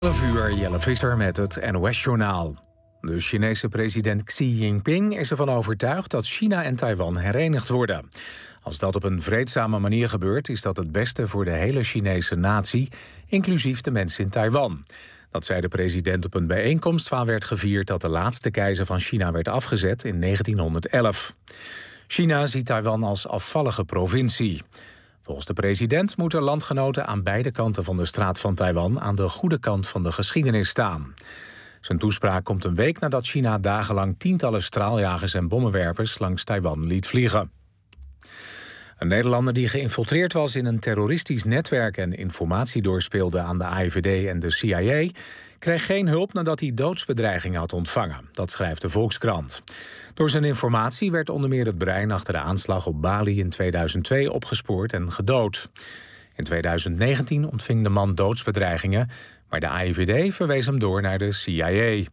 11 uur, Jelle Visser met het NOS-journaal. De Chinese president Xi Jinping is ervan overtuigd dat China en Taiwan herenigd worden. Als dat op een vreedzame manier gebeurt, is dat het beste voor de hele Chinese natie, inclusief de mensen in Taiwan. Dat zei de president op een bijeenkomst waar werd gevierd dat de laatste keizer van China werd afgezet in 1911. China ziet Taiwan als afvallige provincie. Volgens de president moeten landgenoten aan beide kanten van de straat van Taiwan aan de goede kant van de geschiedenis staan. Zijn toespraak komt een week nadat China dagenlang tientallen straaljagers en bommenwerpers langs Taiwan liet vliegen. Een Nederlander die geïnfiltreerd was in een terroristisch netwerk en informatie doorspeelde aan de AIVD en de CIA, kreeg geen hulp nadat hij doodsbedreigingen had ontvangen. Dat schrijft de Volkskrant. Door zijn informatie werd onder meer het brein achter de aanslag op Bali in 2002 opgespoord en gedood. In 2019 ontving de man doodsbedreigingen, maar de AIVD verwees hem door naar de CIA.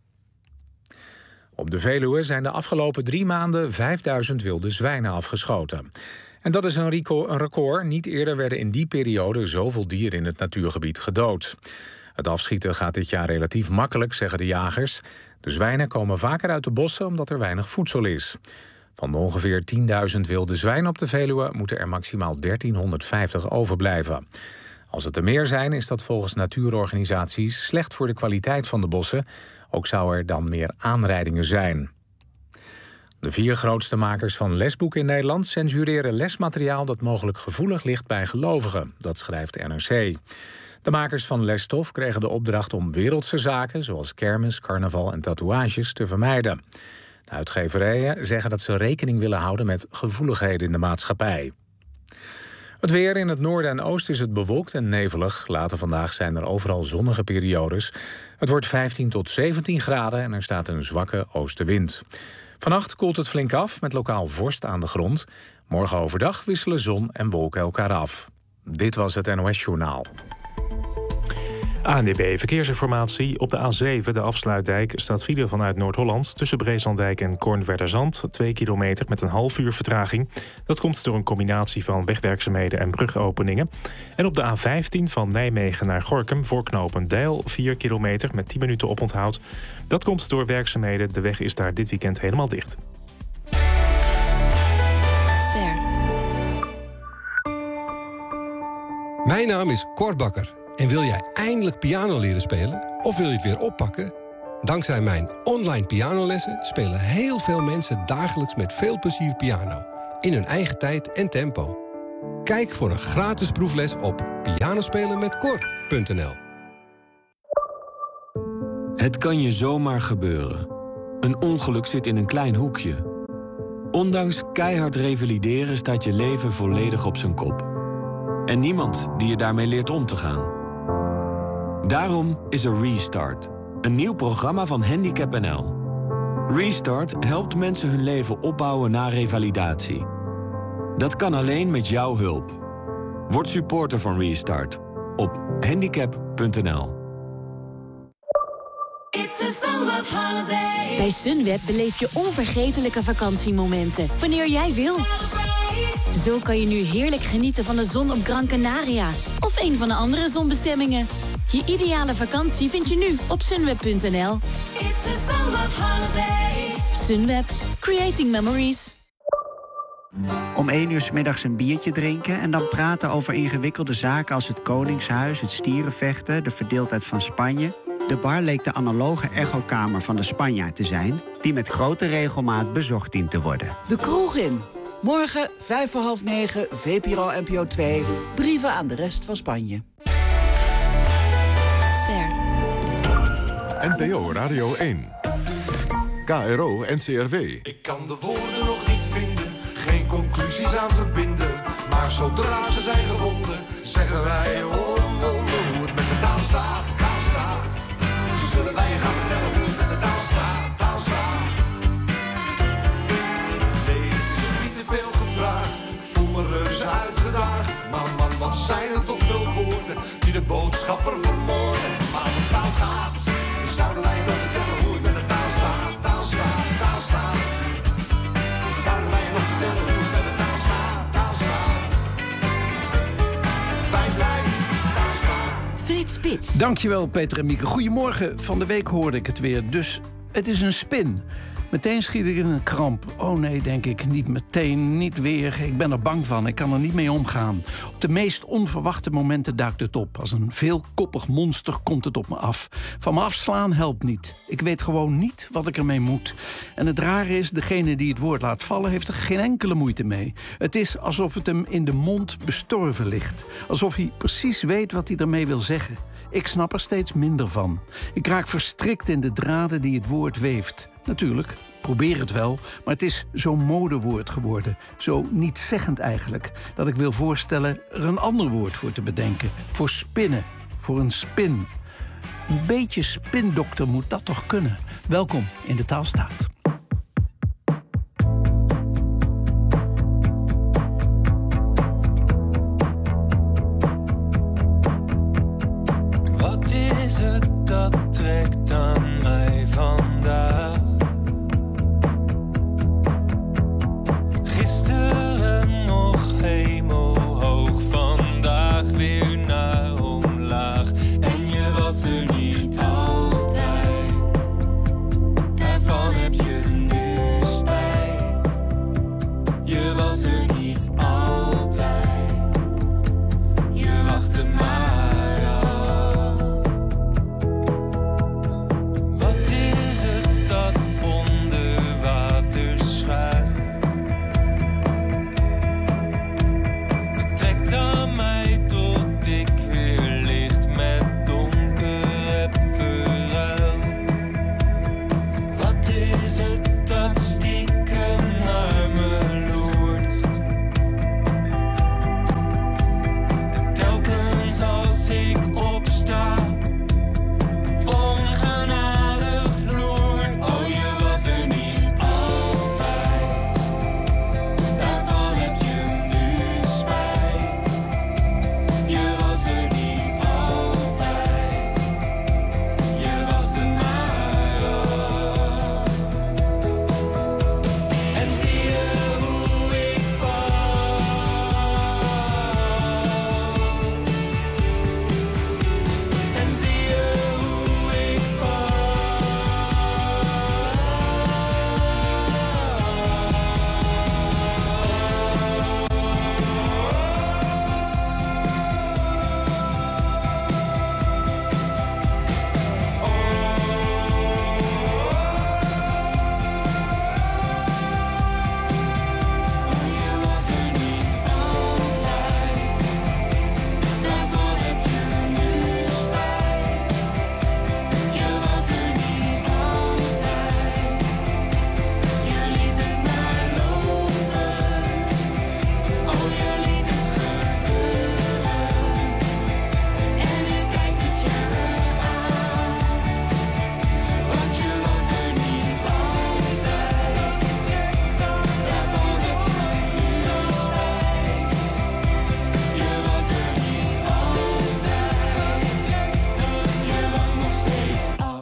Op de Veluwe zijn de afgelopen 3 maanden 5000 wilde zwijnen afgeschoten. En dat is een record. Niet eerder werden in die periode zoveel dieren in het natuurgebied gedood. Het afschieten gaat dit jaar relatief makkelijk, zeggen de jagers. De zwijnen komen vaker uit de bossen omdat er weinig voedsel is. Van de ongeveer 10.000 wilde zwijnen op de Veluwe moeten er maximaal 1350 overblijven. Als het er meer zijn, is dat volgens natuurorganisaties slecht voor de kwaliteit van de bossen. Ook zou er dan meer aanrijdingen zijn. De 4 grootste makers van lesboeken in Nederland censureren lesmateriaal dat mogelijk gevoelig ligt bij gelovigen. Dat schrijft NRC. De makers van lesstof kregen de opdracht om wereldse zaken zoals kermis, carnaval en tatoeages te vermijden. De uitgeverijen zeggen dat ze rekening willen houden met gevoeligheden in de maatschappij. Het weer in het noorden en oosten is het bewolkt en nevelig. Later vandaag zijn er overal zonnige periodes. Het wordt 15 tot 17 graden en er staat een zwakke oostenwind. Vannacht koelt het flink af met lokaal vorst aan de grond. Morgen overdag wisselen zon en wolken elkaar af. Dit was het NOS-journaal. ANWB Verkeersinformatie. Op de A7, de afsluitdijk, staat file vanuit Noord-Holland tussen Breeslanddijk en Kornwerderzand. 2 kilometer met een half uur vertraging. Dat komt door een combinatie van wegwerkzaamheden en brugopeningen. En op de A15 van Nijmegen naar Gorinchem voor Knopendijl 4 kilometer met 10 minuten oponthoud. Dat komt door werkzaamheden. De weg is daar dit weekend helemaal dicht. Ster. Mijn naam is Cor Bakker. En wil jij eindelijk piano leren spelen? Of wil je het weer oppakken? Dankzij mijn online pianolessen spelen heel veel mensen dagelijks met veel plezier piano. In hun eigen tijd en tempo. Kijk voor een gratis proefles op pianospelenmetcor.nl. Het kan je zomaar gebeuren. Een ongeluk zit in een klein hoekje. Ondanks keihard revalideren staat je leven volledig op zijn kop. En niemand die je daarmee leert om te gaan. Daarom is er Restart, een nieuw programma van Handicap NL. Restart helpt mensen hun leven opbouwen na revalidatie. Dat kan alleen met jouw hulp. Word supporter van Restart op handicap.nl. Bij Sunweb beleef je onvergetelijke vakantiemomenten, wanneer jij wil. Zo kan je nu heerlijk genieten van de zon op Gran Canaria of een van de andere zonbestemmingen. Je ideale vakantie vind je nu op sunweb.nl. Sunweb, creating memories. Om 1 uur 's middags een biertje drinken en dan praten over ingewikkelde zaken als het Koningshuis, het stierenvechten, de verdeeldheid van Spanje. De bar leek de analoge echokamer van de Spanjaard te zijn, die met grote regelmaat bezocht dient te worden. De kroeg in. Morgen 8:55, VPRO NPO 2. Brieven aan de rest van Spanje. Ster. NPO Radio 1. KRO NCRW. Ik kan de woorden nog niet vinden, geen conclusies aan verbinden. Maar zodra ze zijn gevonden, zeggen wij omwonden hoe het met de taal staat, taal staat. Zullen wij je gaan vertellen hoe het met de taal staat, taal staat. Nee, het is niet te veel gevraagd, ik voel me reuze uitgedaagd. Maar man, wat zijn er toch veel woorden die de boodschapper vermoorden. Maar als het fout gaat, zouden wij je nog vertellen hoe het met de taal staat, taal staat, taal staat. Zouden wij je nog vertellen hoe het met de taal staat, taal staat. Fijn blijft, taal staat. Frits Spits. Dankjewel, Peter en Mieke. Goedemorgen. Van de week hoorde ik het weer. Dus het is een spin. Meteen schiet ik in een kramp. Oh nee, denk ik. Niet meteen, niet weer. Ik ben er bang van. Ik kan er niet mee omgaan. Op de meest onverwachte momenten duikt het op. Als een veelkoppig monster komt het op me af. Van me afslaan helpt niet. Ik weet gewoon niet wat ik ermee moet. En het rare is, degene die het woord laat vallen heeft er geen enkele moeite mee. Het is alsof het hem in de mond bestorven ligt. Alsof hij precies weet wat hij ermee wil zeggen. Ik snap er steeds minder van. Ik raak verstrikt in de draden die het woord weeft. Natuurlijk, probeer het wel, maar het is zo'n modewoord geworden. Zo nietszeggend eigenlijk, dat ik wil voorstellen er een ander woord voor te bedenken. Voor spinnen, voor een spin. Een beetje spindokter moet dat toch kunnen? Welkom in de Taalstaat. Wat is het dat trekt aan mij vandaag? Gisteren nog hemelhoog, vandaag weer naar omlaag. En je was er niet altijd, daarvan heb je nu spijt. Je was er niet altijd, je wachtte maar af. Wat is het dat onder water schuilt? Het trekt aan mij tot ik weer licht met donker heb verruild. Wat is het dat stiekem naar me loert? En telkens als ik opsta, ongenadig vloert. Oh, je was er niet altijd, daarvan heb je nu spijt. Je was er niet altijd, je wachtte maar af. En zie je hoe ik val? En zie je hoe ik val? Je was er niet altijd, daarvan heb je nu spijt. Je was er niet altijd, je liet het maar lopen. Oh, je liet het gebeuren. En nu kijkt het je aan, want je was er niet altijd, daarvan heb je nu spijt. Je was er niet altijd, je wacht nog steeds af.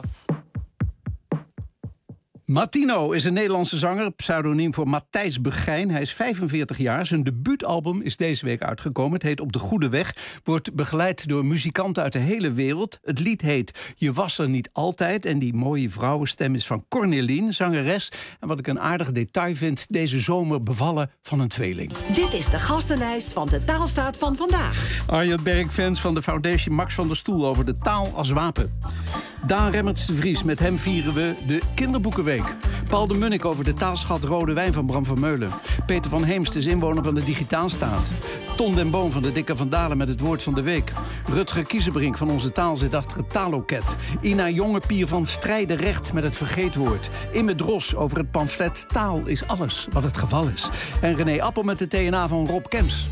Martino is een Nederlandse zanger, pseudoniem voor Matthijs Begijn. Hij is 45 jaar. Zijn debuutalbum is deze week uitgekomen. Het heet Op de Goede Weg. Wordt begeleid door muzikanten uit de hele wereld. Het lied heet Je was er niet altijd. En die mooie vrouwenstem is van Cornelien, zangeres. En wat ik een aardig detail vind, deze zomer bevallen van een tweeling. Dit is de gastenlijst van de Taalstaat van vandaag. Arjen Berg, fans van de foundation Max van der Stoel over de taal als wapen. Daan Remmerts de Vries, met hem vieren we de Kinderboekenweek. Paul de Munnik over de taalschat Rode Wijn van Bram Vermeulen. Peter van Heemst is inwoner van de Digitaalstaat. Ton den Boom van de Dikke van Dalen met het woord van de week. Rutger Kiezenbrink van Onze Taal zit achter het taalloket. Ina Jongepier van Strijden Recht met het vergeetwoord. Imme Dros over het pamflet Taal is alles wat het geval is. En René Appel met de TNA van Rob Kemps.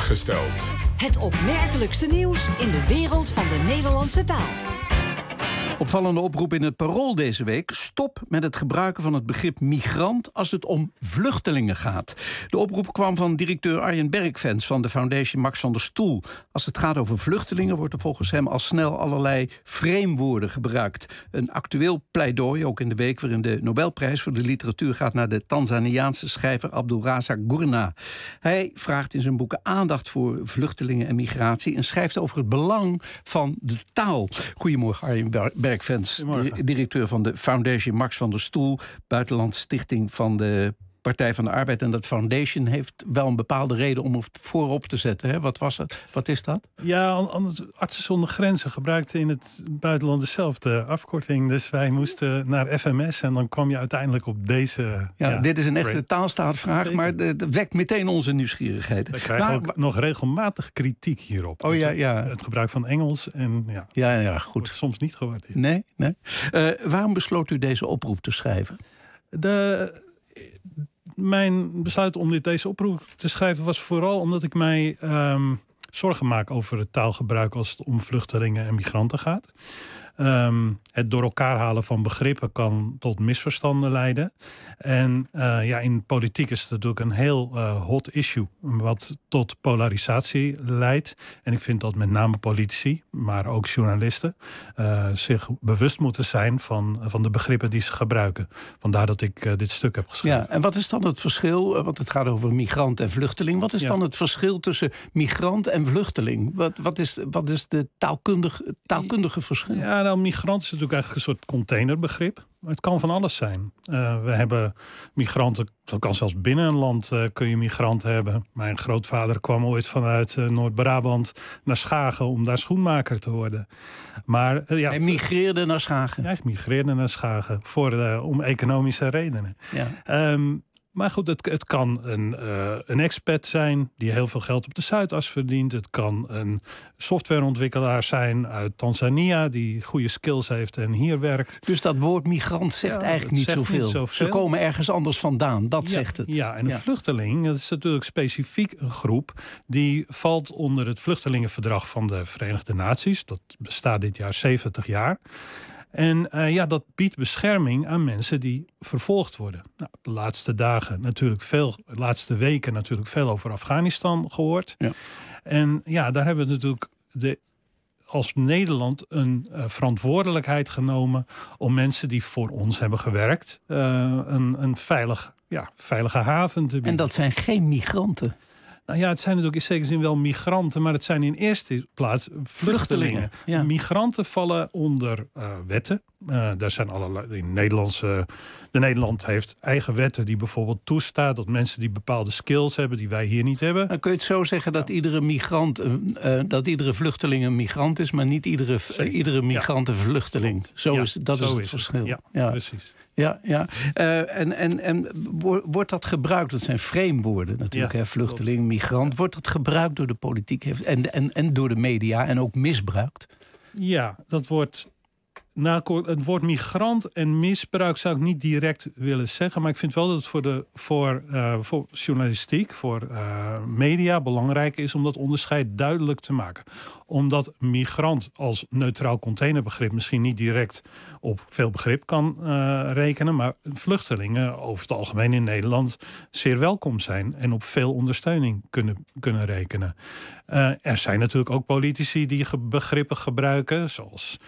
Vooropgesteld. Het opmerkelijkste nieuws in de wereld van de Nederlandse taal. Opvallende oproep in het Parool deze week. Stop met het gebruiken van het begrip migrant als het om vluchtelingen gaat. De oproep kwam van directeur Arjen Bergfans van de Foundation Max van der Stoel. Als het gaat over vluchtelingen wordt er volgens hem al snel allerlei vreemdwoorden gebruikt. Een actueel pleidooi, ook in de week waarin de Nobelprijs voor de literatuur gaat naar de Tanzaniaanse schrijver Abdulrazak Gurnah. Hij vraagt in zijn boeken aandacht voor vluchtelingen en migratie en schrijft over het belang van de taal. Goedemorgen Arjen Bergfans, directeur van de Foundation Max van der Stoel, buitenlandse stichting van de Partij van de Arbeid. En dat foundation heeft wel een bepaalde reden om het voorop te zetten. Hè? Wat was het? Wat is dat? Ja, anders Artsen zonder Grenzen gebruikte in het buitenland dezelfde afkorting. Dus wij moesten naar FMS en dan kwam je uiteindelijk op deze... Ja, dit is een echte taalstaatvraag, maar het wekt meteen onze nieuwsgierigheid. We krijgen ook nog regelmatig kritiek hierop. Oh ja. Het gebruik van Engels en ja, goed. Wordt soms niet gewaardeerd. Nee. Waarom besloot u deze oproep te schrijven? Mijn besluit om deze oproep te schrijven was vooral omdat ik mij zorgen maak over het taalgebruik als het om vluchtelingen en migranten gaat. Het door elkaar halen van begrippen kan tot misverstanden leiden. En in politiek is het natuurlijk een heel hot issue, wat tot polarisatie leidt. En ik vind dat met name politici, maar ook journalisten, zich bewust moeten zijn van de begrippen die ze gebruiken. Vandaar dat ik dit stuk heb geschreven. Ja, en wat is dan het verschil, want het gaat over migrant en vluchteling. Wat is dan het verschil tussen migrant en vluchteling? Wat is de taalkundige verschil? Ja, nou, migrant is natuurlijk eigenlijk een soort containerbegrip. Het kan van alles zijn. We hebben migranten, dat kan zelfs binnen een land kun je migranten hebben. Mijn grootvader kwam ooit vanuit Noord-Brabant naar Schagen om daar schoenmaker te worden. Maar, hij migreerde naar Schagen? Ja, ik migreerde naar Schagen om economische redenen. Ja. Maar goed, het kan een expat zijn die heel veel geld op de Zuidas verdient. Het kan een softwareontwikkelaar zijn uit Tanzania die goede skills heeft en hier werkt. Dus dat woord migrant zegt eigenlijk niet zoveel. Ze komen ergens anders vandaan, dat zegt het. Ja, en een vluchteling, dat is natuurlijk specifiek een groep die valt onder het vluchtelingenverdrag van de Verenigde Naties. Dat bestaat dit jaar 70 jaar. En dat biedt bescherming aan mensen die vervolgd worden. Nou, de laatste weken natuurlijk veel over Afghanistan gehoord. Ja. En daar hebben we natuurlijk als Nederland een verantwoordelijkheid genomen om mensen die voor ons hebben gewerkt een veilige haven te bieden. En dat zijn geen migranten. Nou ja, het zijn natuurlijk in zekere zin wel migranten, maar het zijn in eerste plaats vluchtelingen. Ja. Migranten vallen onder wetten. Daar zijn allerlei. Nederland heeft eigen wetten die bijvoorbeeld toestaan dat mensen die bepaalde skills hebben die wij hier niet hebben. Dan kun je het zo zeggen dat iedere migrant, dat iedere vluchteling een migrant is, maar niet iedere migrant een vluchteling. Dat is het verschil. Ja, precies. Ja. En wordt dat gebruikt? Dat zijn framewoorden natuurlijk, hè? Vluchteling, migrant. Wordt dat gebruikt door de politiek en door de media en ook misbruikt? Ja, dat wordt... Het woord migrant en misbruik zou ik niet direct willen zeggen. Maar ik vind wel dat het voor journalistiek, voor media belangrijk is om dat onderscheid duidelijk te maken. Omdat migrant als neutraal containerbegrip misschien niet direct op veel begrip kan rekenen. Maar vluchtelingen over het algemeen in Nederland zeer welkom zijn en op veel ondersteuning kunnen rekenen. Er zijn natuurlijk ook politici die begrippen gebruiken, zoals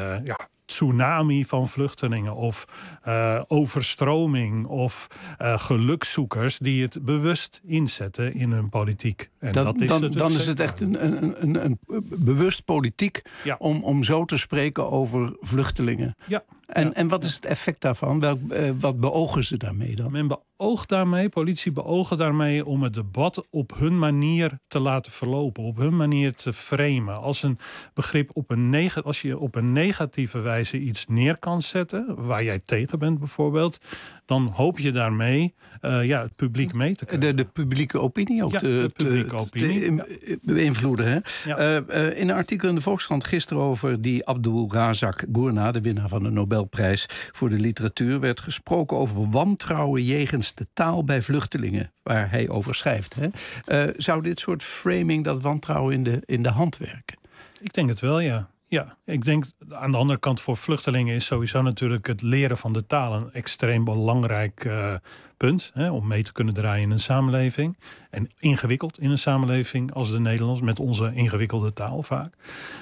tsunami van vluchtelingen of overstroming of gelukzoekers die het bewust inzetten in hun politiek. En dan is het echt een bewust politiek om zo te spreken over vluchtelingen. Ja. En wat is het effect daarvan? Wat beogen ze daarmee dan? Politici beogen daarmee om het debat op hun manier te laten verlopen, op hun manier te framen. Als een begrip als je op een negatieve wijze iets neer kan zetten, waar jij tegen bent bijvoorbeeld, dan hoop je daarmee het publiek mee te krijgen. De publieke opinie ook te beïnvloeden. Hè? Ja. In een artikel in de Volkskrant gisteren over die Abdulrazak Gurnah, de winnaar van de Nobelprijs voor de literatuur, werd gesproken over wantrouwen jegens de taal bij vluchtelingen, waar hij over schrijft. Hè? Zou dit soort framing dat wantrouwen in de hand werken? Ik denk het wel, ja. Ja, ik denk aan de andere kant voor vluchtelingen is sowieso natuurlijk het leren van de taal een extreem belangrijk punt. Hè, om mee te kunnen draaien in een samenleving. En ingewikkeld in een samenleving als de Nederlands, met onze ingewikkelde taal vaak.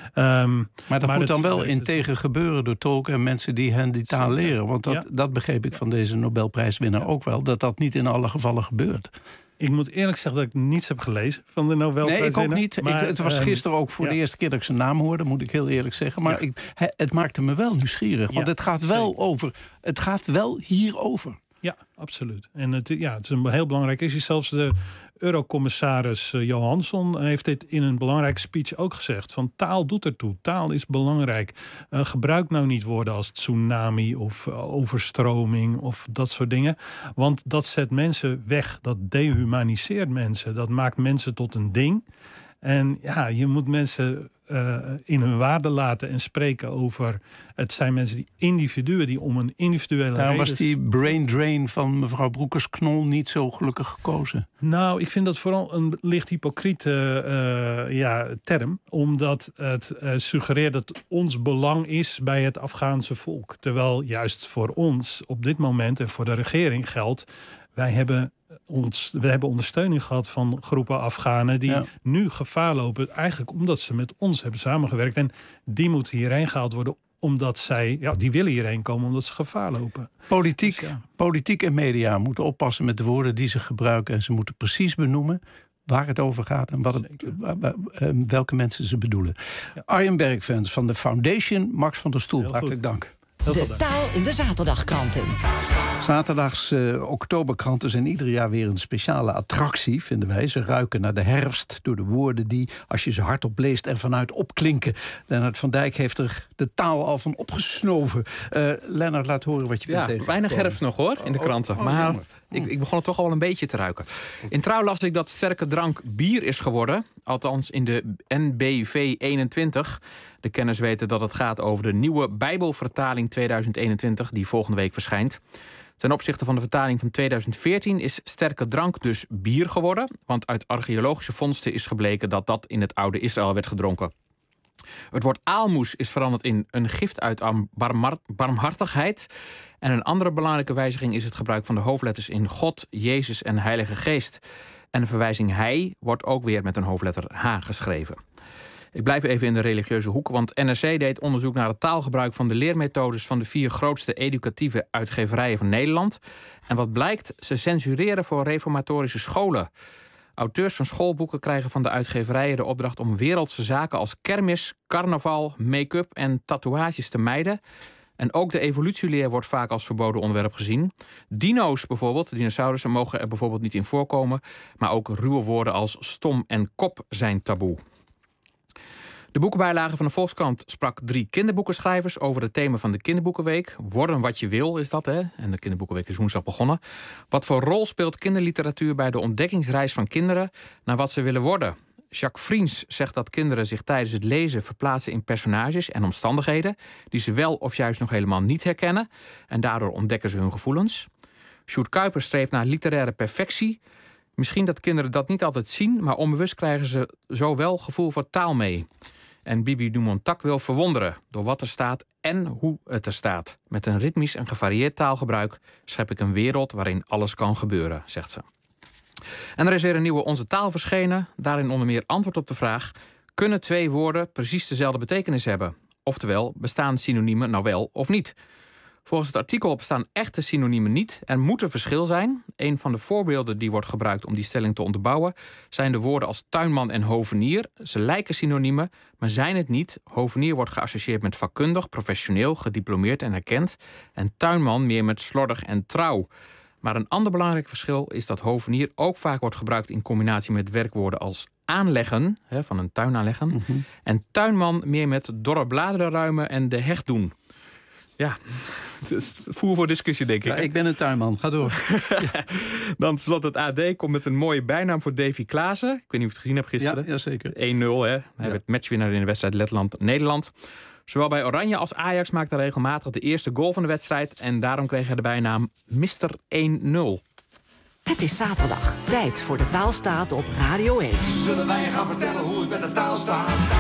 Maar dat moet dan wel integer gebeuren door tolken en mensen die hen die taal leren. Want dat begreep ik van deze Nobelprijswinnaar ook wel, dat niet in alle gevallen gebeurt. Ik moet eerlijk zeggen dat ik niets heb gelezen van de Nobelprijswinnaar. Nee, ik ook niet. Maar, het was gisteren ook voor de eerste keer dat ik zijn naam hoorde, moet ik heel eerlijk zeggen. Maar het maakte me wel nieuwsgierig. Want het gaat wel over. Het gaat wel hierover. Ja, absoluut. En het is een heel belangrijk issue. Zelfs de Eurocommissaris Johansson heeft dit in een belangrijke speech ook gezegd. Van taal doet ertoe. Taal is belangrijk. Gebruik nou niet woorden als tsunami of overstroming of dat soort dingen. Want dat zet mensen weg. Dat dehumaniseert mensen. Dat maakt mensen tot een ding. En ja, je moet mensen in hun waarde laten en spreken over. Het zijn mensen die individuen die om een individuele reden. Was die brain drain van mevrouw Broekers-Knol niet zo gelukkig gekozen? Nou, ik vind dat vooral een licht hypocriete term. Omdat het suggereert dat ons belang is bij het Afghaanse volk. Terwijl juist voor ons op dit moment en voor de regering geldt. We hebben ondersteuning gehad van groepen Afghanen die nu gevaar lopen. Eigenlijk omdat ze met ons hebben samengewerkt. En die moeten hierheen gehaald worden omdat die willen hierheen komen omdat ze gevaar lopen. Politiek en media moeten oppassen met de woorden die ze gebruiken. En ze moeten precies benoemen waar het over gaat en welke mensen ze bedoelen. Ja. Arjen Bergvens van de Foundation, Max van der Stoel. Hartelijk dank. De taal in de zaterdagkranten. Zaterdags oktoberkranten zijn ieder jaar weer een speciale attractie, vinden wij. Ze ruiken naar de herfst door de woorden die, als je ze hardop leest, er vanuit opklinken. Lennart van Dijk heeft er de taal al van opgesnoven. Lennart, laat horen wat je bent tegen. Weinig herfst nog hoor, in de kranten. Maar ik begon het toch al wel een beetje te ruiken. In Trouw las ik dat sterke drank bier is geworden. Althans in de NBV 21. De kenners weten dat het gaat over de nieuwe Bijbelvertaling 2021... die volgende week verschijnt. Ten opzichte van de vertaling van 2014 is sterke drank dus bier geworden. Want uit archeologische vondsten is gebleken dat dat in het oude Israël werd gedronken. Het woord aalmoes is veranderd in een gift uit barmhartigheid. En een andere belangrijke wijziging is het gebruik van de hoofdletters in God, Jezus en Heilige Geest. En de verwijzing hij wordt ook weer met een hoofdletter H geschreven. Ik blijf even in de religieuze hoek, want NRC deed onderzoek naar het taalgebruik van de leermethodes van de 4 grootste educatieve uitgeverijen van Nederland. En wat blijkt, ze censureren voor reformatorische scholen. Auteurs van schoolboeken krijgen van de uitgeverijen de opdracht om wereldse zaken als kermis, carnaval, make-up en tatoeages te mijden. En ook de evolutieleer wordt vaak als verboden onderwerp gezien. Dino's bijvoorbeeld, dinosaurussen, mogen er bijvoorbeeld niet in voorkomen. Maar ook ruwe woorden als stom en kop zijn taboe. De boekenbijlage van de Volkskrant sprak 3 kinderboekenschrijvers over het thema van de Kinderboekenweek. Worden wat je wil is dat, hè? En de Kinderboekenweek is woensdag begonnen. Wat voor rol speelt kinderliteratuur bij de ontdekkingsreis van kinderen naar wat ze willen worden? Jacques Friens zegt dat kinderen zich tijdens het lezen verplaatsen in personages en omstandigheden die ze wel of juist nog helemaal niet herkennen. En daardoor ontdekken ze hun gevoelens. Sjoerd Kuiper streeft naar literaire perfectie. Misschien dat kinderen dat niet altijd zien, maar onbewust krijgen ze zo wel gevoel voor taal mee. En Bibi Dumontac wil verwonderen door wat er staat en hoe het er staat. Met een ritmisch en gevarieerd taalgebruik schep ik een wereld waarin alles kan gebeuren, zegt ze. En er is weer een nieuwe Onze Taal verschenen. Daarin onder meer antwoord op de vraag: kunnen 2 woorden precies dezelfde betekenis hebben? Oftewel, bestaan synoniemen nou wel of niet? Volgens het artikel bestaan echte synoniemen niet. Er moet een verschil zijn. Een van de voorbeelden die wordt gebruikt om die stelling te onderbouwen zijn de woorden als tuinman en hovenier. Ze lijken synoniemen, maar zijn het niet. Hovenier wordt geassocieerd met vakkundig, professioneel, gediplomeerd en erkend. En tuinman meer met slordig en trouw. Maar een ander belangrijk verschil is dat hovenier ook vaak wordt gebruikt in combinatie met werkwoorden als aanleggen, van een tuin aanleggen. En tuinman meer met dorre bladeren ruimen en de heg doen. Ja, voer voor discussie, denk ik. Ja, ik ben een tuinman, ga door. Dan slot het AD komt met een mooie bijnaam voor Davy Klaassen. Ik weet niet of je het gezien hebt gisteren. Ja, zeker. 1-0, hè. Hij werd matchwinnaar in de wedstrijd Letland-Nederland. Zowel bij Oranje als Ajax maakte hij regelmatig de eerste goal van de wedstrijd. En daarom kreeg hij de bijnaam Mr. 1-0. Het is zaterdag. Tijd voor de Taalstaat op Radio 1. Zullen wij gaan vertellen hoe het met de taal staat?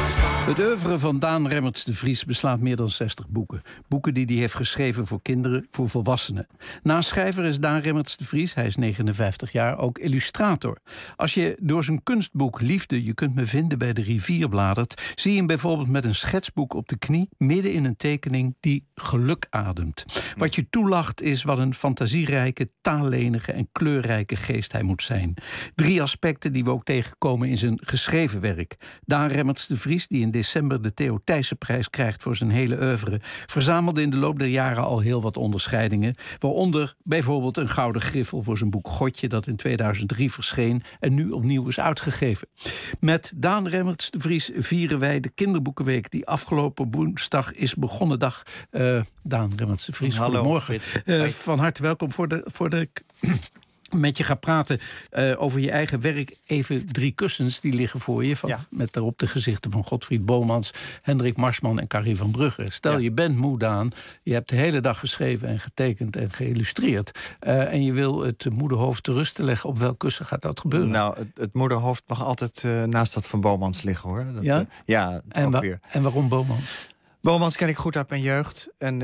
Het oeuvre van Daan Remmerts de Vries beslaat meer dan 60 boeken. Boeken die hij heeft geschreven voor kinderen, voor volwassenen. Naast schrijver is Daan Remmerts de Vries, hij is 59 jaar, ook illustrator. Als je door zijn kunstboek Liefde, je kunt me vinden bij de rivier bladert, zie je hem bijvoorbeeld met een schetsboek op de knie midden in een tekening die geluk ademt. Wat je toelacht is wat een fantasierijke, taallenige en kleurrijke geest hij moet zijn. 3 aspecten die we ook tegenkomen in zijn geschreven werk. Daan Remmerts de Vries, die in december de Theo Thijssenprijs krijgt voor zijn hele oeuvre, verzamelde in de loop der jaren al heel wat onderscheidingen, waaronder bijvoorbeeld een gouden griffel voor zijn boek Godje, dat in 2003 verscheen en nu opnieuw is uitgegeven. Met Daan Remmerts de Vries vieren wij de Kinderboekenweek die afgelopen woensdag is begonnen. Dag Daan Remmerts de Vries, Hallo, goedemorgen. Van harte welkom voor de met je gaat praten over je eigen werk. Even 3 kussens die liggen voor je. Met daarop de gezichten van Godfried Bomans, Hendrik Marsman en Carrie van Brugge. Stel, je bent moe, Daan. Je hebt de hele dag geschreven en getekend en geïllustreerd. En je wil het moederhoofd te rusten leggen. Op welk kussen gaat dat gebeuren? Nou, het moederhoofd mag altijd naast dat van Bomans liggen, hoor. Dat, ja? Ja, en waarom Bomans? Bomans ken ik goed uit mijn jeugd. En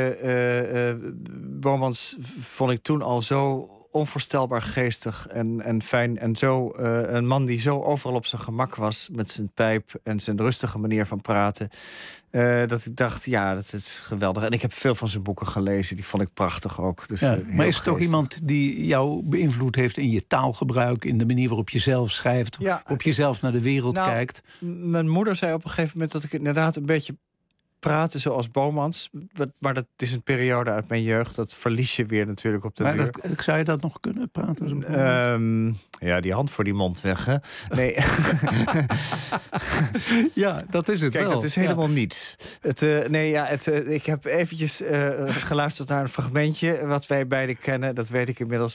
Bomans vond ik toen al zo onvoorstelbaar geestig en fijn. En zo een man die zo overal op zijn gemak was met zijn pijp en zijn rustige manier van praten. Dat ik dacht, ja, dat is geweldig. En ik heb veel van zijn boeken gelezen. Die vond ik prachtig ook. Dus, maar is het ook iemand die jou beïnvloed heeft in je taalgebruik, in de manier waarop je zelf schrijft, op jezelf naar de wereld kijkt? Mijn moeder zei op een gegeven moment dat ik inderdaad een beetje praten zoals Bomans. Maar dat is een periode uit mijn jeugd. Dat verlies je weer natuurlijk op de duur. Zou je dat nog kunnen praten? Ja, die hand voor die mond weg, hè? Nee. Ja, dat is het. Kijk, wel. Dat is helemaal niets. Ik heb eventjes geluisterd naar een fragmentje wat wij beiden kennen. Dat weet ik inmiddels.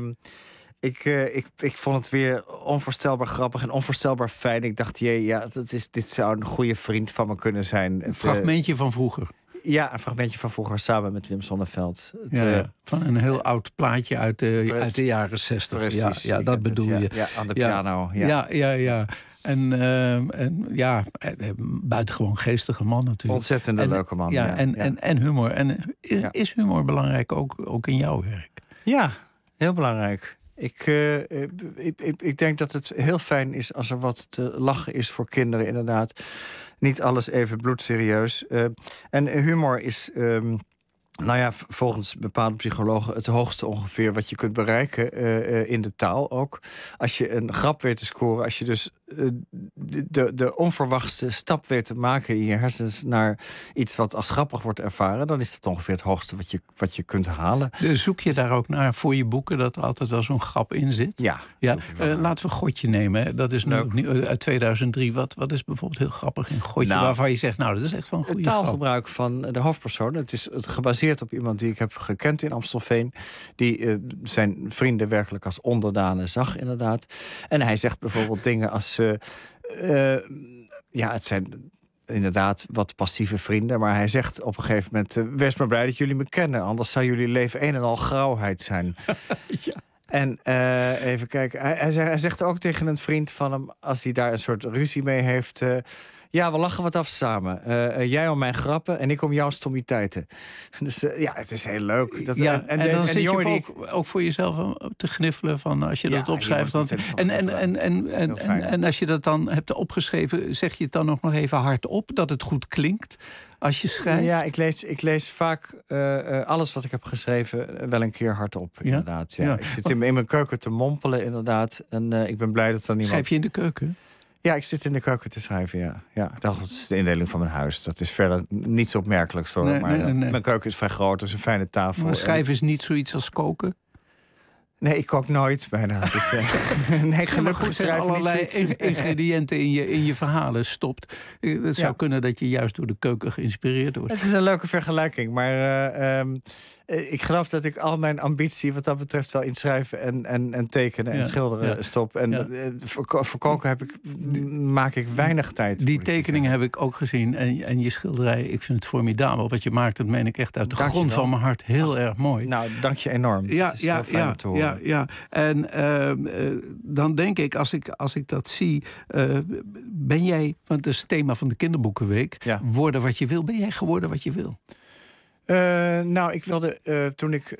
Ik vond het weer onvoorstelbaar grappig en onvoorstelbaar fijn. Ik dacht, dit zou een goede vriend van me kunnen zijn. Een fragmentje van vroeger. Ja, een fragmentje van vroeger samen met Wim Sonneveld. Van een heel oud plaatje uit de jaren 60. Precies. Ja, dat bedoel je. Ja, aan de piano. Ja. En buitengewoon geestige man natuurlijk. Ontzettend leuke man. En humor. En is humor belangrijk ook in jouw werk? Ja, heel belangrijk. Ik denk dat het heel fijn is als er wat te lachen is voor kinderen, inderdaad. Niet alles even bloedserieus. En humor is, volgens bepaalde psychologen het hoogste ongeveer wat je kunt bereiken in de taal ook. Als je een grap weet te scoren, als je dus de onverwachte stap weet te maken in je hersens naar iets wat als grappig wordt ervaren, dan is dat ongeveer het hoogste wat je kunt halen. Zoek je daar ook naar voor je boeken, dat er altijd wel zo'n grap in zit? Ja. Laten we Godje nemen. Dat is nu uit 2003. Wat is bijvoorbeeld heel grappig in Godje, waarvan je zegt, nou, dat is echt wel een goede grap? Het taalgebruik van de hoofdpersoon. Het is gebaseerd op iemand die ik heb gekend in Amstelveen, die zijn vrienden werkelijk als onderdanen zag, inderdaad. En hij zegt bijvoorbeeld dingen als het zijn inderdaad wat passieve vrienden, maar hij zegt op een gegeven moment, wees maar blij dat jullie me kennen, anders zou jullie leven een en al grauwheid zijn. Ja. En even kijken, hij zegt ook tegen een vriend van hem, als hij daar een soort ruzie mee heeft, we lachen wat af samen. Jij om mijn grappen en ik om jouw stommiteiten. Dus het is heel leuk. En dan zit je ook voor jezelf te gniffelen van als je dat opschrijft. En als je dat dan hebt opgeschreven, zeg je het dan nog even hardop, dat het goed klinkt als je schrijft? Ja, ik lees vaak alles wat ik heb geschreven wel een keer hardop, inderdaad. Ja. Ik zit in mijn keuken te mompelen, inderdaad. En ik ben blij dat er niemand... Schrijf je in de keuken? Ja, ik zit in de keuken te schrijven, ja. Dat is de indeling van mijn huis. Dat is verder niets opmerkelijks voor me. Mijn keuken is vrij groot, er is een fijne tafel. Maar schrijven is niet zoiets als koken? Nee, ik kook nooit bijna. Dus, nee, gelukkig zijn allerlei ingrediënten in je verhalen stopt. Het zou kunnen dat je juist door de keuken geïnspireerd wordt. Het is een leuke vergelijking, maar ik geloof dat ik al mijn ambitie wat dat betreft wel in schrijven en tekenen en schilderen stop. En voor koken maak ik weinig tijd. Die tekeningen heb ik ook gezien en je schilderij, ik vind het formidabel wat je maakt. Dat meen ik echt uit de grond van mijn hart heel erg mooi. Nou, dank je enorm. Ja, Ja. En dan denk ik, als ik dat zie... ben jij, want dat is het thema van de kinderboekenweek... worden wat je wil. Ben jij geworden wat je wil? Nou, ik wilde toen ik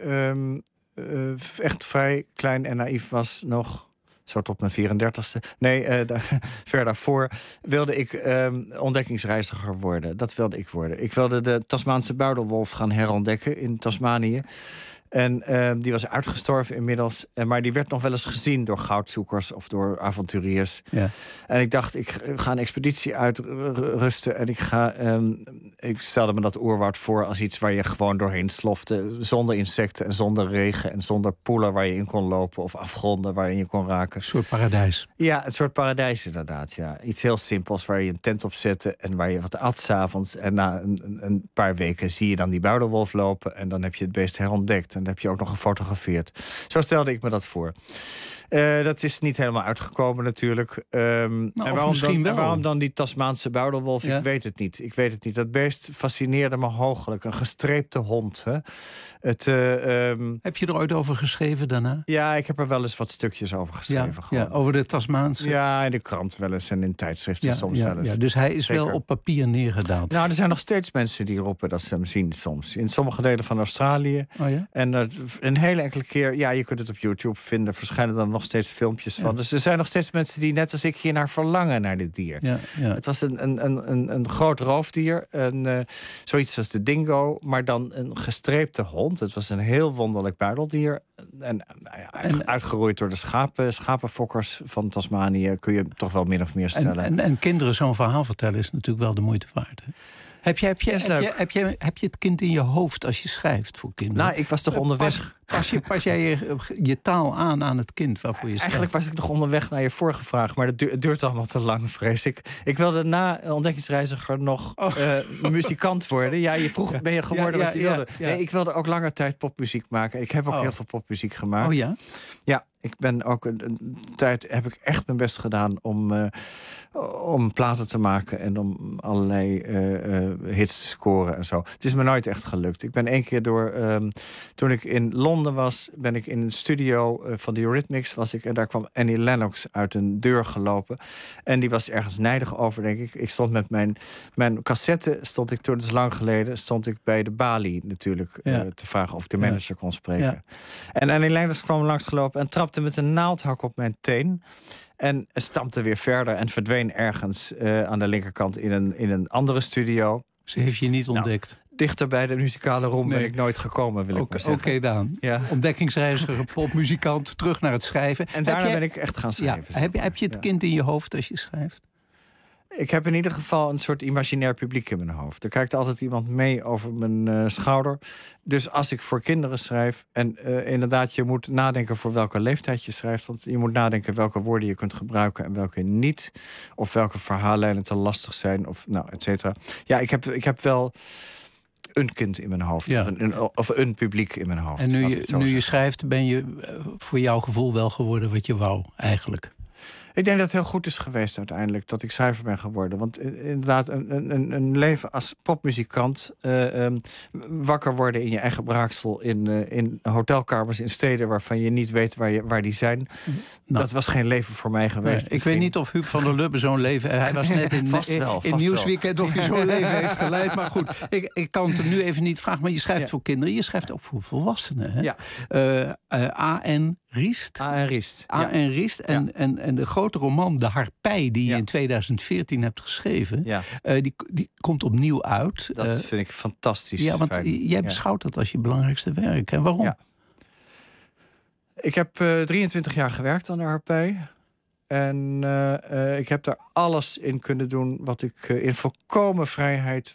echt vrij klein en naïef was nog... zo tot mijn 34ste. Nee, ver daarvoor wilde ik ontdekkingsreiziger worden. Dat wilde ik worden. Ik wilde de Tasmaanse buidelwolf gaan herontdekken in Tasmanië. En die was uitgestorven inmiddels. Maar die werd nog wel eens gezien door goudzoekers of door avonturiers. Ja. En ik dacht, ik ga een expeditie uitrusten. En ik stelde me dat oerwoud voor als iets waar je gewoon doorheen slofte. Zonder insecten en zonder regen en zonder poelen waar je in kon lopen. Of afgronden waarin je kon raken. Een soort paradijs. Ja, een soort paradijs inderdaad. Ja. Iets heel simpels waar je een tent op zette en waar je wat at 's avonds. En na een paar weken zie je dan die buidelwolf lopen. En dan heb je het beest herontdekt. En dat heb je ook nog gefotografeerd. Zo stelde ik me dat voor. Dat is niet helemaal uitgekomen natuurlijk. En waarom dan die Tasmaanse buidelwolf? Ja. Ik weet het niet. Dat beest fascineerde me hooglijk. Een gestreepte hond. Hè? Heb je er ooit over geschreven daarna? Ja, ik heb er wel eens wat stukjes over geschreven. Ja, over de Tasmaanse? Ja, in de krant wel eens en in tijdschriften soms wel eens. Ja, dus hij is wel op papier neergedaald. Nou, er zijn nog steeds mensen die roepen dat ze hem zien soms. In sommige delen van Australië. Oh ja? En een hele enkele keer, ja, je kunt het op YouTube vinden. Verschijnen dan nog steeds filmpjes van. Dus er zijn nog steeds mensen die net als ik hier naar verlangen naar dit dier. Ja. Het was een groot roofdier. Zoiets als de dingo, maar dan een gestreepte hond. Het was een heel wonderlijk buideldier. En uitgeroeid door de schapenfokkers van Tasmanië, kun je toch wel min of meer stellen. En kinderen zo'n verhaal vertellen is natuurlijk wel de moeite waard. Hè? Heb je het kind in je hoofd als je schrijft voor kinderen? Nou, ik was toch onderweg. Pas jij je taal aan het kind waarvoor je schrijft? Eigenlijk was ik nog onderweg naar je vorige vraag, maar het duurt allemaal te lang, vrees ik. Ik wilde na ontdekkingsreiziger nog muzikant worden. Ja, je vroeg, ben je geworden wat je wilde? Ja. Nee, ik wilde ook langer tijd popmuziek maken. Ik heb ook heel veel popmuziek gemaakt. Oh ja? Ja, ik ben ook een tijd heb ik echt mijn best gedaan om platen te maken en om allerlei hits te scoren en zo. Het is me nooit echt gelukt. Ik ben 1 keer toen ik in Londen was, ben ik in een studio van de Eurythmics en daar kwam Annie Lennox uit een deur gelopen. En die was ergens nijdig over, denk ik. Ik stond met mijn cassette, toen het is lang geleden, stond ik bij de balie natuurlijk te vragen of ik de manager kon spreken. Ja. En Annie Lennox kwam langsgelopen en trapte met een naaldhak op mijn teen. En stampte weer verder en verdween ergens aan de linkerkant in een andere studio. Ze heeft je niet ontdekt? Dichter bij de muzikale room ben ik nooit gekomen, wil ik maar zeggen. Oké, Daan. Ja. Ontdekkingsreiziger, popmuzikant, terug naar het schrijven. En daarna ben ik echt gaan schrijven. Heb je het kind in je hoofd als je schrijft? Ik heb in ieder geval een soort imaginair publiek in mijn hoofd. Er kijkt altijd iemand mee over mijn schouder. Dus als ik voor kinderen schrijf... en inderdaad, je moet nadenken voor welke leeftijd je schrijft. Want je moet nadenken welke woorden je kunt gebruiken en welke niet. Of welke verhaallijnen te lastig zijn, of nou, et cetera. Ja, ik heb wel een kind in mijn hoofd. Ja. Of een publiek in mijn hoofd. En nu je schrijft, ben je voor jouw gevoel wel geworden wat je wou, eigenlijk? Ik denk dat het heel goed is geweest uiteindelijk dat ik schrijver ben geworden. Want inderdaad, een leven als popmuzikant, wakker worden in je eigen braaksel, in hotelkamers in steden waarvan je niet weet waar die zijn. Dat was geen leven voor mij geweest. Nee, ik weet niet of Huub van der Lubbe zo'n leven... Hij was net in Nieuwsweekend of hij zo'n leven heeft geleid. Maar goed, ik kan het hem nu even niet vragen. Maar je schrijft voor kinderen, je schrijft ook voor volwassenen. Hè? Ja. A.N. Riest. A.N. Riest. A.N. Riest. En de grote roman De Harpij, die je in 2014 hebt geschreven... die komt opnieuw uit. Dat vind ik fantastisch. Ja, want jij beschouwt dat als je belangrijkste werk. En waarom? Ja. Ik heb 23 jaar gewerkt aan De Harpij. En ik heb daar alles in kunnen doen wat ik in volkomen vrijheid...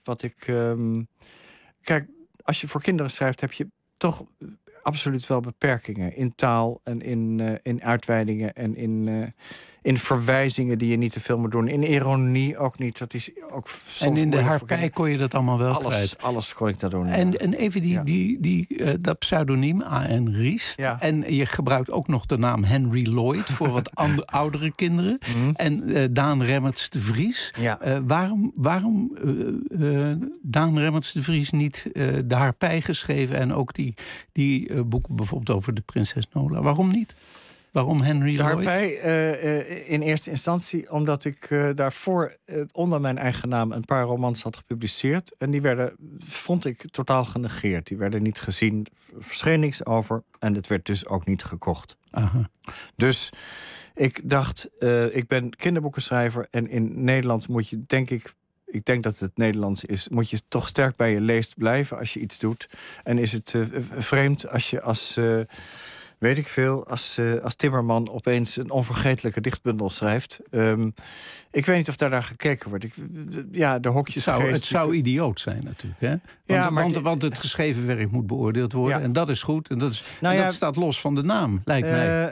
Kijk, als je voor kinderen schrijft, heb je toch... absoluut wel beperkingen in taal en in uitweidingen en in verwijzingen die je niet te veel moet doen. In ironie ook niet. Dat is ook en in de Harpij kon je dat allemaal wel kwijt. Alles kon ik daar doen. En even dat pseudoniem A.N. Riest. Ja. En je gebruikt ook nog de naam Henry Lloyd voor wat oudere kinderen. En Daan Remmerts de Vries. Ja. Waarom Daan Remmerts de Vries niet de Harpij geschreven en ook die boeken bijvoorbeeld over de prinses Nola? Waarom niet? Waarom Henry Lloyd? De Harpij in eerste instantie omdat ik daarvoor onder mijn eigen naam een paar romans had gepubliceerd. En die werden, vond ik, totaal genegeerd. Die werden niet gezien, verscheen niks over. En het werd dus ook niet gekocht. Aha. Dus ik dacht, ik ben kinderboekenschrijver. En in Nederland moet je, denk ik dat het Nederlands is, moet je toch sterk bij je leest blijven als je iets doet. En is het vreemd als je als weet ik veel, als Timmerman opeens een onvergetelijke dichtbundel schrijft. Ik weet niet of daar naar gekeken wordt. De hokjes. Het zou idioot zijn natuurlijk. Hè? Want het geschreven werk moet beoordeeld worden. Ja. En dat is goed. En dat staat los van de naam, lijkt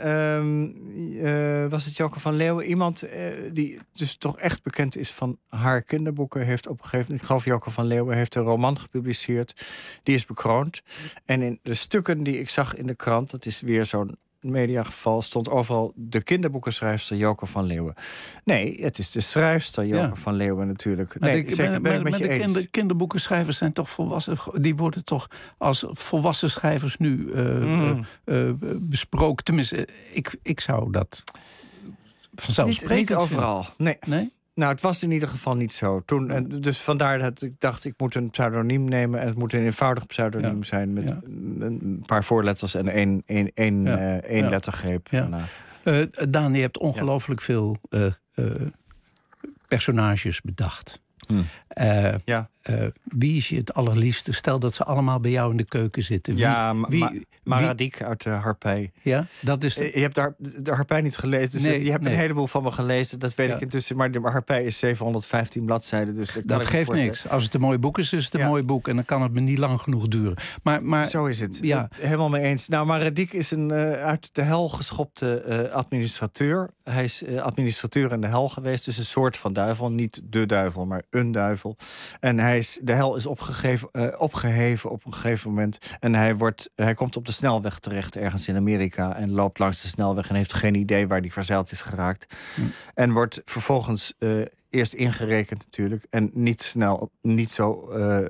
mij. Was het Joke van Leeuwen? Iemand die dus toch echt bekend is van haar kinderboeken, heeft op een gegeven moment, ik geloof Joke van Leeuwen, heeft een roman gepubliceerd. Die is bekroond. En in de stukken die ik zag in de krant, dat is weer zo'n mediageval, stond overal de kinderboekenschrijfster Joke van Leeuwen. Nee, het is de schrijfster Joke van Leeuwen natuurlijk. De kinderboekenschrijvers zijn toch volwassen. Die worden toch als volwassen schrijvers nu besproken. Tenminste, ik zou dat vanzelfsprekend niet overal. Nee? Nou, het was in ieder geval niet zo. Dus vandaar dat ik dacht, ik moet een pseudoniem nemen. En het moet een eenvoudig pseudoniem zijn met een paar voorletters en één lettergreep. Ja. Daan, je hebt ongelooflijk veel personages bedacht. Wie is je het allerliefste? Stel dat ze allemaal bij jou in de keuken zitten. Maradik uit de Harpij. Ja, dat is je hebt de Harpij niet gelezen. Dus je hebt een heleboel van me gelezen. Dat weet ik intussen. Maar de Harpij is 715 bladzijden. Dus dat geeft niks. Als het een mooi boek is het een mooi boek. En dan kan het me niet lang genoeg duren. Maar zo is het. Ja. Helemaal mee eens. Nou, Maradik is een uit de hel geschopte administrateur. Hij is administrateur in de hel geweest. Dus een soort van duivel. Niet de duivel, maar een duivel. En de hel is opgeheven op een gegeven moment. En hij komt op de snelweg terecht ergens in Amerika. En loopt langs de snelweg en heeft geen idee waar hij verzeild is geraakt. En wordt vervolgens eerst ingerekend natuurlijk. En niet zo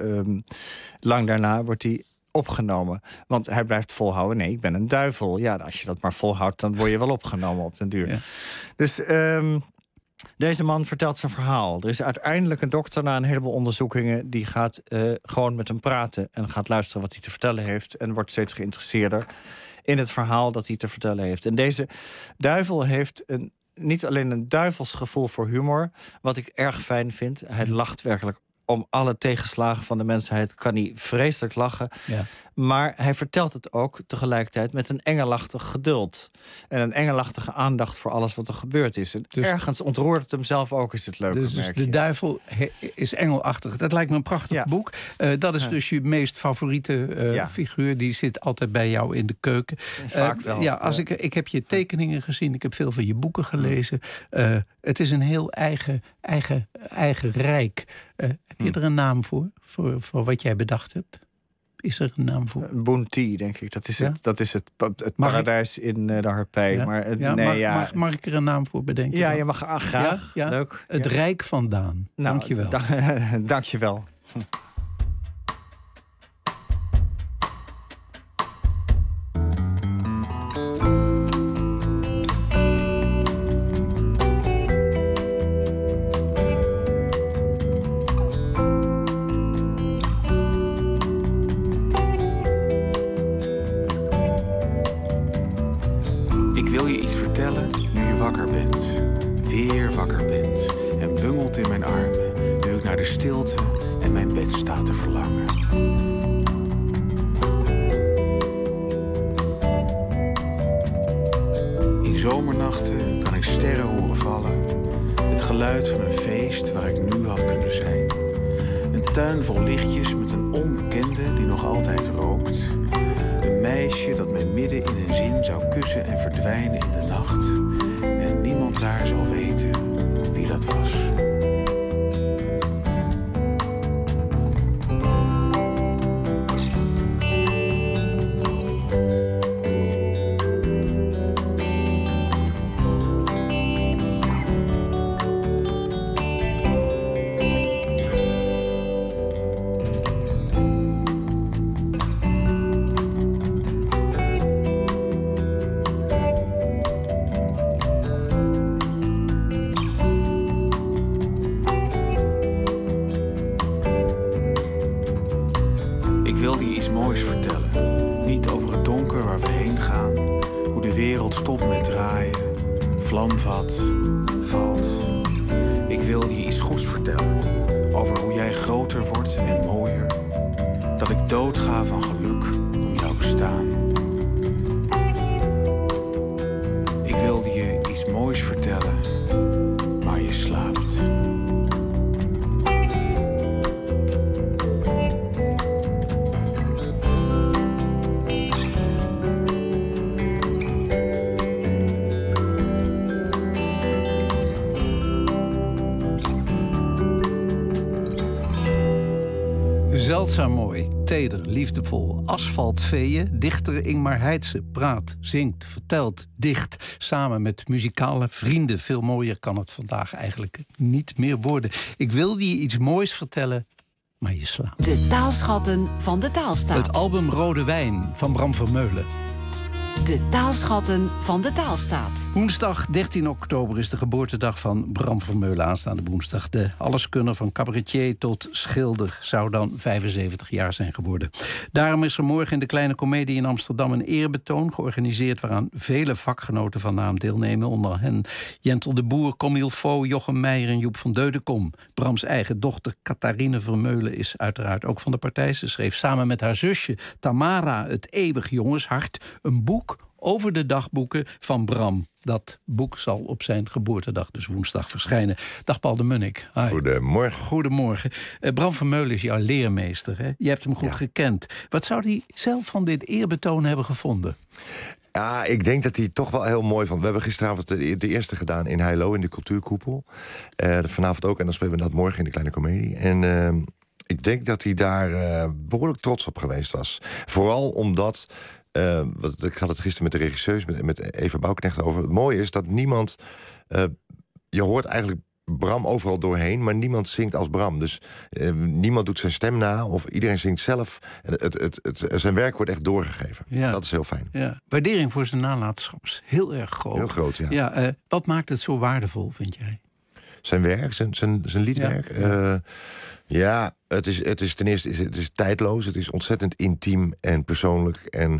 lang daarna wordt hij opgenomen. Want hij blijft volhouden. Nee, ik ben een duivel. Ja, als je dat maar volhoudt, dan word je wel opgenomen op den duur. Ja. Dus deze man vertelt zijn verhaal. Er is uiteindelijk een dokter na een heleboel onderzoekingen die gaat gewoon met hem praten en gaat luisteren wat hij te vertellen heeft en wordt steeds geïnteresseerder in het verhaal dat hij te vertellen heeft. En deze duivel heeft niet alleen een duivels gevoel voor humor, wat ik erg fijn vind. Hij lacht werkelijk om alle tegenslagen van de mensheid, kan hij vreselijk lachen. Ja. Maar hij vertelt het ook tegelijkertijd met een engelachtig geduld. En een engelachtige aandacht voor alles wat er gebeurd is. En dus ergens ontroert het hem zelf ook, is het leuk. Dus de duivel is engelachtig. Dat lijkt me een prachtig boek. Dat is dus je meest favoriete figuur. Die zit altijd bij jou in de keuken. Vaak wel. Ik heb je tekeningen gezien. Ik heb veel van je boeken gelezen. Het is een heel eigen rijk. Heb je er een naam voor wat jij bedacht hebt? Is er een naam voor? Bounty, denk ik. Dat is het paradijs in de Harpij. Ja? Mag ik er een naam voor bedenken? Ja, je mag graag. Ja? Leuk. Het Rijk van Daan. Dank je wel. Dank je wel. Stilte en mijn bed staat te verlangen. In zomernachten kan ik sterren horen vallen. Het geluid van een feest waar ik nu had kunnen zijn. Een tuin vol lichtjes met een onbekende die nog altijd rookt. Een meisje dat mij midden in een zin zou kussen en verdwijnen in de nacht. En niemand niemand daar zal weten wie dat was. Zeldzaam mooi, teder, liefdevol, asfaltveeën, dichter Ingmar Heitse praat, zingt, vertelt, dicht, samen met muzikale vrienden. Veel mooier kan het vandaag eigenlijk niet meer worden. Ik wilde je iets moois vertellen, maar je slaapt. De taalschatten van de taalstaat. Het album Rode Wijn van Bram Vermeulen. De taalschatten van de taalstaat. Woensdag 13 oktober is de geboortedag van Bram Vermeulen. Aanstaande woensdag. De alleskunner van cabaretier tot schilder zou dan 75 jaar zijn geworden. Daarom is er morgen in de Kleine Comedie in Amsterdam een eerbetoon georganiseerd waaraan vele vakgenoten van naam deelnemen. Onder hen Jentel de Boer, Comille Faux, Jochem Meijer en Joep van Deudekom. Brams eigen dochter Catharine Vermeulen is uiteraard ook van de partij. Ze schreef samen met haar zusje Tamara Het Eeuwig Jongenshart een boek over de dagboeken van Bram. Dat boek zal op zijn geboortedag, dus woensdag, verschijnen. Dag Paul de Munnik. Hi. Goedemorgen. Goedemorgen. Bram Vermeulen is jouw leermeester. Hè? Je hebt hem goed gekend. Wat zou hij zelf van dit eerbetoon hebben gevonden? Ja, ik denk dat hij toch wel heel mooi vond. We hebben gisteravond de eerste gedaan in Heilo, in de Cultuurkoepel. Vanavond ook, en dan spelen we dat morgen in de Kleine Comedie. En ik denk dat hij daar behoorlijk trots op geweest was. Vooral omdat... ik had het gisteren met de regisseurs, met Eva Bouwknecht over. Het mooie is dat niemand... je hoort eigenlijk Bram overal doorheen, maar niemand zingt als Bram. Dus niemand doet zijn stem na, of iedereen zingt zelf. Zijn werk wordt echt doorgegeven. Ja. Dat is heel fijn. Ja. Waardering voor zijn nalatenschap is heel erg groot. Heel groot, ja. Wat maakt het zo waardevol, vind jij? Zijn werk, zijn liedwerk. Ja, het is ten eerste het is tijdloos. Het is ontzettend intiem en persoonlijk. En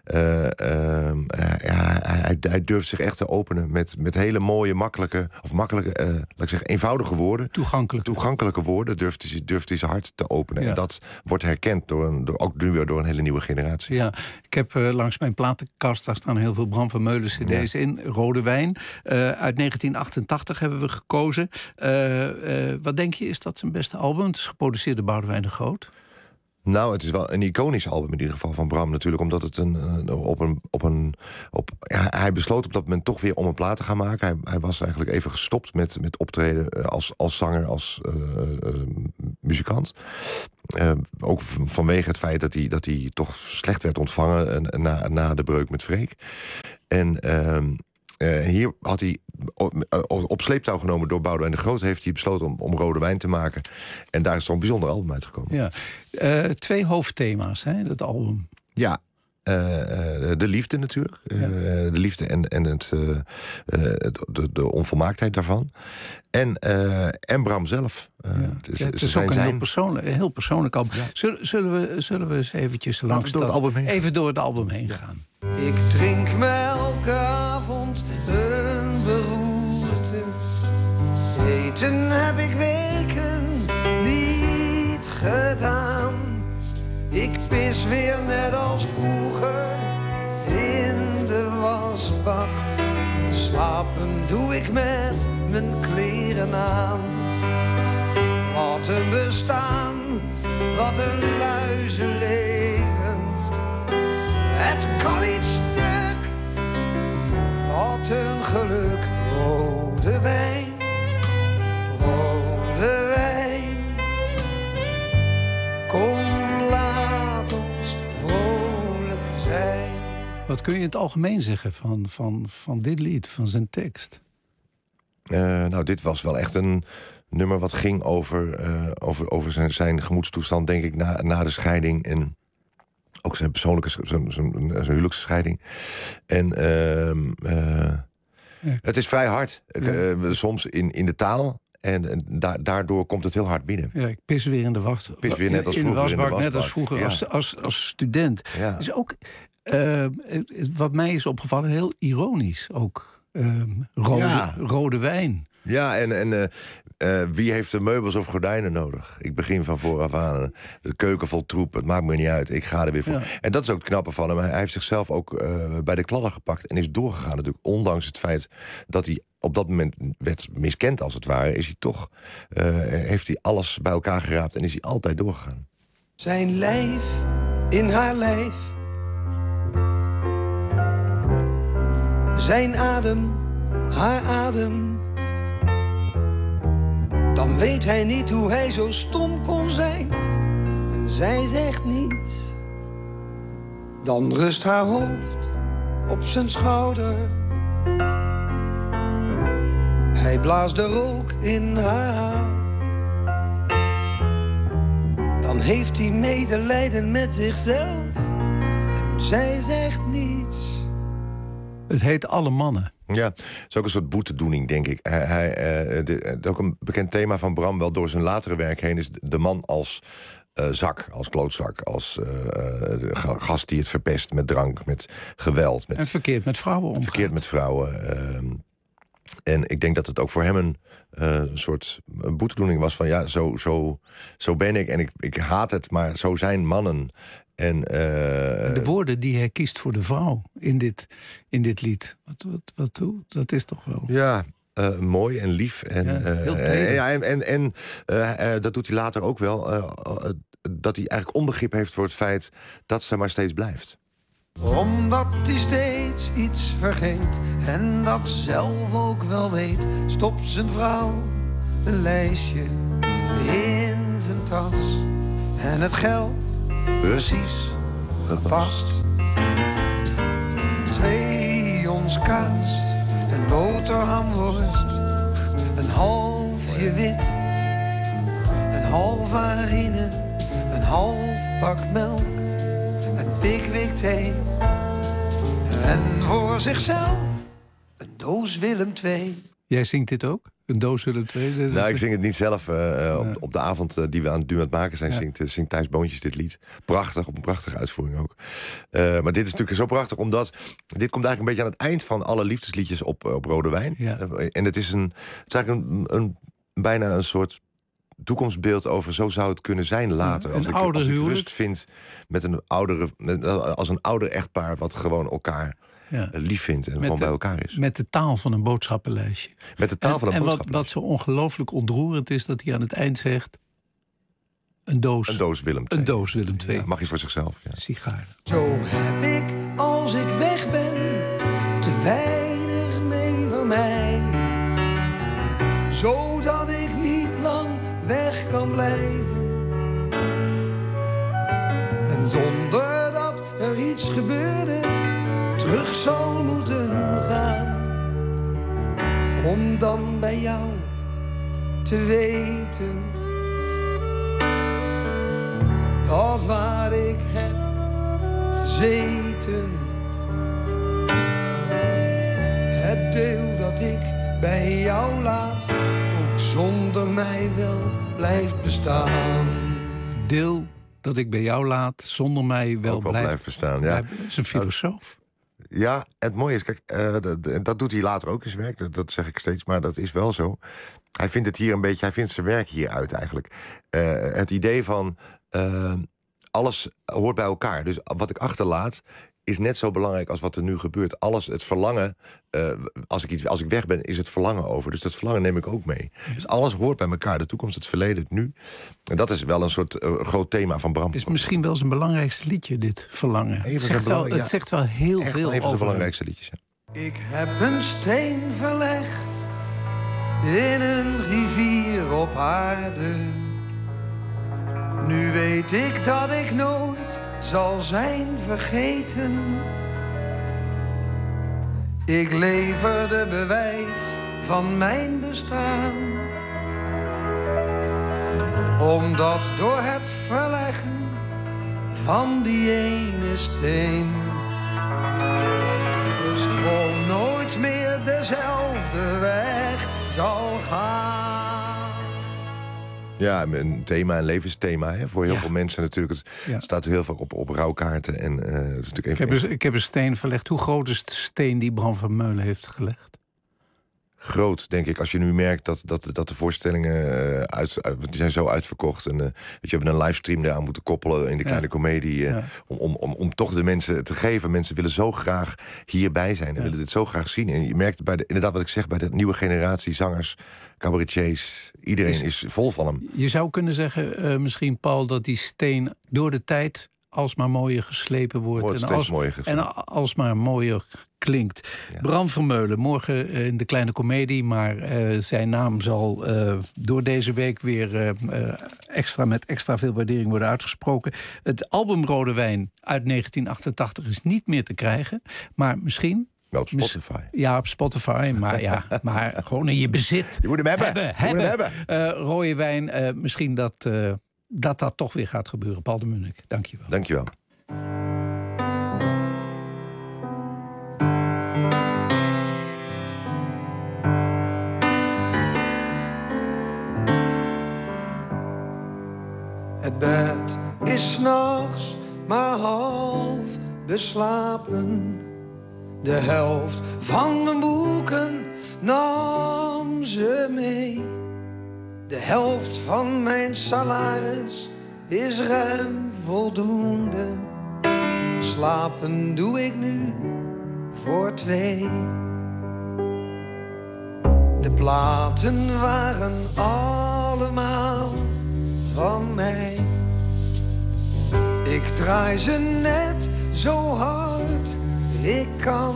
hij durft zich echt te openen met hele mooie, makkelijke, laat ik zeggen, eenvoudige woorden. Toegankelijke woorden durft hij zijn hart te openen. Ja. En dat wordt herkend ook nu weer door een hele nieuwe generatie. Ja, ik heb langs mijn platenkast, daar staan heel veel Bram Vermeulen cd's in. Rode Wijn. Uit 1988 hebben we gekozen. Wat denk je, is dat zijn beste album? Het is geproduceerd door Boudewijn de Groot. Nou, het is wel een iconisch album in ieder geval van Bram natuurlijk. Omdat het hij besloot op dat moment toch weer om een plaat te gaan maken. Hij was eigenlijk even gestopt met optreden als zanger, als muzikant. Ook vanwege het feit dat hij toch slecht werd ontvangen na de breuk met Freek. En... hier had hij op sleeptouw genomen door Boudewijn de Groot. Heeft hij besloten om Rode Wijn te maken. En daar is zo'n bijzonder album uitgekomen. Ja. 2 hoofdthema's, hè, dat album. Ja. De liefde natuurlijk. Ja. De liefde en de onvolmaaktheid daarvan. En Bram zelf. Het is ook een heel persoonlijk album. Ja. Zullen we eens eventjes langs even door het album heen gaan. Ik drink me elke avond een beroerte. Eten heb ik weken niet gedaan. Ik pis weer net als vroeger in de wasbak. Slapen doe ik met mijn kleren aan. Wat een bestaan, wat een luizenleven. Het kan niet stuk, wat een geluk. Oh. Wat kun je in het algemeen zeggen van dit lied, van zijn tekst? Dit was wel echt een nummer wat ging over zijn gemoedstoestand, denk ik, na de scheiding. En ook zijn persoonlijke, zijn huwelijksscheiding. En het is vrij hard. Soms in de taal. En daardoor komt het heel hard binnen. Ja, ik pis weer in de wasbak. Pis weer net als vroeger in de wasbak. Net als vroeger, ja. als student. Ja. Dus ook, wat mij is opgevallen, heel ironisch ook. Rode wijn. Ja, en wie heeft de meubels of gordijnen nodig? Ik begin van vooraf aan. De keuken vol troep, het maakt me niet uit. Ik ga er weer voor. Ja. En dat is ook het knappe van hem. Hij heeft zichzelf ook bij de kladden gepakt en is doorgegaan natuurlijk. Ondanks het feit dat hij op dat moment werd miskend als het ware, is hij toch, heeft hij alles bij elkaar geraapt en is hij altijd doorgegaan. Zijn lijf in haar lijf. Zijn adem, haar adem. Dan weet hij niet hoe hij zo stom kon zijn. En zij zegt niets. Dan rust haar hoofd op zijn schouder. Hij blaast de rook in haar. Dan heeft hij medelijden met zichzelf. En zij zegt niets. Het heet Alle Mannen. Ja, het is ook een soort boetedoening, denk ik. Ook een bekend thema van Bram, wel door zijn latere werk heen, is de man als zak, als klootzak, als gast die het verpest met drank, met geweld. En verkeerd met vrouwen omgaat. Verkeerd met vrouwen. En ik denk dat het ook voor hem een soort boetedoening was van ja, zo ben ik en ik haat het, maar zo zijn mannen. En de woorden die hij kiest voor de vrouw in dit lied, dat is toch wel... Ja, mooi en lief. En, heel teder. En dat doet hij later ook wel, dat hij eigenlijk onbegrip heeft voor het feit dat ze maar steeds blijft. Omdat hij steeds iets vergeet en dat zelf ook wel weet, stopt zijn vrouw een lijstje in zijn tas. En het geld precies gepast. 2 ons kaas, een boterhamworst, een halfje wit, een half harine, een half pak melk, een Pickwick thee. En voor zichzelf een doos Willem II. Jij zingt dit ook? Een doos Willem II? Nou, ik zing het niet zelf. Op de avond die we aan het maken zijn, zingt Thijs Boontjes dit lied. Prachtig, op een prachtige uitvoering ook. Maar dit is natuurlijk zo prachtig, omdat dit komt eigenlijk een beetje aan het eind van alle liefdesliedjes op Rode Wijn. Ja. En het is eigenlijk bijna een soort toekomstbeeld over zo zou het kunnen zijn later. Als ik rust vind met als een ouder echtpaar wat gewoon elkaar lief vindt en gewoon bij elkaar is. Met de taal van een boodschappenlijstje. Met de taal van een boodschappenlijstje. En wat zo ongelooflijk ontroerend is, dat hij aan het eind zegt: Een doos Willem II. Een doos Willem II. Ja, mag je voor zichzelf. Ja. Sigaren. Zo heb ik, als ik weg ben, te weinig mee van mij. Zodat ik niet lang weg kan blijven. En zonder dat er iets gebeurde, terug zal moeten gaan. Om dan bij jou te weten dat waar ik heb gezeten, het deel dat ik bij jou laat, ook zonder mij wel blijft bestaan. Deel dat ik bij jou laat, zonder mij wel blijft bestaan. Ja. Hij is een filosoof. Ja, het mooie is, kijk, dat doet hij later ook in zijn werk. Dat zeg ik steeds, maar dat is wel zo. Hij vindt het hier een beetje, hij vindt zijn werk hier uit eigenlijk. Het idee van alles hoort bij elkaar. Dus wat ik achterlaat is net zo belangrijk als wat er nu gebeurt. Alles, het verlangen, als ik weg ben, is het verlangen over. Dus dat verlangen neem ik ook mee. Dus alles hoort bij elkaar. De toekomst, het verleden, het nu. En dat is wel een soort groot thema van Bram. Het is misschien wel zijn belangrijkste liedje, dit verlangen. Het zegt wel heel echt veel over. Van de belangrijkste liedjes, ja. Ik heb een steen verlegd in een rivier op aarde. Nu weet ik dat ik nooit zal zijn vergeten. Ik leverde bewijs van mijn bestaan. Omdat door het verleggen van die ene steen de stroom nooit meer dezelfde weg zal gaan. Ja, een thema, een levensthema hè, voor heel veel mensen natuurlijk. Het staat heel vaak op rouwkaarten. En, het is natuurlijk ik heb een steen verlegd. Hoe groot is de steen die Bram Vermeulen heeft gelegd? Groot, denk ik. Als je nu merkt dat de voorstellingen die zijn zo uitverkocht. En je hebt een livestream daar aan moeten koppelen in de kleine komedie. Om toch de mensen te geven. Mensen willen zo graag hierbij zijn en willen dit zo graag zien. En je merkt inderdaad wat ik zeg, bij de nieuwe generatie zangers, cabaretiers, iedereen is vol van hem. Je zou kunnen zeggen, misschien Paul, dat die steen door de tijd alsmaar mooier geslepen wordt. En alsmaar mooier klinkt. Ja. Bram Vermeulen, morgen in de kleine komedie, maar zijn naam zal door deze week weer met extra veel waardering worden uitgesproken. Het album Rode Wijn uit 1988 is niet meer te krijgen, maar misschien... Wel op Spotify. Ja, op Spotify, maar gewoon in je bezit. Je moet hem hebben. Rode Wijn, misschien dat toch weer gaat gebeuren. Paul de Munnik, dankjewel. Dankjewel. Het bed is 's nachts maar half beslapen. De helft van mijn boeken nam ze mee. De helft van mijn salaris is ruim voldoende. Slapen doe ik nu voor 2. De platen waren allemaal van mij. Ik draai ze net zo hard ik kan.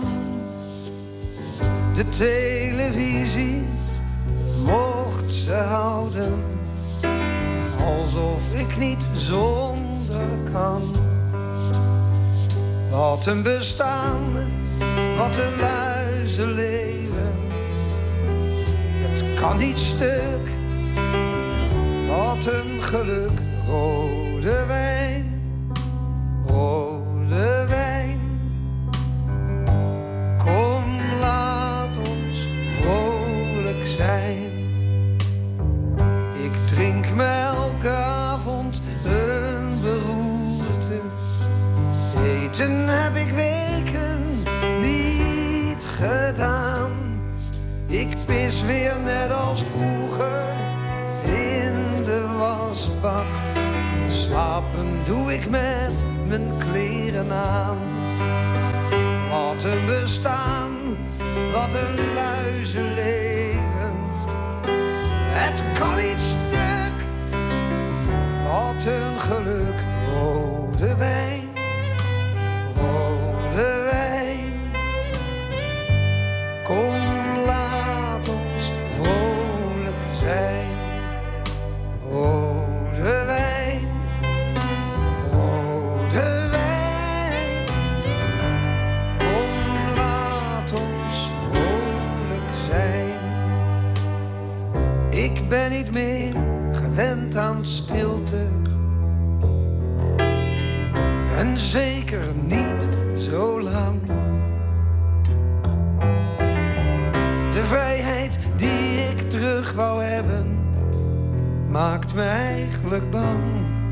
De televisie mocht ze houden, alsof ik niet zonder kan. Wat een bestaan, wat een luizenleven. Het kan niet stuk, wat een geluk. Rode wijn, rode wijn. Kom, laat ons vrolijk zijn. Ik drink me elke avond een beroerte. Eten heb ik weken niet gedaan. Ik pis weer net als vroeger in de wasbak. Slapen doe ik met mijn kleren aan. Wat een bestaan, wat een luizenleven. Het kan niet stuk, wat een geluk. Rode wijn, rode wijn. Kom, laat ons vrolijk zijn. Rode wijn, rode wijn. Kom, laat ons vrolijk zijn. Ik ben niet meer gewend aan stilte. En zeker niet zo lang. De vrijheid die ik terug wou hebben, maakt me eigenlijk bang.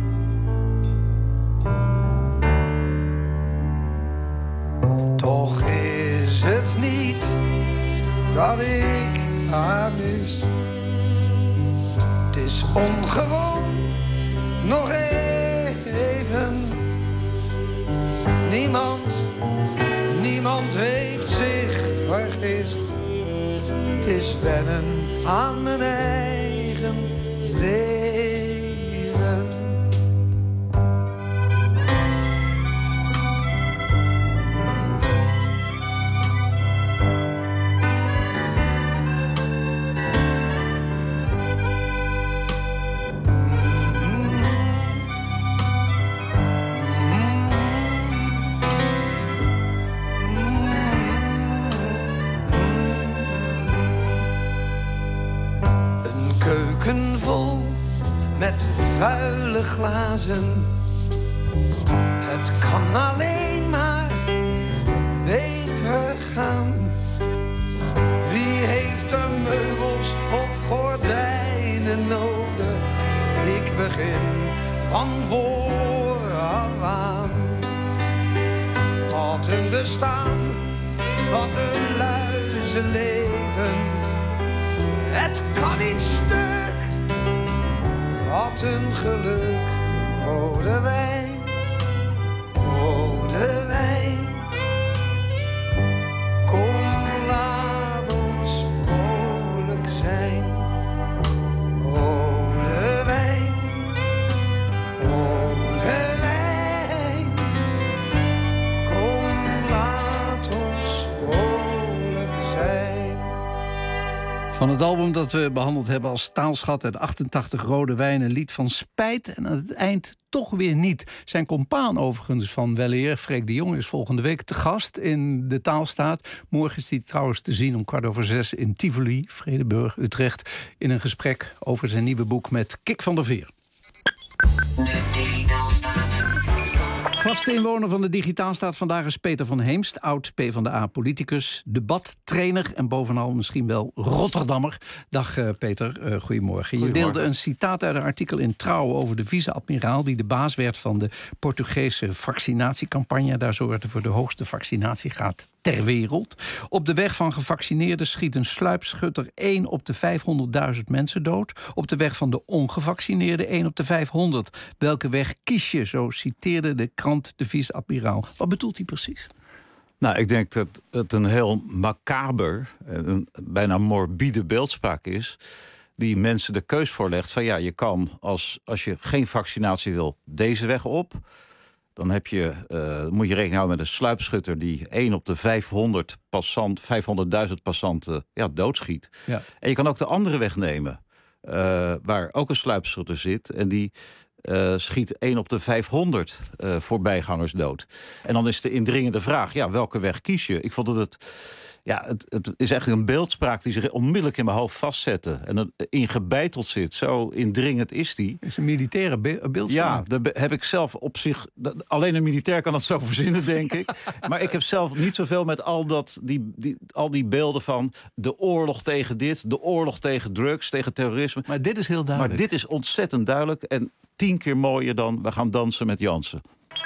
Toch is het niet dat ik haar mis. Het is ongewoon, nog even. Niemand heeft zich vergist. Het is wennen aan mijn eigen leven. glazen. Het kan alleen maar beter gaan. Wie heeft er meubels of gordijnen nodig? Ik begin van vooraf aan. Wat een bestaan, wat een luizenleven. Het kan niet stuk, wat een geluk. Rode wijn, rode wijn. Kom, laat ons vrolijk zijn. Rode wijn, rode wijn. Kom, laat ons vrolijk zijn. Van het album dat we behandeld hebben als taalschat uit 88, Rode Wijn, een lied van spijt en aan het eind toch weer niet. Zijn compaan overigens van weleer, Freek de Jong, is volgende week te gast in de Taalstaat. Morgen is hij trouwens te zien om 6:15 in Tivoli, Vredenburg, Utrecht, in een gesprek over zijn nieuwe boek met Kik van der Veer. Vaste inwoner van de Digitaalstaat vandaag is Peter van Heemst, oud PvdA-politicus, debattrainer en bovenal misschien wel Rotterdammer. Dag Peter, goedemorgen. Je deelde een citaat uit een artikel in Trouw over de vice-admiraal die de baas werd van de Portugese vaccinatiecampagne. Daar zorgde voor de hoogste vaccinatiegraad ter wereld. Op de weg van gevaccineerden schiet een sluipschutter 1 op de 500.000 mensen dood. Op de weg van de ongevaccineerden 1 op de 500. Welke weg kies je? Zo citeerde de krant de vice-admiraal. Wat bedoelt hij precies? Nou, ik denk dat het een heel macaber, een bijna morbide beeldspraak is, die mensen de keus voorlegt van ja, je kan als je geen vaccinatie wil deze weg op. Dan moet je rekening houden met een sluipschutter die 1 op de 500.000 passanten doodschiet. Ja. En je kan ook de andere weg nemen, waar ook een sluipschutter zit en die schiet 1 op de 500 voorbijgangers dood. En dan is de indringende vraag, ja, welke weg kies je? Ik vond het is echt een beeldspraak die zich onmiddellijk in mijn hoofd vastzette. En ingebeiteld zit. Zo indringend is die. Het is een militaire beeldspraak. Ja, daar heb ik zelf op zich. Alleen een militair kan dat zo verzinnen, denk ik. Maar ik heb zelf niet zoveel met al die beelden van de oorlog tegen dit, de oorlog tegen drugs, tegen terrorisme. Maar dit is heel duidelijk. Maar dit is ontzettend duidelijk. En 10 keer mooier dan we gaan dansen met Jansen.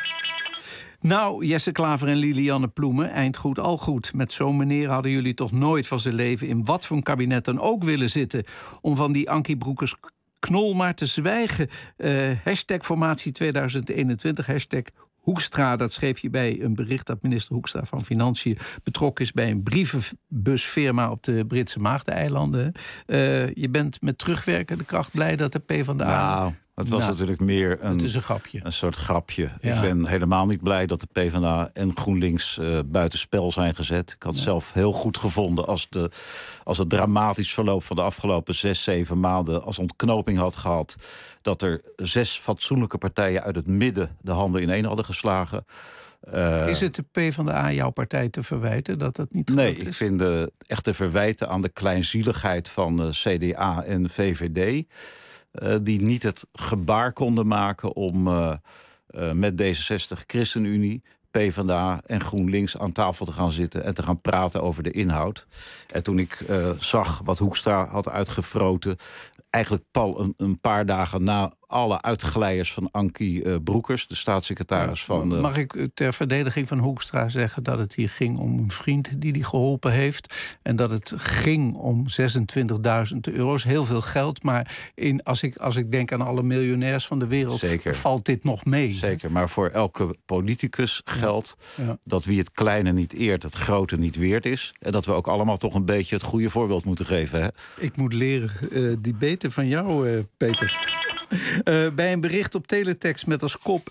Nou, Jesse Klaver en Lilianne Ploemen, eind goed al goed. Met zo'n meneer hadden jullie toch nooit van zijn leven in wat voor een kabinet dan ook willen zitten. Om van die Ankie Broekers knol maar te zwijgen. Hashtag formatie 2021, hashtag Hoekstra. Dat schreef je bij een bericht dat minister Hoekstra van Financiën betrokken is bij een brievenbusfirma op de Britse Maagdeneilanden. Je bent met terugwerkende kracht blij dat de PvdA... Nou, het was natuurlijk meer een grapje. Een soort grapje. Ja. Ik ben helemaal niet blij dat de PvdA en GroenLinks buitenspel zijn gezet. Ik had het zelf heel goed gevonden als het dramatisch verloop van de afgelopen 6-7 maanden als ontknoping had gehad, dat er 6 fatsoenlijke partijen uit het midden de handen ineen hadden geslagen. Is het de PvdA jouw partij te verwijten dat dat niet nee, goed is? Ik vind echt te verwijten aan de kleinzieligheid van CDA en VVD. Die niet het gebaar konden maken om met D66, ChristenUnie, PvdA en GroenLinks aan tafel te gaan zitten en te gaan praten over de inhoud. En toen ik zag wat Hoekstra had uitgefroten, eigenlijk Paul een paar dagen na alle uitglijers van Ankie Broekers, de staatssecretaris van... Mag ik ter verdediging van Hoekstra zeggen dat het hier ging om een vriend die geholpen heeft en dat het ging om €26.000. Heel veel geld, maar als ik denk aan alle miljonairs van de wereld, zeker, valt dit nog mee. Zeker, maar voor elke politicus geldt dat wie het kleine niet eert, het grote niet weerd is. En dat we ook allemaal toch een beetje het goede voorbeeld moeten geven. Hè? Ik moet leren die beter van jou, Peter. Bij een bericht op teletext met als kop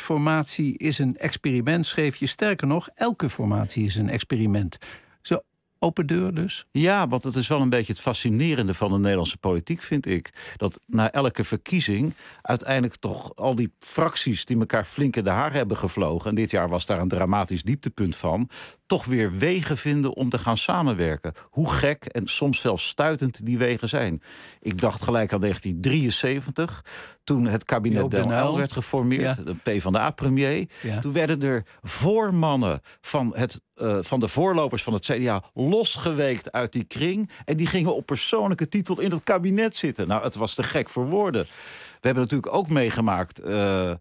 informateursformatie is een experiment, schreef je sterker nog, elke formatie is een experiment. Zo Open deur dus? Ja, want het is wel een beetje het fascinerende van de Nederlandse politiek, vind ik. Dat na elke verkiezing uiteindelijk toch al die fracties die elkaar flink in de haren hebben gevlogen, en dit jaar was daar een dramatisch dieptepunt van, toch weer wegen vinden om te gaan samenwerken. Hoe gek en soms zelfs stuitend die wegen zijn. Ik dacht gelijk aan 1973, toen het kabinet Den Uyl werd geformeerd, de PvdA-premier. Ja. Toen werden er voormannen van de voorlopers van het CDA losgeweekt uit die kring. En die gingen op persoonlijke titel in het kabinet zitten. Nou, het was te gek voor woorden. We hebben natuurlijk ook meegemaakt in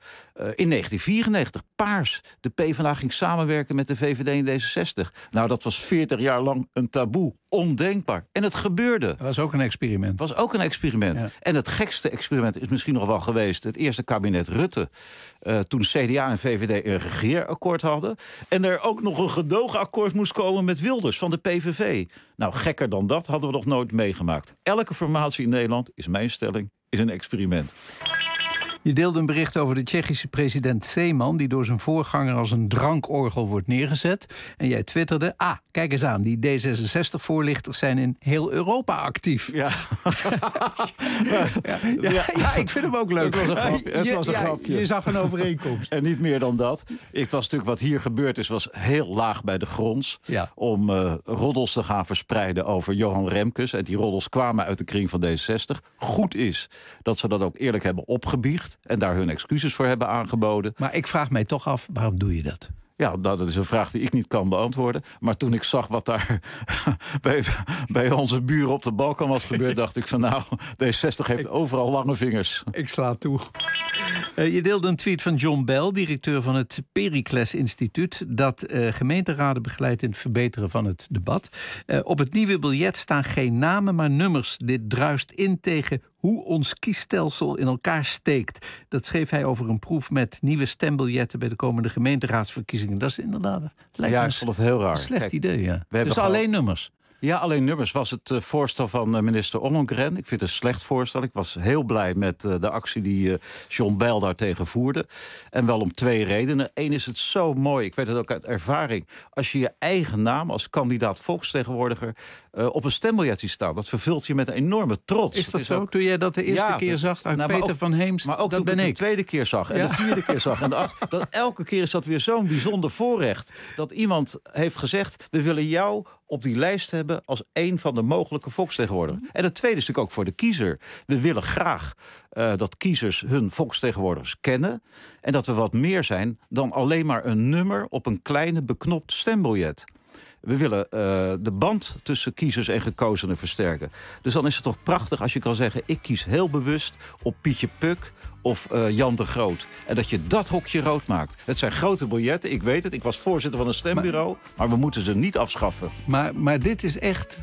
1994. Paars. De PvdA ging samenwerken met de VVD en D66. Nou, dat was 40 jaar lang een taboe. Ondenkbaar. En het gebeurde. Dat was ook een experiment. Ja. En het gekste experiment is misschien nog wel geweest het eerste kabinet Rutte. Toen CDA en VVD een regeerakkoord hadden. En er ook nog een gedoogakkoord moest komen met Wilders van de PVV. Nou, gekker dan dat hadden we nog nooit meegemaakt. Elke formatie in Nederland, is mijn stelling, is een experiment. Je deelde een bericht over de Tsjechische president Zeman, die door zijn voorganger als een drankorgel wordt neergezet. En jij twitterde, kijk eens aan, die D66-voorlichters zijn in heel Europa actief. Ja, ik vind hem ook leuk. Het was een grapje. Je zag een overeenkomst. En niet meer dan dat. Het was natuurlijk wat hier gebeurd is, was heel laag bij de gronds. Ja. Om roddels te gaan verspreiden over Johan Remkes. En die roddels kwamen uit de kring van D66. Goed is dat ze dat ook eerlijk hebben opgebiecht en daar hun excuses voor hebben aangeboden. Maar ik vraag mij toch af, waarom doe je dat? Ja, dat is een vraag die ik niet kan beantwoorden. Maar toen ik zag wat daar bij onze buren op de Balkan was gebeurd, dacht ik van nou, D60 heeft overal lange vingers. Ik sla toe. Je deelde een tweet van John Bell, directeur van het Pericles Instituut, dat gemeenteraden begeleidt in het verbeteren van het debat. Op het nieuwe biljet staan geen namen, maar nummers. Dit druist in tegen hoe ons kiesstelsel in elkaar steekt. Dat schreef hij over een proef met nieuwe stembiljetten bij de komende gemeenteraadsverkiezingen. Dat is inderdaad, lijkt me ik vond het heel raar. Een slecht idee, ja. Dus alleen nummers. Ja, alleen nummers was het voorstel van minister Ollongren. Ik vind het een slecht voorstel. Ik was heel blij met de actie die John Bell daartegen voerde. En wel om 2 redenen. Eén is het zo mooi, ik weet het ook uit ervaring, als je je eigen naam als kandidaat volksvertegenwoordiger op een stembiljet ziet staan. Dat vervult je met een enorme trots. Is dat zo? Toen jij dat de eerste keer zag uit Peter van Heemst, maar ook dat ben ik ik. De tweede keer zag en de 4e keer zag. En elke keer is dat weer zo'n bijzonder voorrecht. Dat iemand heeft gezegd, we willen jou op die lijst hebben als een van de mogelijke volksvertegenwoordigers. En het tweede is natuurlijk ook voor de kiezer. We willen graag dat kiezers hun volksvertegenwoordigers kennen. En dat we wat meer zijn dan alleen maar een nummer op een kleine beknopt stembiljet. We willen de band tussen kiezers en gekozenen versterken. Dus dan is het toch prachtig als je kan zeggen, ik kies heel bewust op Pietje Puk of Jan de Groot. En dat je dat hokje rood maakt. Het zijn grote biljetten, ik weet het. Ik was voorzitter van een stembureau. Maar we moeten ze niet afschaffen. Maar dit is echt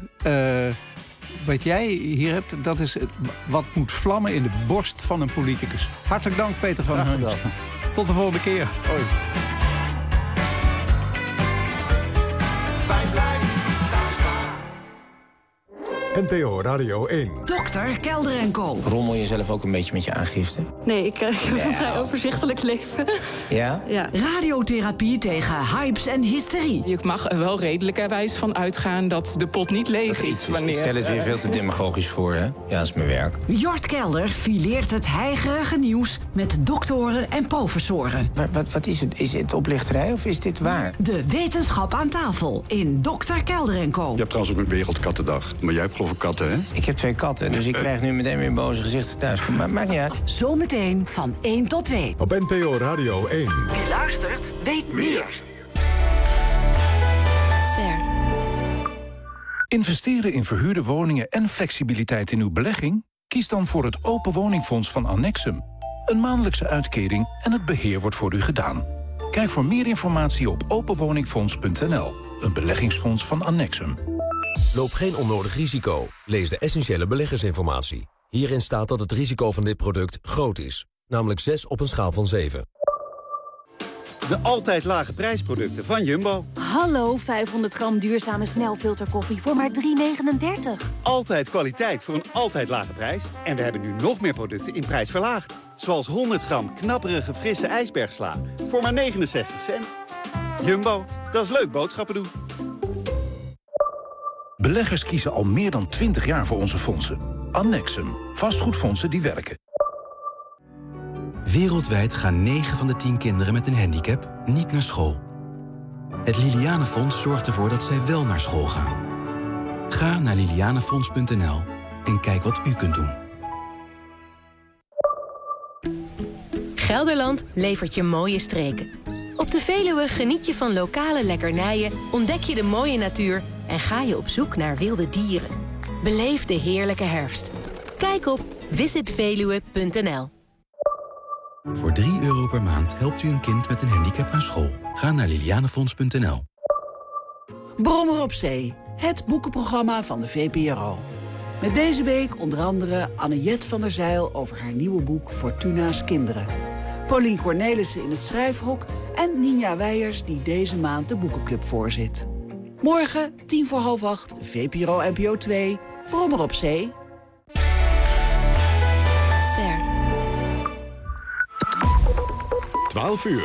wat jij hier hebt, dat is wat moet vlammen in de borst van een politicus. Hartelijk dank, Peter van Heemst. Tot de volgende keer. Hoi. NPO Radio 1. Dokter Kelder en Co. Rommel je zelf ook een beetje met je aangifte? Nee, ik heb een vrij overzichtelijk leven. Ja? Ja. Radiotherapie tegen hypes en hysterie. Je mag er wel redelijkerwijs van uitgaan dat de pot niet leeg is. Wanneer... Ik stel het weer veel te demagogisch voor, hè? Ja, dat is mijn werk. Jort Kelder fileert het heigerige nieuws met doktoren en professoren. Wat is het? Is het oplichterij of is dit waar? De wetenschap aan tafel in Dokter Kelder en Co. Je hebt trouwens ook een Wereldkattendag. Maar jij hebt geloof ik katten, hè? Ik heb 2 katten, dus ik krijg nu meteen weer boze gezichten thuis. Maar maakt niet uit. Zometeen van 1 tot 2. Op NPO Radio 1. Wie luistert, weet meer. Ster. Investeren in verhuurde woningen en flexibiliteit in uw belegging? Kies dan voor het Open Woningfonds van Annexum. Een maandelijkse uitkering en het beheer wordt voor u gedaan. Kijk voor meer informatie op openwoningfonds.nl. Een beleggingsfonds van Annexum. Loop geen onnodig risico. Lees de essentiële beleggersinformatie. Hierin staat dat het risico van dit product groot is. Namelijk 6 op een schaal van 7. De altijd lage prijsproducten van Jumbo. Hallo, 500 gram duurzame snelfilterkoffie voor maar €3,39. Altijd kwaliteit voor een altijd lage prijs. En we hebben nu nog meer producten in prijs verlaagd. Zoals 100 gram knapperige frisse ijsbergsla voor maar 69 cent. Jumbo, dat is leuk boodschappen doen. Beleggers kiezen al meer dan 20 jaar voor onze fondsen. Annexum. Vastgoedfondsen die werken. Wereldwijd gaan 9 van de 10 kinderen met een handicap niet naar school. Het Lilianenfonds zorgt ervoor dat zij wel naar school gaan. Ga naar lilianenfonds.nl en kijk wat u kunt doen. Gelderland levert je mooie streken. Op de Veluwe geniet je van lokale lekkernijen, ontdek je de mooie natuur en ga je op zoek naar wilde dieren. Beleef de heerlijke herfst. Kijk op visitveluwe.nl. Voor €3 per maand helpt u een kind met een handicap naar school. Ga naar lilianenfonds.nl. Brommer op Zee, het boekenprogramma van de VPRO. Met deze week onder andere Anne-Jet van der Zijl over haar nieuwe boek Fortuna's Kinderen. Paulien Cornelissen in het schrijfhok en Ninja Weijers die deze maand de boekenclub voorzit. Morgen, 7:45, VPRO NPO 2, Brommer op Zee. Ster. 12 uur.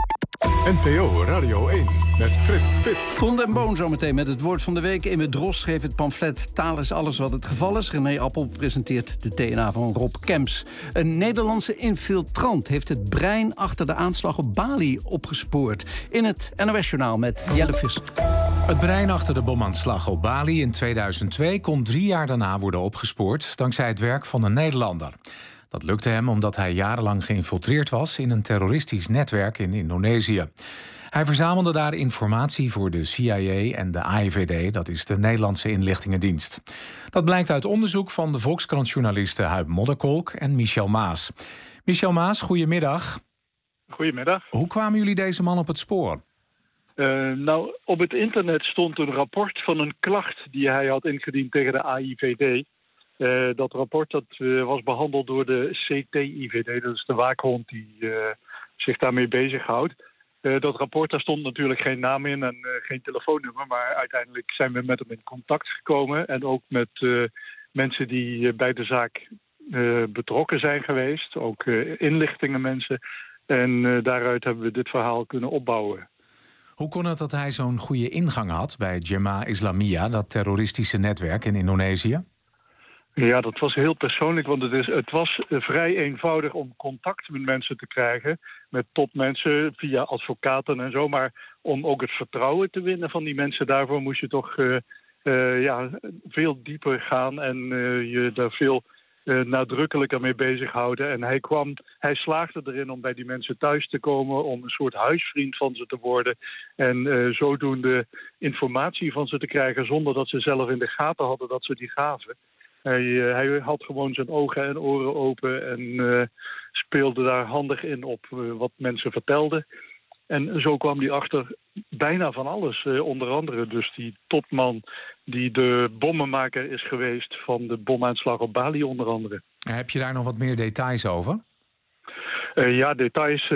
NPO Radio 1 met Frits Spits. Ton den Boon zometeen met het woord van de week. Emma Drost schreef het pamflet Taal is alles wat het geval is. René Appel presenteert de TNA van Rob Kemps. Een Nederlandse infiltrant heeft het brein achter de aanslag op Bali opgespoord. In het NOS-journaal met Jelle Visser. Het brein achter de bomaanslag op Bali in 2002 kon 3 jaar daarna worden opgespoord dankzij het werk van een Nederlander. Dat lukte hem omdat hij jarenlang geïnfiltreerd was in een terroristisch netwerk in Indonesië. Hij verzamelde daar informatie voor de CIA en de AIVD, dat is de Nederlandse inlichtingendienst. Dat blijkt uit onderzoek van de Volkskrant-journalisten Huib Modderkolk en Michel Maas. Michel Maas, goedemiddag. Goedemiddag. Hoe kwamen jullie deze man op het spoor? Nou, op het internet stond een rapport van een klacht die hij had ingediend tegen de AIVD. Dat rapport was behandeld door de CTIVD, dat is de waakhond die zich daarmee bezighoudt. Dat rapport, daar stond natuurlijk geen naam in en geen telefoonnummer, maar uiteindelijk zijn we met hem in contact gekomen. En ook met mensen die bij de zaak betrokken zijn geweest, ook inlichtingenmensen. En daaruit hebben we dit verhaal kunnen opbouwen. Hoe kon het dat hij zo'n goede ingang had bij Jemaah Islamiyah, dat terroristische netwerk in Indonesië? Ja, dat was heel persoonlijk, want het was vrij eenvoudig om contact met mensen te krijgen. Met topmensen via advocaten en zo. Maar om ook het vertrouwen te winnen van die mensen, daarvoor moest je toch veel dieper gaan en je daar veel nadrukkelijker mee bezighouden. En hij slaagde erin om bij die mensen thuis te komen, om een soort huisvriend van ze te worden. En zodoende informatie van ze te krijgen zonder dat ze zelf in de gaten hadden dat ze die gaven. Hij had gewoon zijn ogen en oren open en speelde daar handig in op wat mensen vertelden. En zo kwam hij achter bijna van alles. Onder andere dus die topman die de bommenmaker is geweest van de bomaanslag op Bali onder andere. Heb je daar nog wat meer details over? Ja, details.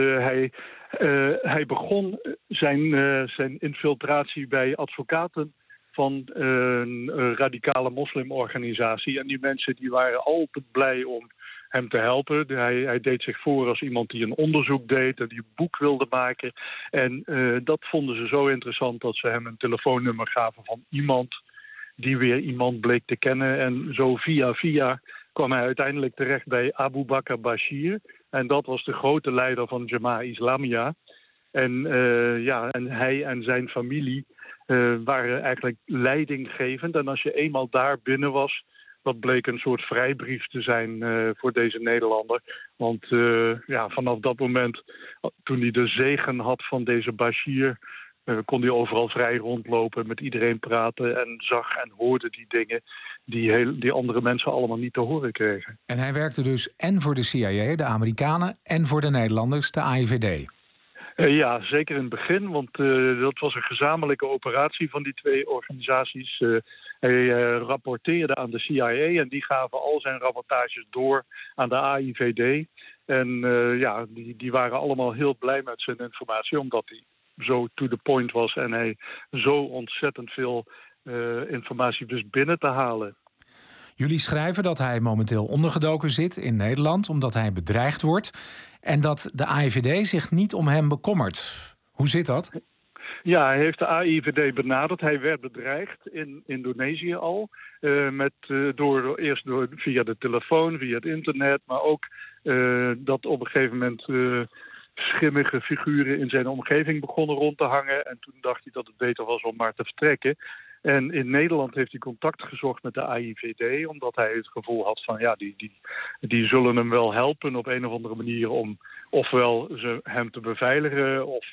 Hij begon zijn infiltratie bij advocaten van een radicale moslimorganisatie. En die mensen die waren altijd blij om hem te helpen. Hij deed zich voor als iemand die een onderzoek deed en die een boek wilde maken. En dat vonden ze zo interessant dat ze hem een telefoonnummer gaven van iemand die weer iemand bleek te kennen. En zo via kwam hij uiteindelijk terecht bij Abu Bakr Bashir. En dat was de grote leider van Jemaah Islamiyah. En hij en zijn familie waren eigenlijk leidinggevend. En als je eenmaal daar binnen was, dat bleek een soort vrijbrief te zijn voor deze Nederlander. Want vanaf dat moment, toen hij de zegen had van deze Bashir, kon hij overal vrij rondlopen, met iedereen praten en zag en hoorde die dingen die andere mensen allemaal niet te horen kregen. En hij werkte dus en voor de CIA, de Amerikanen, en voor de Nederlanders, de AIVD. Ja, zeker in het begin, want dat was een gezamenlijke operatie van die twee organisaties. Hij rapporteerde aan de CIA en die gaven al zijn rapportages door aan de AIVD. En die waren allemaal heel blij met zijn informatie, omdat hij zo to the point was en hij zo ontzettend veel informatie wist binnen te halen. Jullie schrijven dat hij momenteel ondergedoken zit in Nederland omdat hij bedreigd wordt en dat de AIVD zich niet om hem bekommert. Hoe zit dat? Ja, hij heeft de AIVD benaderd. Hij werd bedreigd in Indonesië al. Eerst via de telefoon, via het internet. Maar ook dat op een gegeven moment schimmige figuren in zijn omgeving begonnen rond te hangen. En toen dacht hij dat het beter was om maar te vertrekken. En in Nederland heeft hij contact gezocht met de AIVD, omdat hij het gevoel had van die zullen hem wel helpen op een of andere manier om ofwel hem te beveiligen of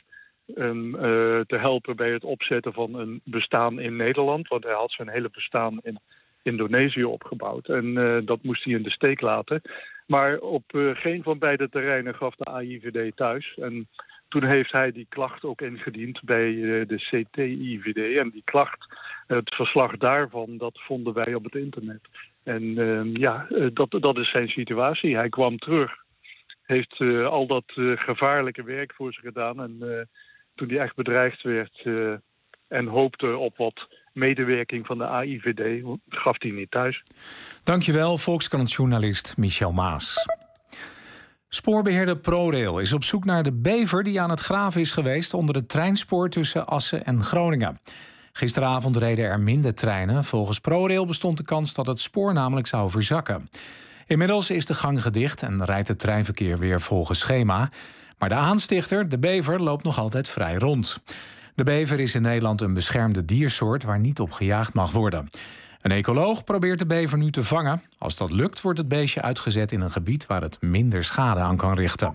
te helpen bij het opzetten van een bestaan in Nederland. Want hij had zijn hele bestaan in Indonesië opgebouwd. En dat moest hij in de steek laten. Maar op geen van beide terreinen gaf de AIVD thuis. En toen heeft hij die klacht ook ingediend bij de CTIVD. En die klacht, het verslag daarvan, dat vonden wij op het internet. En dat is zijn situatie. Hij kwam terug, heeft al dat gevaarlijke werk voor zich gedaan. En toen hij echt bedreigd werd en hoopte op wat medewerking van de AIVD, gaf hij niet thuis. Dankjewel, Volkskrant-journalist Michel Maas. Spoorbeheerder ProRail is op zoek naar de bever die aan het graven is geweest onder het treinspoor tussen Assen en Groningen. Gisteravond reden er minder treinen. Volgens ProRail bestond de kans dat het spoor namelijk zou verzakken. Inmiddels is de gang gedicht en rijdt het treinverkeer weer volgens schema. Maar de aanstichter, de bever, loopt nog altijd vrij rond. De bever is in Nederland een beschermde diersoort waar niet op gejaagd mag worden. Een ecoloog probeert de bever nu te vangen. Als dat lukt, wordt het beestje uitgezet in een gebied waar het minder schade aan kan richten.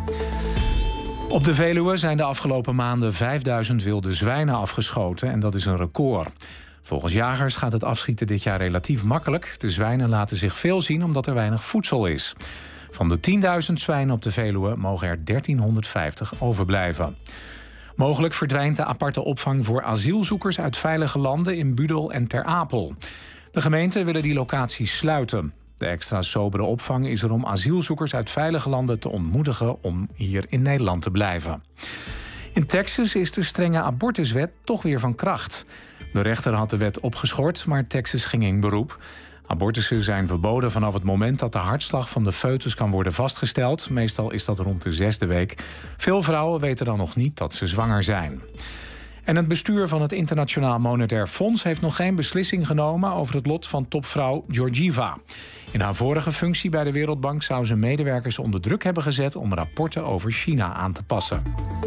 Op de Veluwe zijn de afgelopen maanden 5000 wilde zwijnen afgeschoten en dat is een record. Volgens jagers gaat het afschieten dit jaar relatief makkelijk. De zwijnen laten zich veel zien omdat er weinig voedsel is. Van de 10.000 zwijnen op de Veluwe mogen er 1350 overblijven. Mogelijk verdwijnt de aparte opvang voor asielzoekers uit veilige landen in Budel en Ter Apel. De gemeenten willen die locaties sluiten. De extra sobere opvang is er om asielzoekers uit veilige landen te ontmoedigen om hier in Nederland te blijven. In Texas is de strenge abortuswet toch weer van kracht. De rechter had de wet opgeschort, maar Texas ging in beroep. Abortussen zijn verboden vanaf het moment dat de hartslag van de foetus kan worden vastgesteld. Meestal is dat rond de 6e week. Veel vrouwen weten dan nog niet dat ze zwanger zijn. En het bestuur van het Internationaal Monetair Fonds heeft nog geen beslissing genomen over het lot van topvrouw Georgieva. In haar vorige functie bij de Wereldbank zou ze medewerkers onder druk hebben gezet om rapporten over China aan te passen.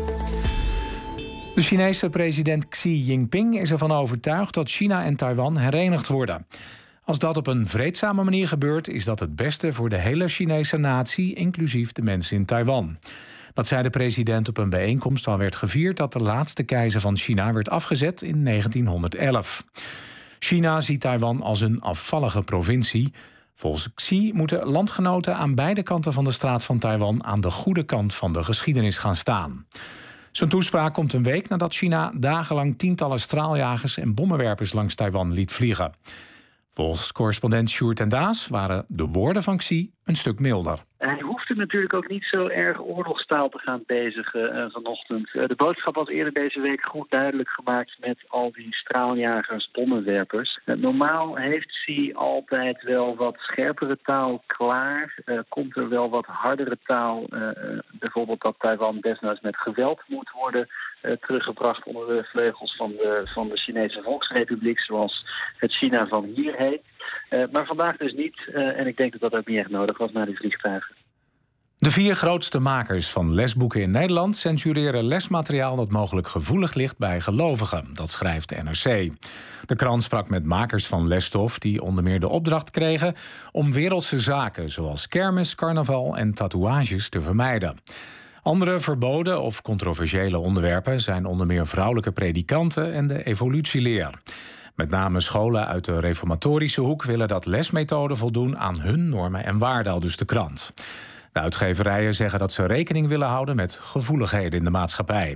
De Chinese president Xi Jinping is ervan overtuigd dat China en Taiwan herenigd worden. Als dat op een vreedzame manier gebeurt, is dat het beste voor de hele Chinese natie, inclusief de mensen in Taiwan. Dat zei de president op een bijeenkomst waar werd gevierd dat de laatste keizer van China werd afgezet in 1911. China ziet Taiwan als een afvallige provincie. Volgens Xi moeten landgenoten aan beide kanten van de straat van Taiwan aan de goede kant van de geschiedenis gaan staan. Zijn toespraak komt een week nadat China dagenlang tientallen straaljagers en bommenwerpers langs Taiwan liet vliegen. Volgens correspondent Sjoerd en Daas waren de woorden van Xi een stuk milder. Hij hoefde natuurlijk ook niet zo erg oorlogstaal te gaan bezigen vanochtend. De boodschap was eerder deze week goed duidelijk gemaakt met al die straaljagers, bommenwerpers. Normaal heeft Xi altijd wel wat scherpere taal klaar. Komt er wel wat hardere taal, bijvoorbeeld dat Taiwan desnoods met geweld moet worden teruggebracht onder de vleugels van de Chinese Volksrepubliek, zoals het China van hier heet. Maar vandaag dus niet. En ik denk dat dat ook niet echt nodig was na die vliegtuigen. De 4 grootste makers van lesboeken in Nederland censureren lesmateriaal dat mogelijk gevoelig ligt bij gelovigen. Dat schrijft de NRC. De krant sprak met makers van lesstof die onder meer de opdracht kregen om wereldse zaken zoals kermis, carnaval en tatoeages te vermijden. Andere verboden of controversiële onderwerpen zijn onder meer vrouwelijke predikanten en de evolutieleer. Met name scholen uit de reformatorische hoek willen dat lesmethoden voldoen aan hun normen en waarden, aldus de krant. De uitgeverijen zeggen dat ze rekening willen houden met gevoeligheden in de maatschappij.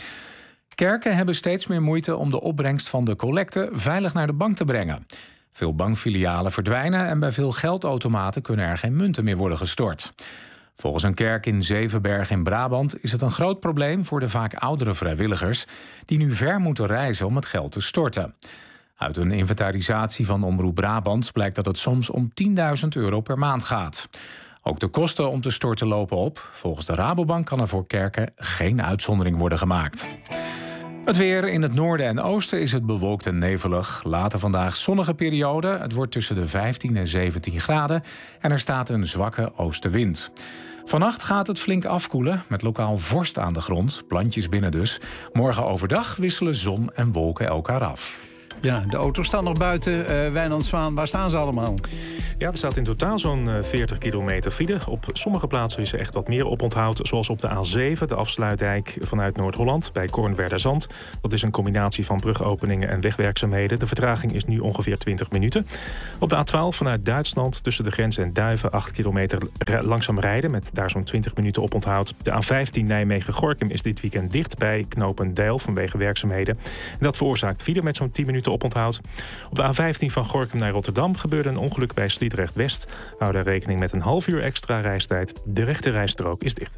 Kerken hebben steeds meer moeite om de opbrengst van de collecte veilig naar de bank te brengen. Veel bankfilialen verdwijnen en bij veel geldautomaten kunnen er geen munten meer worden gestort. Volgens een kerk in Zevenberg in Brabant is het een groot probleem voor de vaak oudere vrijwilligers die nu ver moeten reizen om het geld te storten. Uit een inventarisatie van Omroep Brabant blijkt dat het soms om €10.000 per maand gaat. Ook de kosten om te storten lopen op. Volgens de Rabobank kan er voor kerken geen uitzondering worden gemaakt. Het weer in het noorden en oosten is het bewolkt en nevelig. Later vandaag zonnige periode. Het wordt tussen de 15 en 17 graden. En er staat een zwakke oostenwind. Vannacht gaat het flink afkoelen, met lokaal vorst aan de grond. Plantjes binnen dus. Morgen overdag wisselen zon en wolken elkaar af. Ja, de auto's staan nog buiten. Wijnand Zwaan, waar staan ze allemaal? Ja, er staat in totaal zo'n 40 kilometer file. Op sommige plaatsen is er echt wat meer oponthoud. Zoals op de A7, de afsluitdijk vanuit Noord-Holland, bij Kornwerderzand. Dat is een combinatie van brugopeningen en wegwerkzaamheden. De vertraging is nu ongeveer 20 minuten. Op de A12 vanuit Duitsland, tussen de grens en Duiven, 8 kilometer langzaam rijden, met daar zo'n 20 minuten oponthoud. De A15 Nijmegen-Gorinchem is dit weekend dicht bij Knopendijl vanwege werkzaamheden. En dat veroorzaakt file met zo'n 10 minuten oponthoud. Op de A15 van Gorinchem naar Rotterdam gebeurde een ongeluk bij Sliedrecht-West. Hou daar rekening met een half uur extra reistijd. De rechte rijstrook is dicht.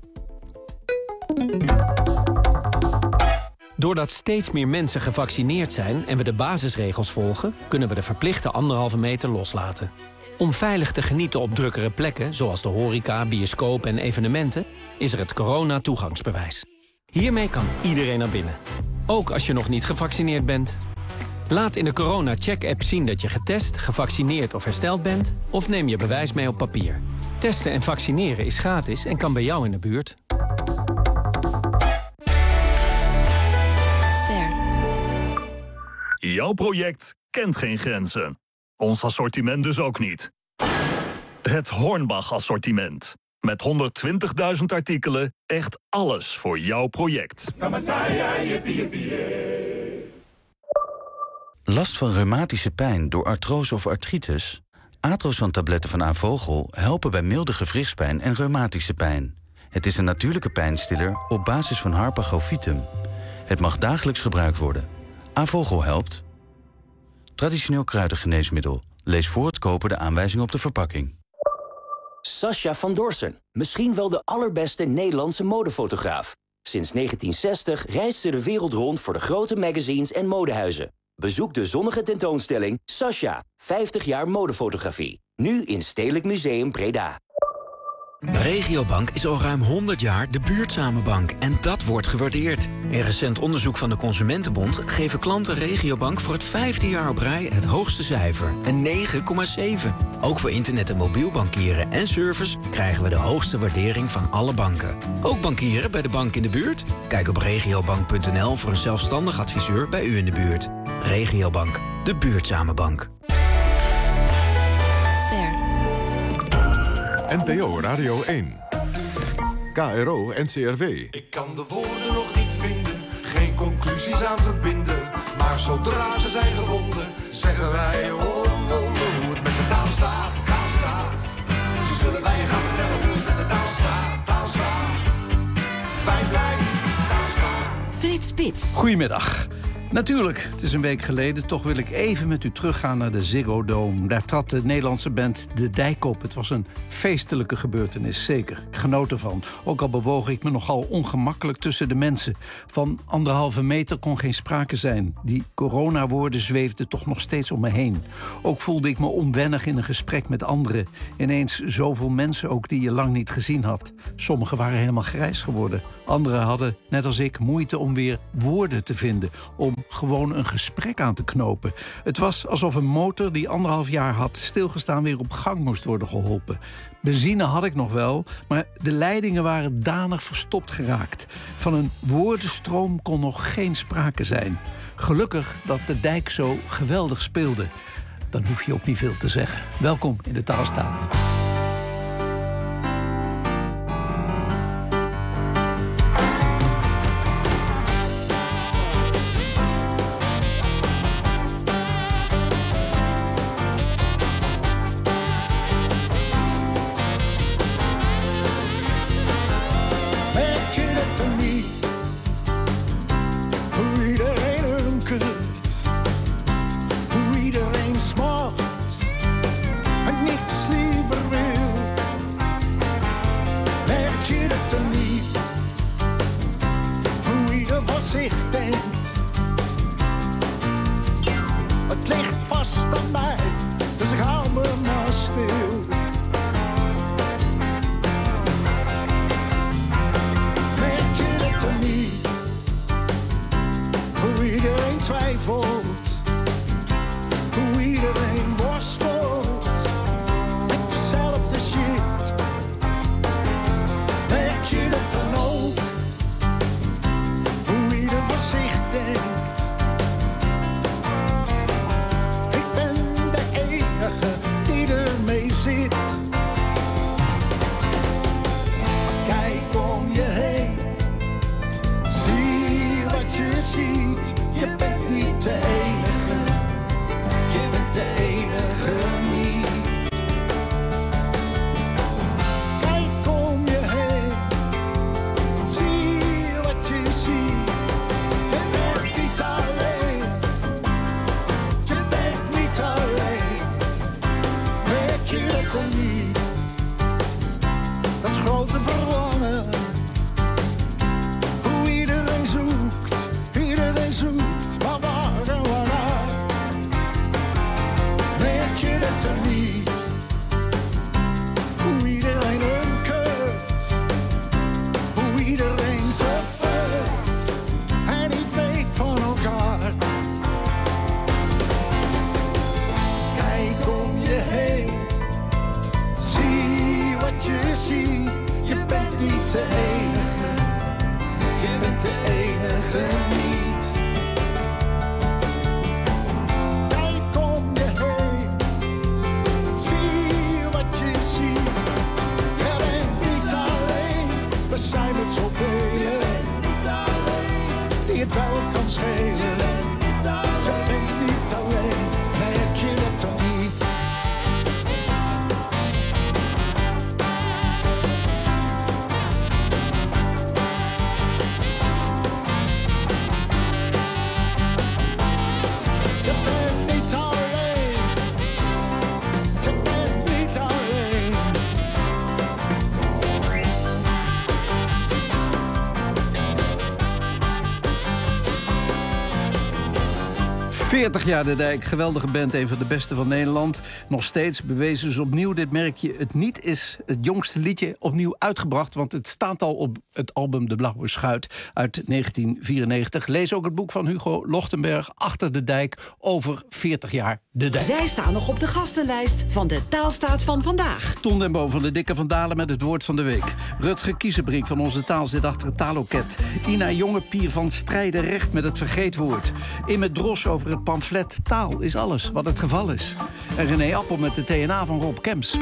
Doordat steeds meer mensen gevaccineerd zijn en we de basisregels volgen, kunnen we de verplichte 1,5 meter loslaten. Om veilig te genieten op drukkere plekken, zoals de horeca, bioscoop en evenementen, is er het corona-toegangsbewijs. Hiermee kan iedereen naar binnen. Ook als je nog niet gevaccineerd bent. Laat in de Corona-check-app zien dat je getest, gevaccineerd of hersteld bent, of neem je bewijs mee op papier. Testen en vaccineren is gratis en kan bij jou in de buurt. Ster. Jouw project kent geen grenzen. Ons assortiment dus ook niet. Het Hornbach-assortiment. Met 120.000 artikelen, echt alles voor jouw project. Last van reumatische pijn door artrose of artritis? Atrosan-tabletten van Avogel helpen bij milde gewrichtspijn en reumatische pijn. Het is een natuurlijke pijnstiller op basis van Harpagofitum. Het mag dagelijks gebruikt worden. Avogel helpt. Traditioneel kruidengeneesmiddel. Lees voor het kopen de aanwijzing op de verpakking. Sascha van Dorsen. Misschien wel de allerbeste Nederlandse modefotograaf. Sinds 1960 reist ze de wereld rond voor de grote magazines en modehuizen. Bezoek de zonnige tentoonstelling Sascha, 50 jaar modefotografie. Nu in Stedelijk Museum Breda. Regiobank is al ruim 100 jaar de buurtzame bank en dat wordt gewaardeerd. In recent onderzoek van de Consumentenbond geven klanten Regiobank voor het 5e jaar op rij het hoogste cijfer, een 9,7. Ook voor internet- en mobiel bankieren en service krijgen we de hoogste waardering van alle banken. Ook bankieren bij de bank in de buurt? Kijk op regiobank.nl voor een zelfstandig adviseur bij u in de buurt. Regiobank, de buurtzame bank. NPO Radio 1. KRO NCRW. Ik kan de woorden nog niet vinden, geen conclusies aan verbinden. Maar zodra ze zijn gevonden, zeggen wij oh een wonder hoe het met de taal staat, taal staat. Zullen wij je gaan vertellen hoe het met de taal staat, taal staat. Fijn blijft, taal staat. Frits Spits. Goedemiddag. Natuurlijk, het is een week geleden. Toch wil ik even met u teruggaan naar de Ziggo Dome. Daar trad de Nederlandse band De Dijk op. Het was een feestelijke gebeurtenis, zeker. Ik genoot ervan. Ook al bewoog ik me nogal ongemakkelijk tussen de mensen. Van 1,5 meter kon geen sprake zijn. Die coronawoorden zweefden toch nog steeds om me heen. Ook voelde ik me onwennig in een gesprek met anderen. Ineens zoveel mensen ook die je lang niet gezien had. Sommigen waren helemaal grijs geworden. Anderen hadden, net als ik, moeite om weer woorden te vinden. Om gewoon een gesprek aan te knopen. Het was alsof een motor die 1,5 jaar had stilgestaan weer op gang moest worden geholpen. Benzine had ik nog wel, maar de leidingen waren danig verstopt geraakt. Van een woordenstroom kon nog geen sprake zijn. Gelukkig dat de Dijk zo geweldig speelde. Dan hoef je ook niet veel te zeggen. Welkom in de Taalstaat. twijfelt. Hoe iedereen worstelt met dezelfde shit. Merk je dat dan ook? Hoe ieder voor zich denkt. Ik ben de enige die ermee zit. Kijk om je heen. Zie wat je ziet. Je bent niet de enige. Je bent de enige niet. Kijk om je heen. Zie wat je ziet. Je bent niet alleen. Je bent niet alleen. Merk je dat ook niet? Dat grote verlangen. Hoe iedereen zoekt. Iedereen zoekt. Maar waar en waarnaar? Merk je dat er niet? Hoe iedereen hunkert. Hoe iedereen suffert. En niet weet van elkaar. Kijk om je heen. Zie wat je ziet. Je bent niet de enige. Je bent de enige niet. Kijk om je heen. Zie wat je ziet. Je bent niet alleen. We zijn met zoveel. Die het wel kan schelen. Je bent niet alleen. Merk je dat dan niet? Je bent niet alleen. Je bent niet alleen. 40 jaar de Dijk, geweldige band, een van de beste van Nederland. Nog steeds bewezen ze opnieuw, dit merkje. Het niet is het jongste liedje opnieuw uitgebracht, want het staat al op het album De Blauwe Schuit uit 1994. Lees ook het boek van Hugo Lochtenberg, Achter de Dijk, over 40 jaar de Dijk. Zij staan nog op de gastenlijst van de Taalstaat van vandaag. Ton den Boom van de Dikke van Dalen met het woord van de week. Rutger Kiezenbrink van Onze Taal zit achter het taalloket. Ina Jongepier van Strijden Recht met het vergeetwoord. Imme Dros over het pamflet Taal is alles wat het geval is. En René Appel met de TNA van Rob Kemps.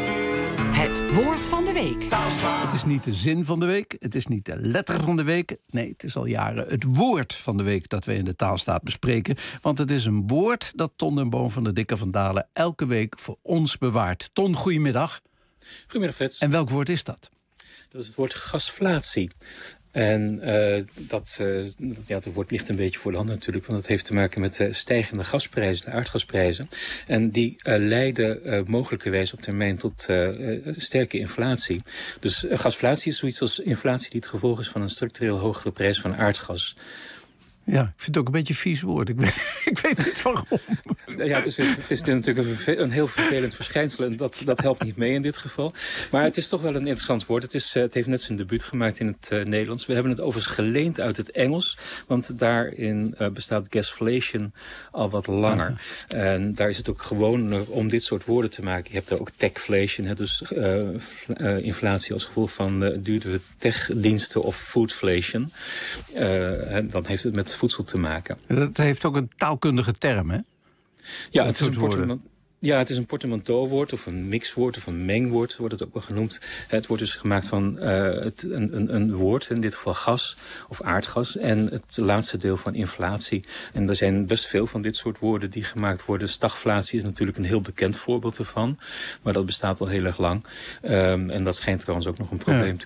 Het woord van de week. Het is niet de zin van de week, het is niet de letter van de week. Nee, het is al jaren het woord van de week dat we in de Taalstaat bespreken. Want het is een woord dat Ton den Boom van de Dikke van Dalen elke week voor ons bewaart. Ton, goedemiddag. Goedemiddag, Frits. En welk woord is dat? Dat is het woord gasflatie. En dat woord ligt een beetje voor de hand natuurlijk, want het heeft te maken met de stijgende gasprijzen, de aardgasprijzen. En die leiden mogelijkerwijs op termijn tot sterke inflatie. Dus gasflatie is zoiets als inflatie die het gevolg is van een structureel hogere prijs van aardgas. Ja, ik vind het ook een beetje een vies woord. Ik weet niet waarom. Ja, het is natuurlijk een heel vervelend verschijnsel. En dat helpt niet mee in dit geval. Maar het is toch wel een interessant woord. Het heeft net zijn debuut gemaakt in het Nederlands. We hebben het overigens geleend uit het Engels. Want daarin bestaat gasflation al wat langer. En daar is het ook gewoon om dit soort woorden te maken. Je hebt er ook techflation. Dus inflatie als gevolg van duurdere techdiensten of foodflation. Dan heeft het met voedsel te maken. Dat heeft ook een taalkundige term, hè? Ja, het is een portemonneauwoord of een mixwoord of een mengwoord, wordt het ook wel genoemd. Het wordt dus gemaakt van een woord, in dit geval gas of aardgas, en het laatste deel van inflatie. En er zijn best veel van dit soort woorden die gemaakt worden. Stagflatie is natuurlijk een heel bekend voorbeeld ervan, maar dat bestaat al heel erg lang. En dat schijnt trouwens ook nog een probleem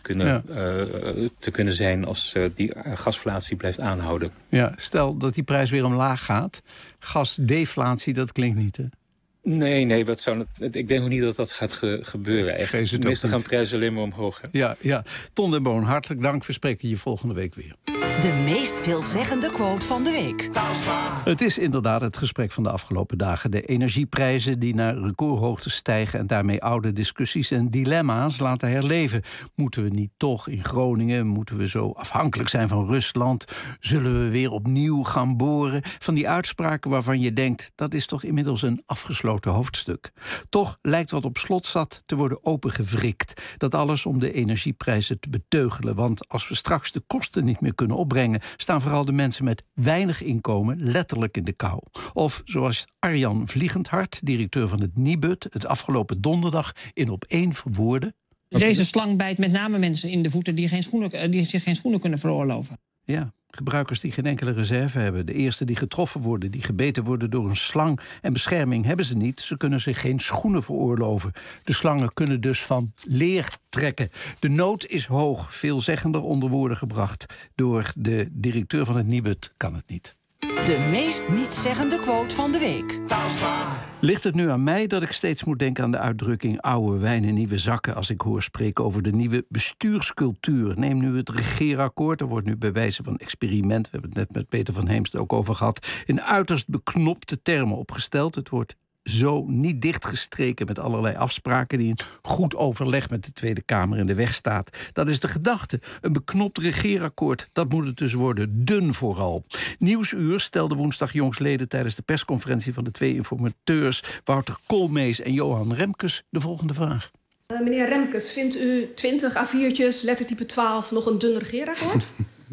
te kunnen zijn als die gasflatie blijft aanhouden. Ja, stel dat die prijs weer omlaag gaat. Gasdeflatie, dat klinkt niet, hè? Nee, ik denk ook niet dat dat gaat gebeuren eigenlijk. Meestal gaan prijzen alleen maar omhoog. Hè? Ja. Ton den Boom, hartelijk dank. We spreken je volgende week weer. De meest veelzeggende quote van de week. Het is inderdaad het gesprek van de afgelopen dagen. De energieprijzen die naar recordhoogte stijgen en daarmee oude discussies en dilemma's laten herleven. Moeten we niet toch in Groningen? Moeten we zo afhankelijk zijn van Rusland? Zullen we weer opnieuw gaan boren? Van die uitspraken waarvan je denkt, dat is toch inmiddels een afgesloten hoofdstuk. Toch lijkt wat op slot zat te worden opengewrikt. Dat alles om de energieprijzen te beteugelen. Want als we straks de kosten niet meer kunnen opbrengen, staan vooral de mensen met weinig inkomen letterlijk in de kou. Of zoals Arjan Vliegendhart, directeur van het Nibud, het afgelopen donderdag in Op1 verwoordde. Deze slang bijt met name mensen in de voeten die zich geen schoenen kunnen veroorloven. Ja, gebruikers die geen enkele reserve hebben. De eerste die getroffen worden, die gebeten worden door een slang. En bescherming hebben ze niet. Ze kunnen zich geen schoenen veroorloven. De slangen kunnen dus van leer trekken. De nood is hoog, veelzeggender onder woorden gebracht. Door de directeur van het Nibud kan het niet. De meest nietszeggende quote van de week. Ligt het nu aan mij dat ik steeds moet denken aan de uitdrukking oude wijn in nieuwe zakken als ik hoor spreken over de nieuwe bestuurscultuur? Neem nu het regeerakkoord. Er wordt nu bij wijze van experiment, we hebben het net met Peter van Heemst ook over gehad, in uiterst beknopte termen opgesteld. Het wordt zo niet dichtgestreken met allerlei afspraken die een goed overleg met de Tweede Kamer in de weg staat. Dat is de gedachte. Een beknopt regeerakkoord, dat moet het dus worden. Dun vooral. Nieuwsuur stelde woensdag jongsleden tijdens de persconferentie van de twee informateurs Wouter Koolmees en Johan Remkes de volgende vraag. Meneer Remkes, vindt u 20 A4'tjes, lettertype 12, nog een dun regeerakkoord?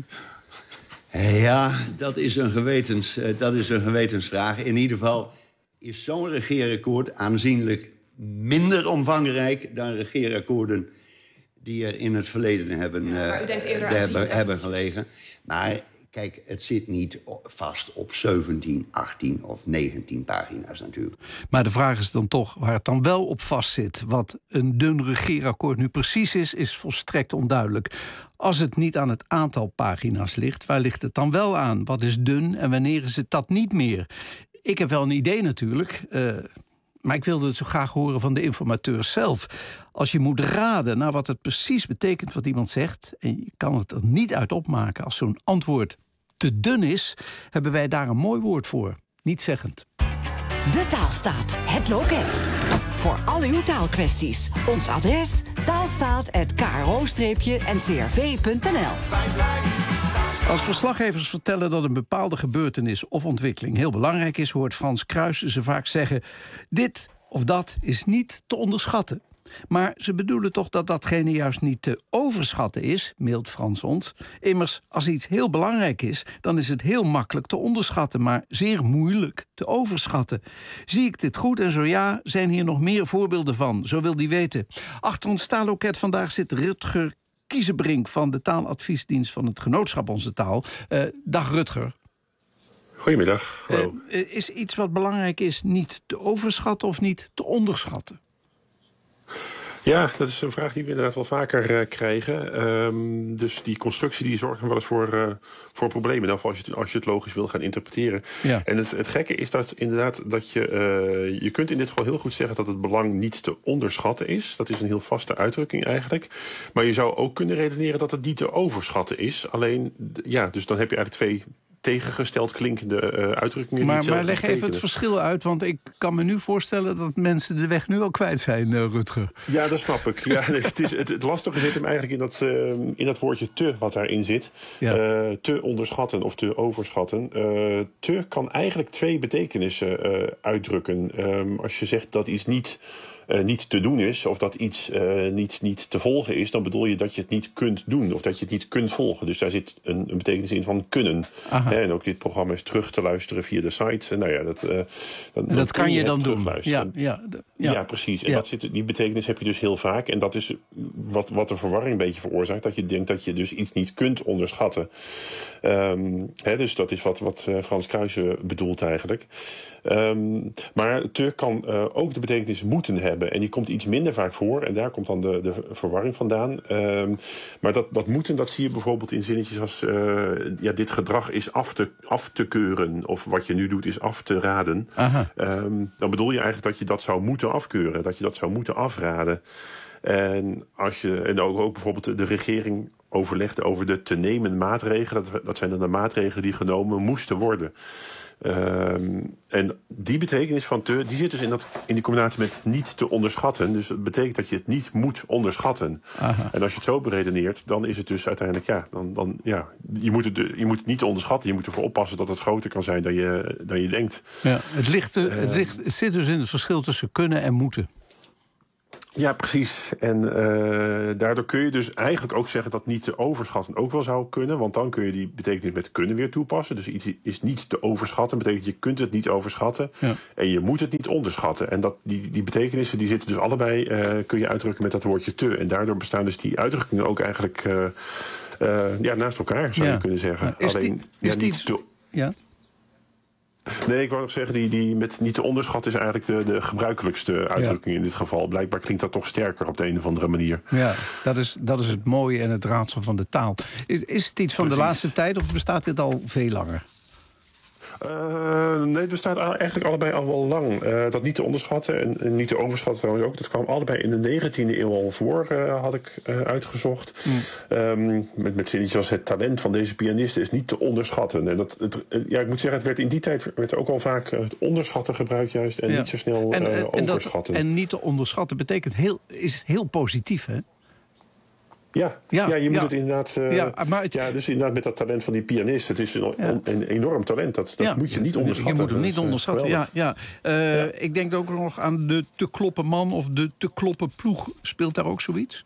Ja, dat is een gewetensvraag. In ieder geval is zo'n regeerakkoord aanzienlijk minder omvangrijk dan regeerakkoorden die er in het verleden hebben gelegen. Maar kijk, het zit niet vast op 17, 18 of 19 pagina's natuurlijk. Maar de vraag is dan toch waar het dan wel op vast zit. Wat een dun regeerakkoord nu precies is volstrekt onduidelijk. Als het niet aan het aantal pagina's ligt, waar ligt het dan wel aan? Wat is dun en wanneer is het dat niet meer? Ik heb wel een idee natuurlijk, maar ik wilde het zo graag horen van de informateur zelf. Als je moet raden naar wat het precies betekent wat iemand zegt, en je kan het er niet uit opmaken als zo'n antwoord te dun is, hebben wij daar een mooi woord voor. Nietszeggend. De Taalstaat, het loket. Voor al uw taalkwesties. Ons adres taalstaat@kro-ncrv.nl. Als verslaggevers vertellen dat een bepaalde gebeurtenis of ontwikkeling heel belangrijk is, hoort Frans Kruijsen ze vaak zeggen: dit of dat is niet te onderschatten. Maar ze bedoelen toch dat datgene juist niet te overschatten is, mailt Frans ons. Immers, als iets heel belangrijk is, dan is het heel makkelijk te onderschatten, maar zeer moeilijk te overschatten. Zie ik dit goed? En zo ja, zijn hier nog meer voorbeelden van. Zo wil die weten. Achter ons taalloket vandaag zit Rutger Kiezenbrink van de taaladviesdienst van het Genootschap Onze Taal. Dag Rutger. Goedemiddag. Hallo. Is iets wat belangrijk is niet te overschatten of niet te onderschatten? Ja, dat is een vraag die we inderdaad wel vaker krijgen. Dus die constructie die zorgt wel eens voor problemen. Dan als je het logisch wil gaan interpreteren. Ja. En het gekke is dat inderdaad dat je kunt in dit geval heel goed zeggen dat het belang niet te onderschatten is. Dat is een heel vaste uitdrukking eigenlijk. Maar je zou ook kunnen redeneren dat het niet te overschatten is. Alleen, ja, dus dan heb je eigenlijk twee tegengesteld klinkende uitdrukkingen. Maar leg even het verschil uit, want ik kan me nu voorstellen dat mensen de weg nu al kwijt zijn, Rutger. Ja, dat snap ik. Ja, het lastige zit hem eigenlijk in dat woordje te wat daarin zit. Ja. Te onderschatten of te overschatten. Te kan eigenlijk twee betekenissen uitdrukken. Als je zegt dat iets niet te doen is, of dat iets niet te volgen is, dan bedoel je dat je het niet kunt doen, of dat je het niet kunt volgen. Dus daar zit een betekenis in van kunnen. En ook dit programma is terug te luisteren via de site. Nou ja, dat kan je dan doen. Ja, precies. En die betekenis heb je dus heel vaak. En dat is wat de verwarring een beetje veroorzaakt. Dat je denkt dat je dus iets niet kunt onderschatten. Dus dat is wat Frans Kruijsen bedoelt eigenlijk. Maar te kan ook de betekenis moeten hebben. En die komt iets minder vaak voor. En daar komt dan de verwarring vandaan. Maar dat moeten, dat zie je bijvoorbeeld in zinnetjes als dit gedrag is af te keuren. Of wat je nu doet is af te raden. Dan bedoel je eigenlijk dat je dat zou moeten afkeuren. Dat je dat zou moeten afraden. En ook bijvoorbeeld de regering overlegde over de te nemen maatregelen. Dat zijn dan de maatregelen die genomen moesten worden. En die betekenis van die zit dus in die combinatie met niet te onderschatten. Dus dat betekent dat je het niet moet onderschatten. Aha. En als je het zo beredeneert, dan is het dus uiteindelijk... je moet het niet onderschatten. Je moet ervoor oppassen dat het groter kan zijn dan je denkt. Ja, het zit dus in het verschil tussen kunnen en moeten. Ja, precies. En daardoor kun je dus eigenlijk ook zeggen dat niet te overschatten ook wel zou kunnen. Want dan kun je die betekenis met kunnen weer toepassen. Dus iets is niet te overschatten. Betekent je kunt het niet overschatten. Ja. En je moet het niet onderschatten. En die betekenissen die zitten dus allebei, kun je uitdrukken met dat woordje te. En daardoor bestaan dus die uitdrukkingen ook eigenlijk naast elkaar, zou je kunnen zeggen. Ja. Nee, ik wou nog zeggen, die met niet te onderschatten is eigenlijk de gebruikelijkste uitdrukking in dit geval. Blijkbaar klinkt dat toch sterker op de een of andere manier. Ja, dat is het mooie en het raadsel van de taal. Is het iets van de laatste tijd of bestaat dit al veel langer? Nee, het bestaat eigenlijk allebei al wel lang. Dat niet te onderschatten en niet te overschatten trouwens ook. Dat kwam allebei in de 19e eeuw al voor, had ik uitgezocht. Met zinnetjes als het talent van deze pianist is niet te onderschatten. En ik moet zeggen, het werd in die tijd ook al vaak het onderschatten gebruikt juist. En niet zo snel overschatten. En niet te onderschatten betekent is heel positief, hè? Ja, je moet het inderdaad... dus inderdaad met dat talent van die pianist. Het is een enorm talent. Dat moet je niet onderschatten. Je moet hem niet onderschatten, Ik denk ook nog aan de te kloppen man of de te kloppen ploeg. Speelt daar ook zoiets?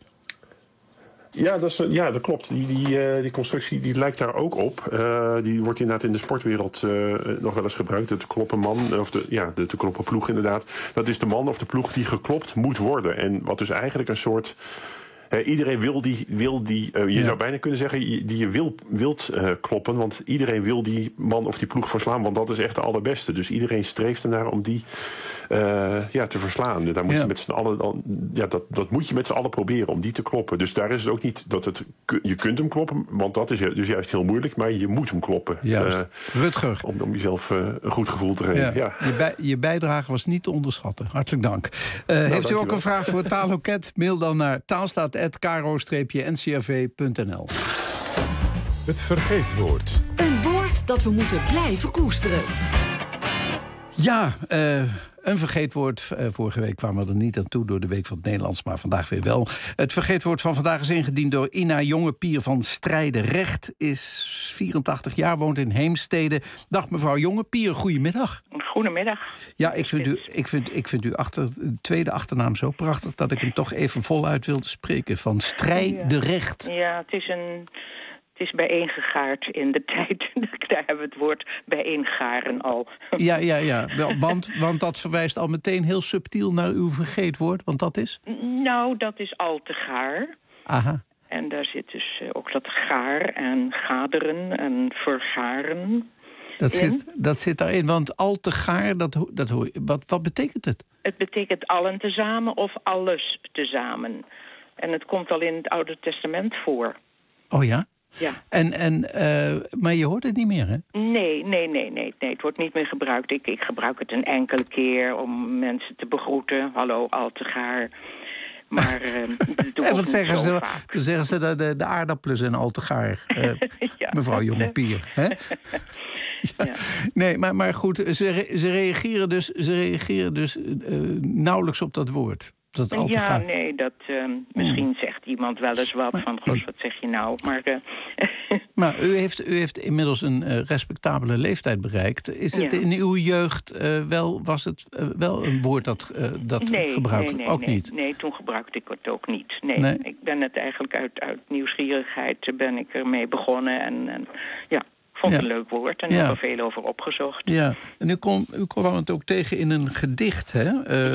Ja, dat klopt. Die constructie die lijkt daar ook op. Die wordt inderdaad in de sportwereld nog wel eens gebruikt. De te kloppen man, of de te kloppen ploeg inderdaad. Dat is de man of de ploeg die geklopt moet worden. En wat dus eigenlijk een soort... iedereen wil die je zou bijna kunnen zeggen, die je wilt kloppen. Want iedereen wil die man of die ploeg verslaan. Want dat is echt de allerbeste. Dus iedereen streeft ernaar om die te verslaan. Daar moet je met z'n allen, dat moet je met z'n allen proberen om die te kloppen. Dus daar is het ook niet dat je kunt hem kloppen. Want dat is dus juist heel moeilijk. Maar je moet hem kloppen. Rutger. Om jezelf een goed gevoel te geven. Ja. Je bijdrage was niet te onderschatten. Hartelijk dank. Heeft u ook een vraag voor Taalloket? Mail dan naar taalstaat@karo-ncrv.nl. Het vergeetwoord. Een woord dat we moeten blijven koesteren. Ja, een vergeetwoord. Vorige week kwamen we er niet aan toe door de Week van het Nederlands, maar vandaag weer wel. Het vergeetwoord van vandaag is ingediend door Ina Jongepier van Strijdenrecht. Is 84 jaar, woont in Heemstede. Dag mevrouw Jongepier, goedemiddag. Goedemiddag. Ja, ik vind uw tweede achternaam zo prachtig dat ik hem toch even voluit wilde spreken. Van Strijdenrecht. Ja, het is bijeengegaard in de tijd. Daar hebben we het woord bijeengaren al. Ja. Want dat verwijst al meteen heel subtiel naar uw vergeetwoord. Want dat is? Nou, dat is al te gaar. Aha. En daar zit dus ook dat gaar en gaderen en vergaren dat zit daarin. Want al te gaar, dat hoor je. Wat betekent het? Het betekent allen tezamen of alles tezamen. En het komt al in het Oude Testament voor. Oh ja? Ja. Maar je hoort het niet meer, hè? Nee. Het wordt niet meer gebruikt. Ik gebruik het een enkele keer om mensen te begroeten. Hallo, al te gaar. Maar wat zeggen ze? Dan zeggen ze de aardappelen zijn al te gaar. Mevrouw Jongepier. Hè? Ja. Nee, maar goed, ze reageren dus nauwelijks op dat woord. Misschien zegt iemand wel eens wat van, wat zeg je nou? Maar u heeft inmiddels een respectabele leeftijd bereikt. Is het in uw jeugd was het wel een woord dat gebruikt? Ook niet? Nee, toen gebruikte ik het ook niet. Nee. Ik ben het eigenlijk uit nieuwsgierigheid ben ik ermee begonnen en ik vond het een leuk woord en heb er veel over opgezocht. Ja, en u kwam het ook tegen in een gedicht, hè?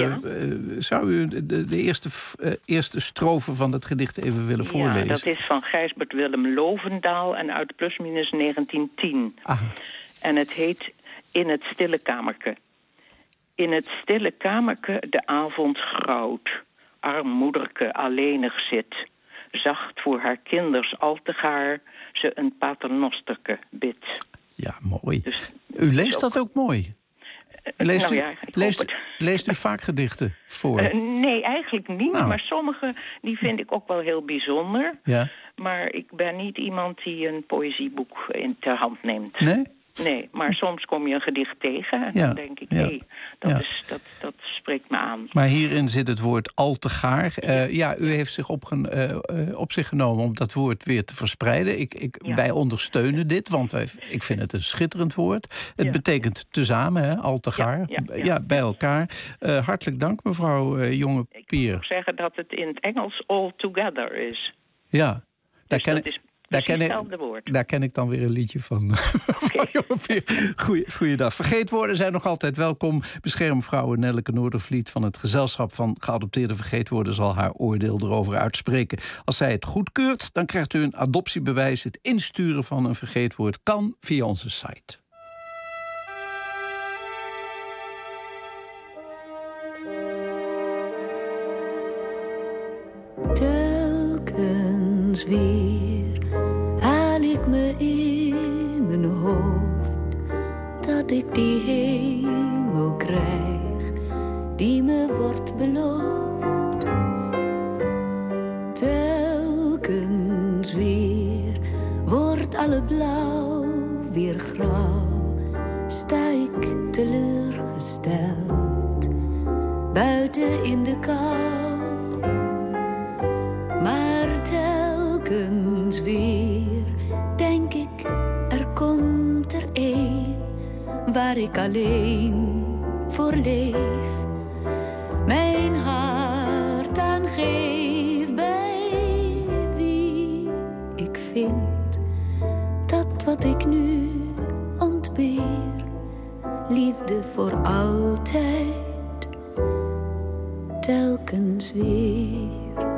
Zou u de eerste strofe van het gedicht even willen voorlezen? Ja, dat is van Gijsbert Willem Lovendaal en uit plusminus 1910. Aha. En het heet In het stille kamerke. In het stille kamerke de avond grauwt. Armmoederke alleenig zit. Zacht voor haar kinders al te gaar ze een paternosterke bidt. Ja, mooi. Dus, u leest dat ook mooi. Leest u vaak gedichten voor? Nee, eigenlijk niet. Nou. Maar sommige die vind ik ook wel heel bijzonder. Ja. Maar ik ben niet iemand die een poëzieboek ter hand neemt. Nee? Nee, maar soms kom je een gedicht tegen en dan denk ik, dat spreekt me aan. Maar hierin zit het woord al te gaar. U heeft zich op zich genomen om dat woord weer te verspreiden. Wij ondersteunen dit, want ik vind het een schitterend woord. Het betekent tezamen, hè, al te gaar. Ja, bij elkaar. Hartelijk dank, mevrouw Jonge-Pier. Ik moet zeggen dat het in het Engels all together is. Ja, dus daar ken ik dan weer een liedje van. Goeiedag. Vergeetwoorden zijn nog altijd welkom. Beschermvrouw Nelleke Noordervliet van het gezelschap van geadopteerde vergeetwoorden zal haar oordeel erover uitspreken. Als zij het goedkeurt, dan krijgt u een adoptiebewijs. Het insturen van een vergeetwoord kan via onze site. Telkens weer haal ik me in mijn hoofd dat ik die hemel krijg die me wordt beloofd. Telkens weer wordt alle blauw weer grauw, sta ik teleurgesteld buiten in de kou. Maar telkens weer denk ik, er komt er één waar ik alleen voor leef. Mijn hart aan geef, bij wie ik vind dat wat ik nu ontbeer, liefde voor altijd, telkens weer.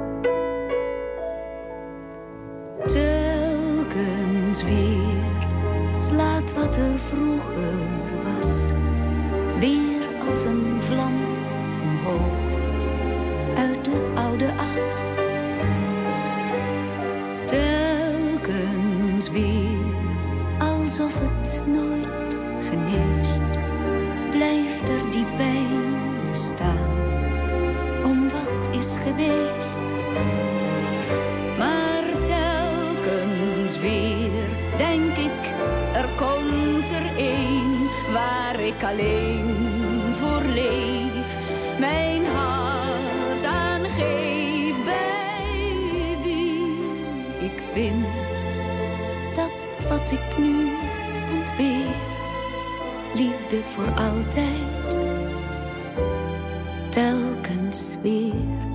Telkens weer slaat wat er vroeger was weer als een vlam omhoog uit de oude as. Telkens weer alsof het nooit geneest, blijft er die pijn bestaan om wat is geweest. Maar weer denk ik, er komt er één waar ik alleen voor leef. Mijn hart aan geef, bij wie ik vind dat wat ik nu ontbeer, liefde voor altijd, telkens weer.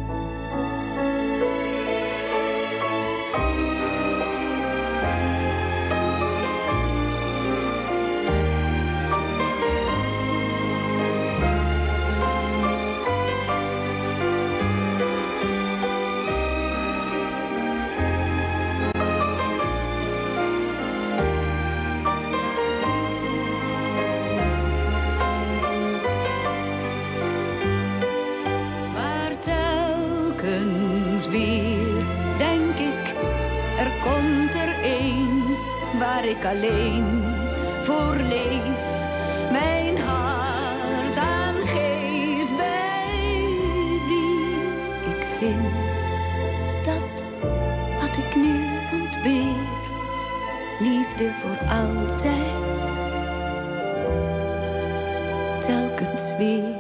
Ik alleen voor leef, mijn hart aan geef, bij wie ik vind dat wat ik nu ontbeer, liefde voor altijd, telkens weer.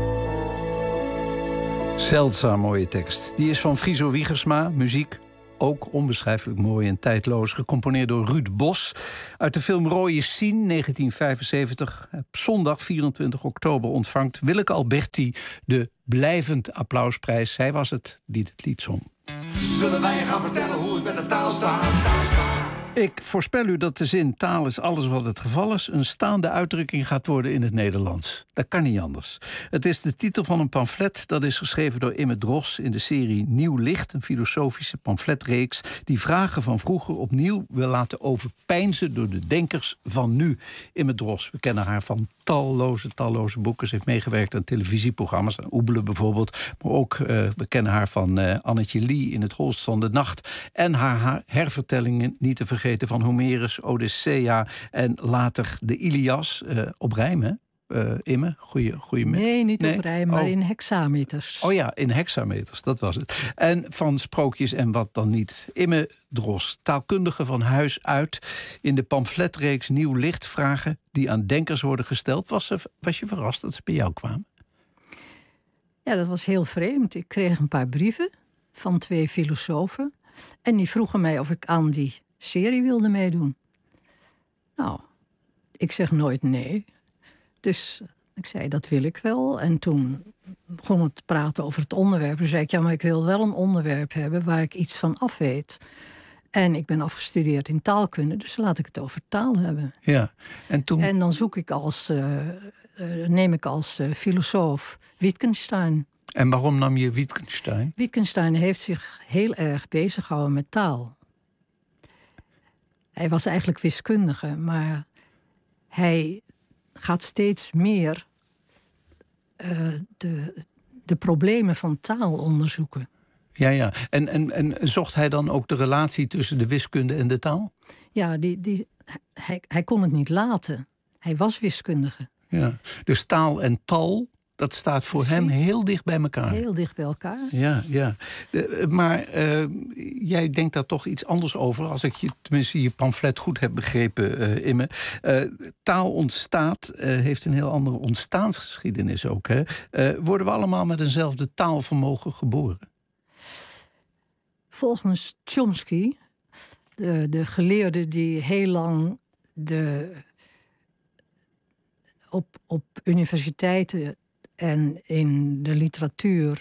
Zeldzaam mooie tekst. Die is van Friso Wiegersma, muziek. Ook onbeschrijfelijk mooi en tijdloos, gecomponeerd door Ruud Bos. Uit de film Rooie Sien, 1975. Op zondag 24 oktober ontvangt Willeke Alberti de blijvend applausprijs. Zij was het die het lied zong. Zullen wij je gaan vertellen hoe het met de taal staat? Ik voorspel u dat de zin taal is alles wat het geval is een staande uitdrukking gaat worden in het Nederlands. Dat kan niet anders. Het is de titel van een pamflet dat is geschreven door Imme Drost in de serie Nieuw Licht, een filosofische pamfletreeks die vragen van vroeger opnieuw wil laten overpeinzen door de denkers van nu. Imme Drost, we kennen haar van talloze boeken. Ze heeft meegewerkt aan televisieprogramma's, aan Oebelen bijvoorbeeld. Maar ook, we kennen haar van Annetje Lee in Het Holst van de Nacht. En haar hervertellingen, niet te vergeten, van Homerus, Odyssea en later de Ilias op rijm, hè? Imme? Goeie Nee, niet op rij, maar in hexameters. Oh ja, in hexameters, dat was het. En van sprookjes en wat dan niet. Imme Drost, taalkundige van huis uit. In de pamfletreeks Nieuw Licht vragen die aan denkers worden gesteld. Was je verrast dat ze bij jou kwamen? Ja, dat was heel vreemd. Ik kreeg een paar brieven van 2 filosofen. En die vroegen mij of ik aan die serie wilde meedoen. Nou, ik zeg nooit nee. Dus ik zei, dat wil ik wel. En toen begon het te praten over het onderwerp. Toen zei ik, ja, maar ik wil wel een onderwerp hebben waar ik iets van af weet. En ik ben afgestudeerd in taalkunde, dus laat ik het over taal hebben. Ja, en dan neem ik als filosoof Wittgenstein. En waarom nam je Wittgenstein? Wittgenstein heeft zich heel erg bezig gehouden met taal. Hij was eigenlijk wiskundige, maar hij gaat steeds meer de problemen van taal onderzoeken. Ja. En zocht hij dan ook de relatie tussen de wiskunde en de taal? Ja, hij kon het niet laten. Hij was wiskundige. Ja. Dus taal en tal, dat staat voor hem heel dicht bij elkaar. Heel dicht bij elkaar. Ja. Maar jij denkt daar toch iets anders over, als ik tenminste je pamflet goed heb begrepen, Imme. Taal ontstaat, heeft een heel andere ontstaansgeschiedenis ook. Hè? Worden we allemaal met eenzelfde taalvermogen geboren? Volgens Chomsky, de geleerde die heel lang op universiteiten en in de literatuur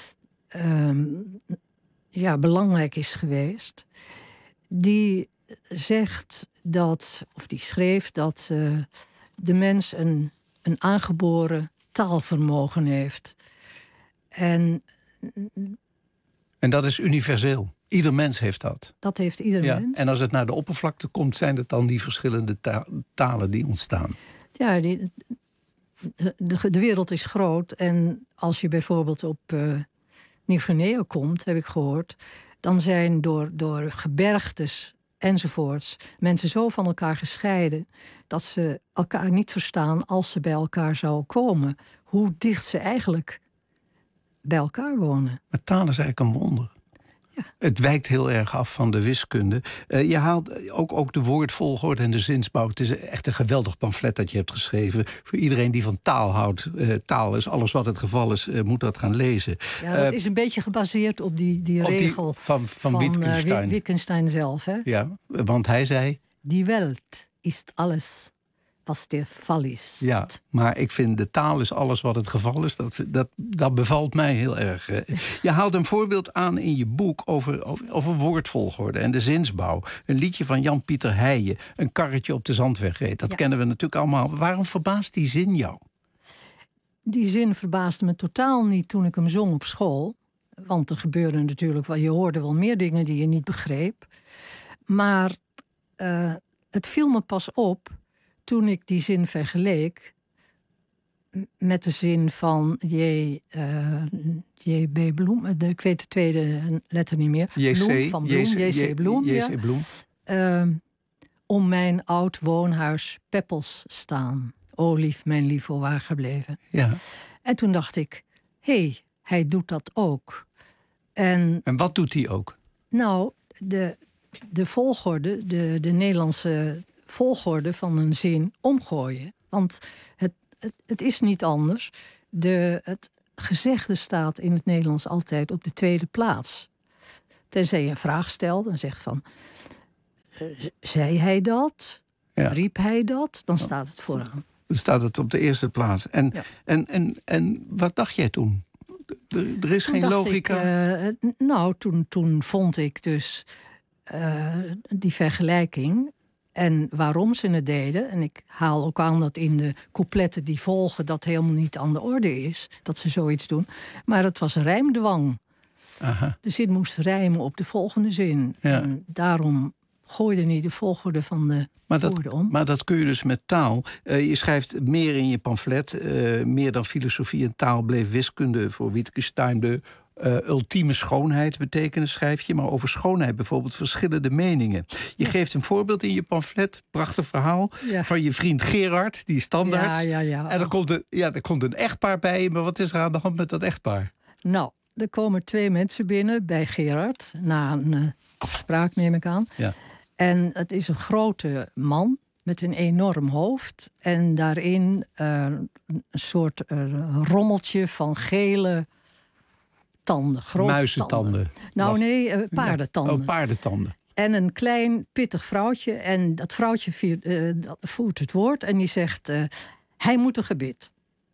belangrijk is geweest, die zegt dat, of die schreef dat de mens een aangeboren taalvermogen heeft. En dat is universeel. Ieder mens heeft dat. Dat heeft ieder mens. En als het naar de oppervlakte komt, zijn het dan die verschillende talen die ontstaan? Ja, de wereld is groot. En als je bijvoorbeeld op Nieuw-Guinea komt, heb ik gehoord, dan zijn door gebergtes enzovoorts mensen zo van elkaar gescheiden dat ze elkaar niet verstaan als ze bij elkaar zouden komen. Hoe dicht ze eigenlijk bij elkaar wonen. Maar taal is eigenlijk een wonder. Ja. Het wijkt heel erg af van de wiskunde. Je haalt ook de woordvolgorde en de zinsbouw. Het is echt een geweldig pamflet dat je hebt geschreven. Voor iedereen die van taal houdt. Taal is alles wat het geval is, moet dat gaan lezen. Ja, dat is een beetje gebaseerd op die regel van Wittgenstein. Wittgenstein zelf. Hè? Ja, want hij zei, die Welt is alles was der Fall is. Ja, maar ik vind de taal is alles wat het geval is. Dat bevalt mij heel erg. Je haalt een voorbeeld aan in je boek over woordvolgorde en de zinsbouw. Een liedje van Jan-Pieter Heijen, een karretje op de zandweg reed. Dat kennen we natuurlijk allemaal. Waarom verbaast die zin jou? Die zin verbaasde me totaal niet toen ik hem zong op school. Want er gebeurde natuurlijk wel, je hoorde wel meer dingen die je niet begreep. Maar het viel me pas op toen ik die zin vergeleek met de zin van J.B. Bloem. Ik weet de tweede letter niet meer. J.C. Bloem. Om mijn oud woonhuis Peppels staan. O lief, mijn lief, o waar gebleven. Ja. En toen dacht ik, hij doet dat ook. En wat doet hij ook? Nou, de volgorde, de Nederlandse volgorde van een zin omgooien. Want het is niet anders. Het gezegde staat in het Nederlands altijd op de tweede plaats. Tenzij je een vraag stelt en zegt van, zei hij dat? Ja. Riep hij dat? Dan staat het vooraan. Dan staat het op de eerste plaats. En wat dacht jij toen? Er is geen logica? Toen vond ik dus die vergelijking en waarom ze het deden. En ik haal ook aan dat in de coupletten die volgen dat helemaal niet aan de orde is, dat ze zoiets doen. Maar het was rijmdwang. Aha. De zin moest rijmen op de volgende zin. Ja. En daarom gooide niet de volgorde van de woorden om. Maar dat kun je dus met taal. Je schrijft meer in je pamflet. Meer dan filosofie en taal bleef wiskunde voor Wittgenstein de ultieme schoonheid betekenen, schrijf je. Maar over schoonheid bijvoorbeeld verschillende meningen. Je geeft een voorbeeld in je pamflet. Prachtig verhaal van je vriend Gerard, die standaard. Ja. En er komt een echtpaar bij. Maar wat is er aan de hand met dat echtpaar? Nou, er komen 2 mensen binnen bij Gerard. Na een afspraak, neem ik aan. Ja. En het is een grote man met een enorm hoofd. En daarin een soort rommeltje van gele tanden. Grote muizentanden. Nou nee, paardentanden. Oh, paardentanden. En een klein pittig vrouwtje. En dat vrouwtje voert het woord en die zegt... hij moet een gebit.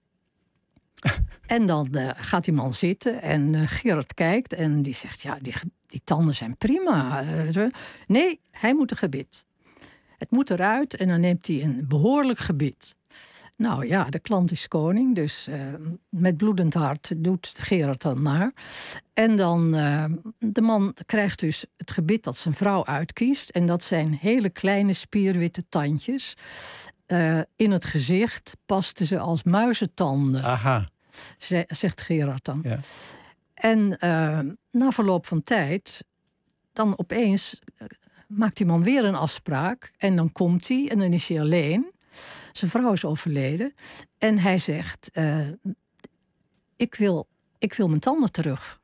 En dan gaat die man zitten en Gerard kijkt en die zegt... ja, die tanden zijn prima. Nee, hij moet een gebit. Het moet eruit en dan neemt hij een behoorlijk gebit. Nou ja, de klant is koning, dus met bloedend hart doet Gerard dan maar. En dan, de man krijgt dus het gebit dat zijn vrouw uitkiest. En dat zijn hele kleine spierwitte tandjes. In het gezicht pasten ze als muizentanden. Aha. Zegt Gerard dan. Ja. En na verloop van tijd, dan opeens maakt die man weer een afspraak. En dan komt hij en dan is hij alleen. Zijn vrouw is overleden. En hij zegt, ik wil mijn tanden terug.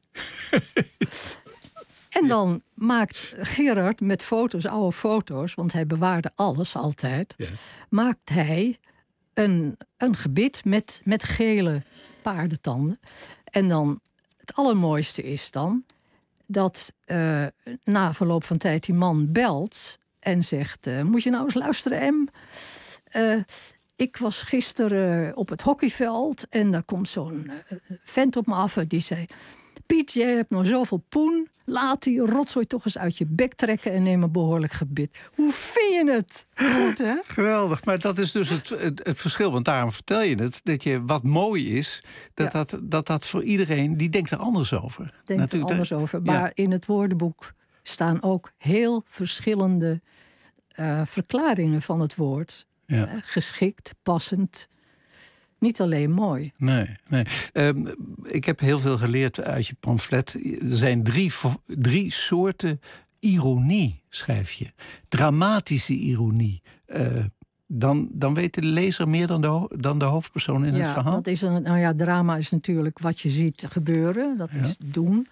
En dan maakt Gerard met foto's, oude foto's... want hij bewaarde alles altijd... Ja. Maakt hij een gebit met gele paardentanden. En dan, het allermooiste is dan... dat na verloop van tijd die man belt en zegt... moet je nou eens luisteren, M? Ik was gisteren op het hockeyveld en daar komt zo'n vent op me af die zei... Piet, jij hebt nog zoveel poen. Laat die rotzooi toch eens uit je bek trekken en neem een behoorlijk gebit. Hoe vind je het? Goed, hè? Geweldig, maar dat is dus het verschil. Want daarom vertel je het. Dat je wat mooi is, dat voor iedereen... die denkt er anders over. Denkt er anders over. Maar in het woordenboek staan ook heel verschillende verklaringen van het woord. Ja. Geschikt, passend. Niet alleen mooi. Nee. Ik heb heel veel geleerd uit je pamflet. Er zijn drie soorten ironie, schrijf je. Dramatische ironie. Dan weet de lezer meer dan de hoofdpersoon in het verhaal? Dat is drama is natuurlijk wat je ziet gebeuren. Dat is doen.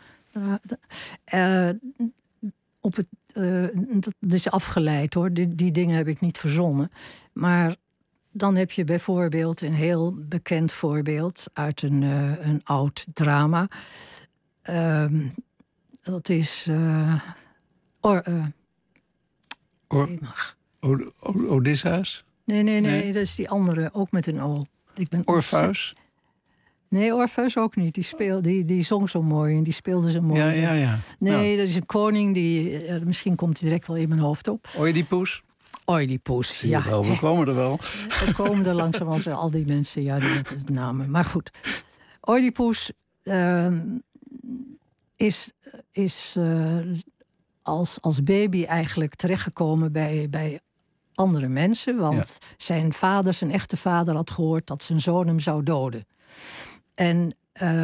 Dat is afgeleid, hoor. Die dingen heb ik niet verzonnen. Maar dan heb je bijvoorbeeld een heel bekend voorbeeld uit een oud drama. Dat is Odysseus? Nee, dat is die andere, ook met een O. Orpheus? Nee, Orpheus ook niet. Die zong zo mooi en die speelde zo mooi. Ja. Nee, dat is een koning die... misschien komt hij direct wel in mijn hoofd op. Oedipus, ja. Wel, we komen er wel. We komen er langzamerhand wel, al die mensen, die met het namen. Maar goed, Oedipus is als baby eigenlijk terechtgekomen bij andere mensen. Want zijn echte vader had gehoord dat zijn zoon hem zou doden. En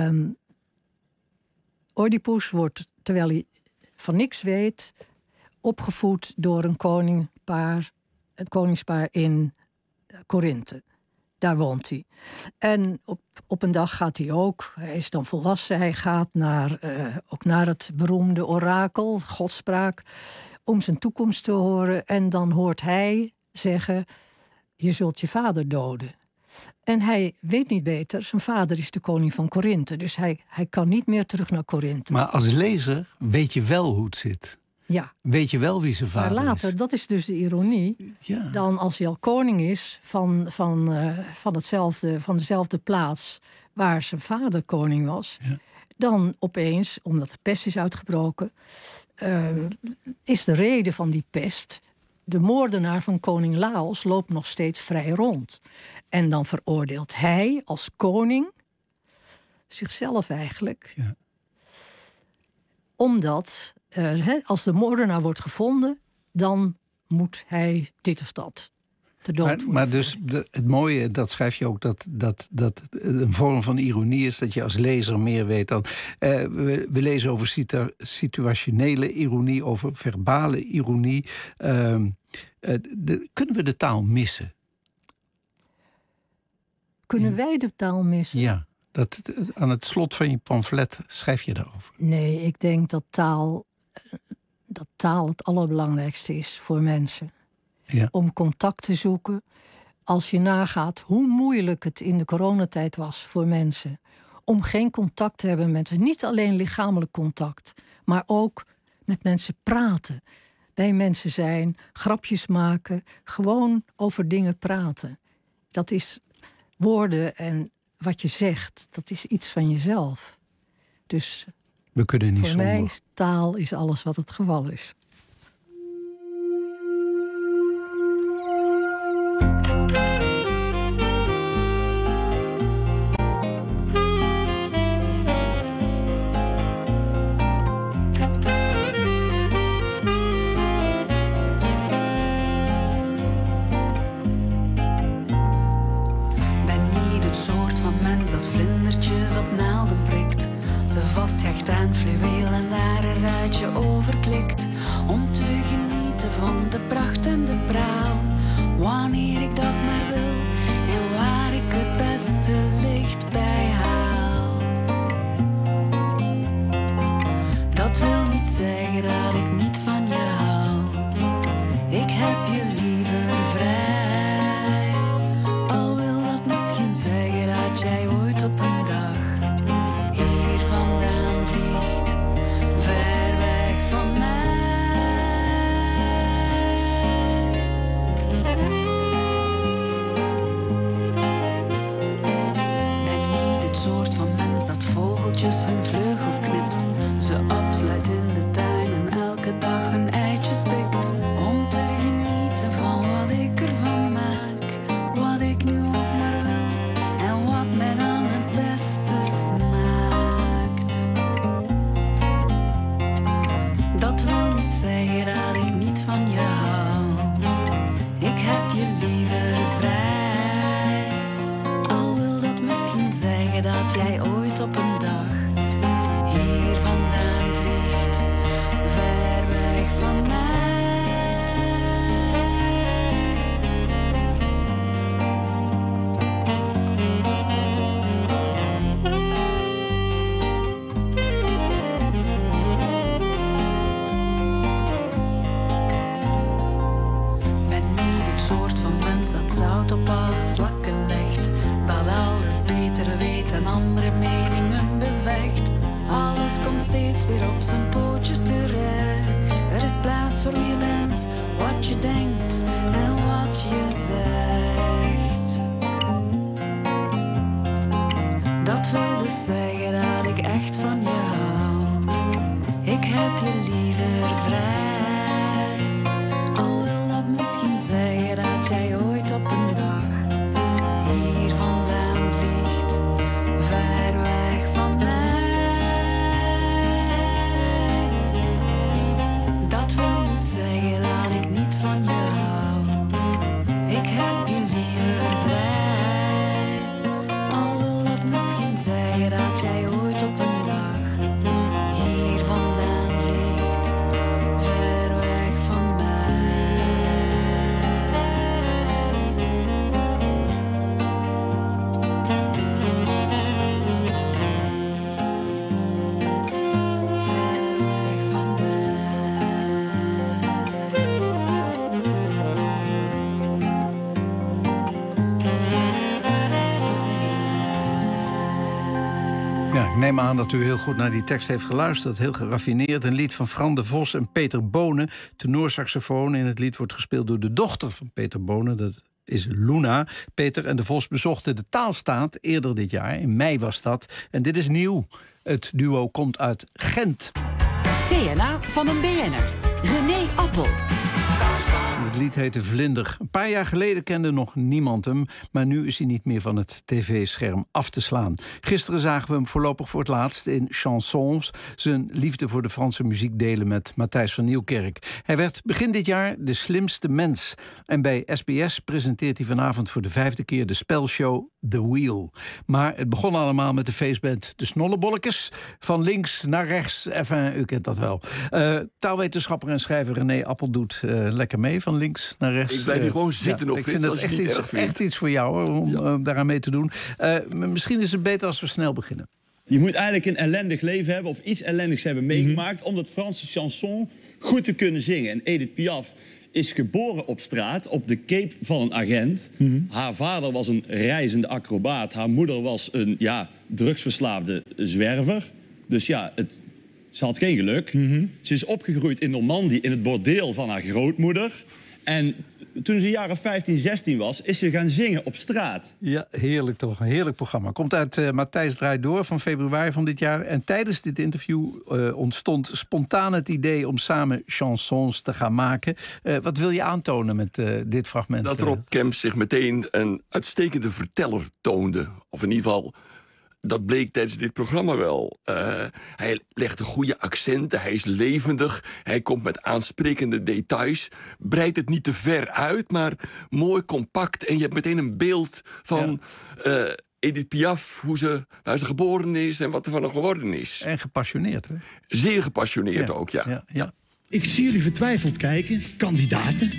Oedipus wordt, terwijl hij van niks weet, opgevoed door een koningspaar in Korinthe. Daar woont hij. En op een dag gaat hij is dan volwassen, hij gaat ook naar het beroemde orakel, Godspraak, om zijn toekomst te horen. En dan hoort hij zeggen, je zult je vader doden. En hij weet niet beter, zijn vader is de koning van Korinthe. Dus hij kan niet meer terug naar Korinthe. Maar als lezer weet je wel hoe het zit. Ja. Weet je wel wie zijn vader is. Maar later, dat is dus de ironie. Ja. Dan als hij al koning is van dezelfde plaats waar zijn vader koning was. Ja. Dan opeens, omdat de pest is uitgebroken, is de reden van die pest. De moordenaar van koning Laos loopt nog steeds vrij rond. En dan veroordeelt hij als koning zichzelf eigenlijk. Ja. Omdat als de moordenaar wordt gevonden, dan moet hij dit of dat te dood worden. Maar dus het mooie, dat schrijf je ook, dat een vorm van ironie is, dat je als lezer meer weet dan. We lezen over situationele ironie, over verbale ironie. Kunnen we de taal missen? Kunnen wij de taal missen? Ja, aan het slot van je pamflet schrijf je daarover. Nee, ik denk dat taal het allerbelangrijkste is voor mensen. Ja. Om contact te zoeken. Als je nagaat hoe moeilijk het in de coronatijd was voor mensen om geen contact te hebben met mensen. Niet alleen lichamelijk contact, maar ook met mensen praten. Bij mensen zijn, grapjes maken, gewoon over dingen praten. Dat is woorden en wat je zegt, dat is iets van jezelf. Dus we kunnen niet voor mij, zonder. taal is alles wat het geval is. Vasthecht aan fluweel en daar een ruitje overklikt. Om te genieten van de pracht en de praal. Wanneer ik dat maar wil en waar ik het beste licht bij haal. Dat wil niet zeggen dat ik niet van je hou. Ik heb je liever vrij. Al wil dat misschien zeggen dat jij ooit op een dag hun vleugels knipt, ze opsluit in de tuin en elke dag een eitje spikt. Om te genieten van wat ik ervan maak, wat ik nu ook maar wil en wat mij dan het beste smaakt. Dat wil niet zeggen dat ik niet van je hou, ik heb je liever vrij. Al wil dat misschien zeggen dat jij ooit op een dag hier vandaan vliegt, ver weg van mij. Ben niet het soort van mens dat zout op alle slakken legt, dat alles beter weet en andere meningen bevecht. Alles komt steeds weer op zijn pootjes terecht. Er is plaats voor wie je bent, wat je denkt en wat je zegt. Dat wil dus zeggen dat ik echt van je hou. Ik heb je liever vrij. Al wil dat misschien zeggen dat jij ooit op een dag hier vandaan vliegt, ver weg van mij. Dat wil niet zeggen dat ik niet van je hou. Ik heb je liever vrij. Al wil dat misschien zeggen dat jij ooit op een dag hier vandaan vliegt, ver weg van mij. Ver weg van Ja, ik neem aan dat u heel goed naar die tekst heeft geluisterd. Heel geraffineerd. Een lied van Fran de Vos en Peter Bonen. Tenorsaxofoon. In het lied wordt gespeeld door de dochter van Peter Bonen. Dat is Luna. Peter en de Vos bezochten de Taalstaat eerder dit jaar. In mei was dat. En dit is nieuw. Het duo komt uit Gent. TNA van een BN'er. René Appel. Taalstaat. Het lied heette Vlinder. Een paar jaar geleden kende nog niemand hem, maar nu is hij niet meer van het tv-scherm af te slaan. Gisteren zagen we hem voorlopig voor het laatst in Chansons zijn liefde voor de Franse muziek delen met Matthijs van Nieuwkerk. Hij werd begin dit jaar de slimste mens. En bij SBS presenteert hij vanavond voor de 5e keer de spelshow The Wheel. Maar het begon allemaal met de feestband De Snollebolletjes. Van links naar rechts, enfin, u kent dat wel. Taalwetenschapper en schrijver René Appel doet lekker mee, van links naar rechts. Ik blijf hier gewoon zitten nog, Frits, als je het niet erg vindt. Echt iets voor jou, hoor, om daaraan mee te doen. Misschien is het beter als we snel beginnen. Je moet eigenlijk een ellendig leven hebben of iets ellendigs hebben meegemaakt om dat Franse chanson goed te kunnen zingen. En Edith Piaf is geboren op straat, op de cape van een agent. Haar vader was een reizende acrobaat. Haar moeder was een drugsverslaafde zwerver. Dus ja, ze had geen geluk. Ze is opgegroeid in Normandië in het bordeel van haar grootmoeder. En toen ze jaren 15, 16 was, is ze gaan zingen op straat. Ja, heerlijk toch. Een heerlijk programma. Komt uit Matthijs Draait Door van februari van dit jaar. En tijdens dit interview ontstond spontaan het idee om samen chansons te gaan maken. Wat wil je aantonen met dit fragment? Dat Rob Kemp zich meteen een uitstekende verteller toonde. Of in ieder geval, dat bleek tijdens dit programma wel. Hij legt goede accenten, hij is levendig, hij komt met aansprekende details. Breidt het niet te ver uit, maar mooi compact. En je hebt meteen een beeld van Edith Piaf, waar ze geboren is en wat er van haar geworden is. En gepassioneerd, hè? Zeer gepassioneerd ook, ja. Ik zie jullie vertwijfeld kijken. Kandidaten?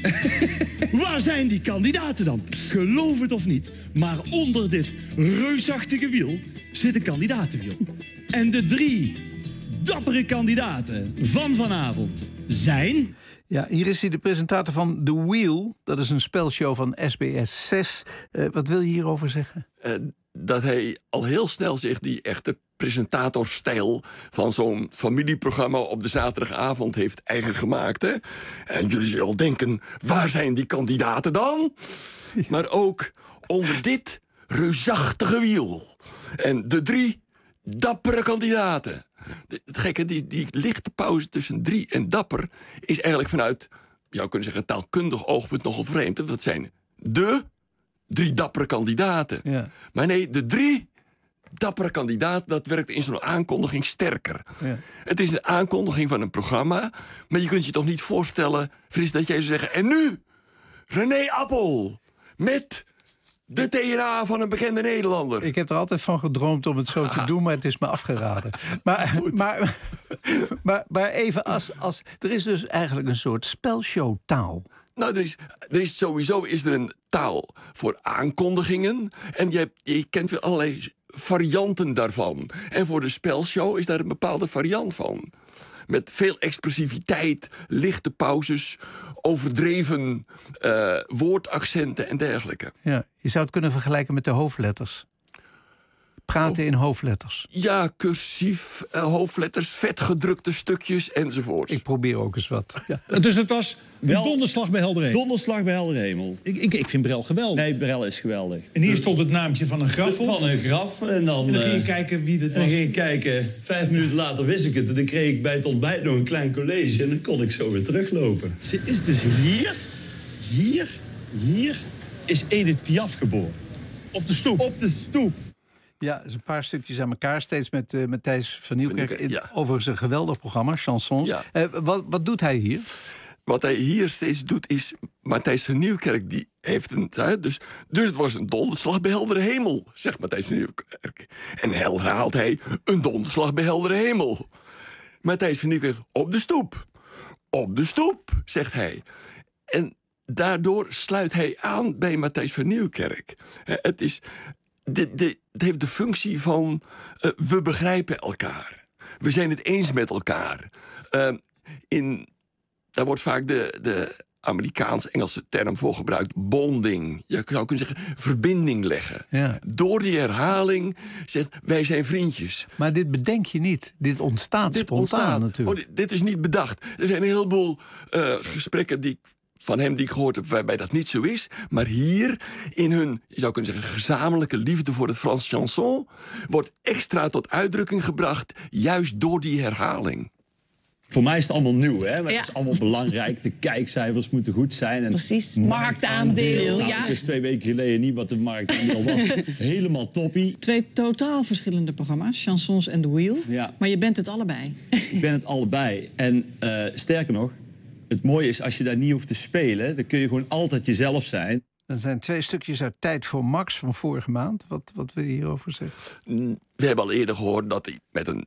Waar zijn die kandidaten dan? Geloof het of niet, maar onder dit reusachtige wiel zit een kandidatenwiel. En de 3 dappere kandidaten van vanavond zijn... Ja, hier is hij, de presentator van The Wheel. Dat is een spelshow van SBS 6. Wat wil je hierover zeggen? Dat hij al heel snel zich die echte presentatorstijl van zo'n familieprogramma op de zaterdagavond heeft eigen gemaakt. Hè? En jullie zullen al denken, waar zijn die kandidaten dan? Maar ook onder dit reusachtige wiel. En de 3 dappere kandidaten. Het gekke, die lichte pauze tussen 3 en dapper is eigenlijk vanuit, je kunnen zeggen, taalkundig oogpunt nogal vreemd. Dat zijn de 3 dappere kandidaten. Ja. Maar nee, de 3 dappere kandidaten, dat werkt in zo'n aankondiging sterker. Ja. Het is een aankondiging van een programma, maar je kunt je toch niet voorstellen, Frits, dat jij zou zeggen, en nu René Appel met de DNA van een bekende Nederlander. Ik heb er altijd van gedroomd om het zo te doen, maar het is me afgeraden. Maar even er is dus eigenlijk een soort spelshowtaal. Nou, er is sowieso een taal voor aankondigingen. En je kent weer allerlei varianten daarvan. En voor de spelshow is daar een bepaalde variant van. Met veel expressiviteit, lichte pauzes, overdreven woordaccenten en dergelijke. Ja, je zou het kunnen vergelijken met de hoofdletters. Praten in hoofdletters. Ja, cursief, hoofdletters, vetgedrukte stukjes enzovoort. Ik probeer ook eens wat. Ja. Dus het was wel donderslag bij helder hemel. Donderslag bij helder hemel. Ik vind Brel geweldig. Nee, Brel is geweldig. En hier stond het naamje van een graf op. Van een graf. En dan ging je kijken wie het was. En dan ging ik kijken. 5 minuten later wist ik het. En dan kreeg ik bij het ontbijt nog een klein college. En dan kon ik zo weer teruglopen. Ze is dus hier is Edith Piaf geboren. Op de stoep. Op de stoep. Ja, dus een paar stukjes aan elkaar. Steeds met Matthijs van Nieuwkerk. Overigens een geweldig programma, Chansons. Ja. Wat doet hij hier? Wat hij hier steeds doet is, Matthijs van Nieuwkerk die heeft een... Dus het was een donderslag bij heldere hemel, zegt Matthijs van Nieuwkerk. En herhaalt hij een donderslag bij heldere hemel. Matthijs van Nieuwkerk op de stoep. Op de stoep, zegt hij. En daardoor sluit hij aan bij Matthijs van Nieuwkerk. Het is... Het heeft de functie van we begrijpen elkaar. We zijn het eens met elkaar. Daar wordt vaak de Amerikaans-Engelse term voor gebruikt. Bonding. Je zou kunnen zeggen verbinding leggen. Ja. Door die herhaling zegt wij zijn vriendjes. Maar dit bedenk je niet. Dit ontstaat spontaan natuurlijk. Dit is niet bedacht. Er zijn een heleboel gesprekken van hem die ik gehoord heb, waarbij dat niet zo is. Maar hier, in hun, je zou kunnen zeggen, gezamenlijke liefde voor het Frans chanson, wordt extra tot uitdrukking gebracht, juist door die herhaling. Voor mij is het allemaal nieuw, hè? Maar het is allemaal belangrijk. De kijkcijfers moeten goed zijn. En precies, marktaandeel. Nou, ik wist 2 weken geleden niet wat de marktaandeel was. Helemaal toppie. 2 totaal verschillende programma's, Chansons en The Wheel. Ja. Maar je bent het allebei. Ik ben het allebei. En sterker nog, het mooie is als je daar niet hoeft te spelen... dan kun je gewoon altijd jezelf zijn. Dat zijn 2 stukjes uit Tijd voor Max van vorige maand. Wat wil je hierover zeggen? We hebben al eerder gehoord dat hij met een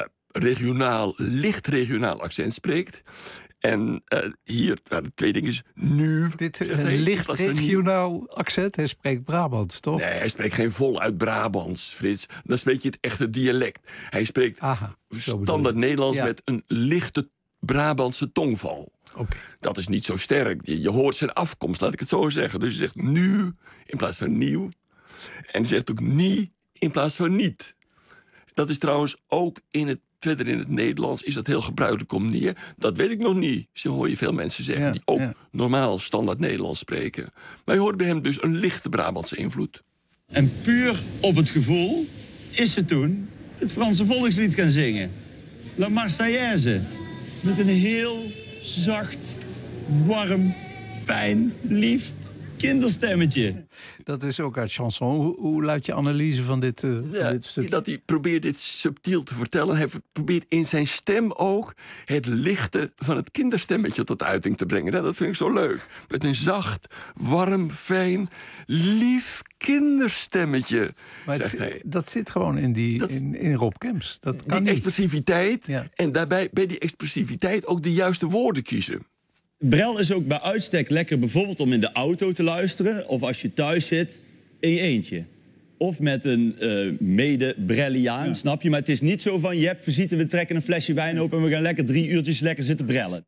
licht regionaal accent spreekt. En hier waren 2 dingen. Nu. Dit licht regionaal accent? Hij spreekt Brabants, toch? Nee, hij spreekt geen voluit Brabants, Frits. Dan spreek je het echte dialect. Hij spreekt standaard Nederlands met een lichte Brabantse tongval. Okay. Dat is niet zo sterk. Je hoort zijn afkomst, laat ik het zo zeggen. Dus je zegt nu in plaats van nieuw. En je zegt ook niet in plaats van niet. Dat is trouwens ook verder in het Nederlands is dat heel gebruikelijk om niet. Dat weet ik nog niet. Zo hoor je veel mensen zeggen die ook normaal standaard Nederlands spreken. Maar je hoort bij hem dus een lichte Brabantse invloed. En puur op het gevoel is ze toen het Franse volkslied gaan zingen. La Marseillaise. Met een heel zacht, warm, fijn, lief kinderstemmetje. Dat is ook uit Chanson. Hoe luidt je analyse van dit stuk? Dat hij probeert dit subtiel te vertellen. Hij probeert in zijn stem ook het lichte van het kinderstemmetje tot uiting te brengen. Dat vind ik zo leuk. Met een zacht, warm, fijn, lief kinderstemmetje. Maar dat zit gewoon in Rob Kemps. Dat kan die expressiviteit. Ja. En daarbij bij die expressiviteit ook de juiste woorden kiezen. Brel is ook bij uitstek lekker bijvoorbeeld om in de auto te luisteren... of als je thuis zit in je eentje. Of met een mede-Brelliaan, snap je? Maar het is niet zo van, je hebt visite, we trekken een flesje wijn open... en we gaan lekker 3 uurtjes lekker zitten brellen.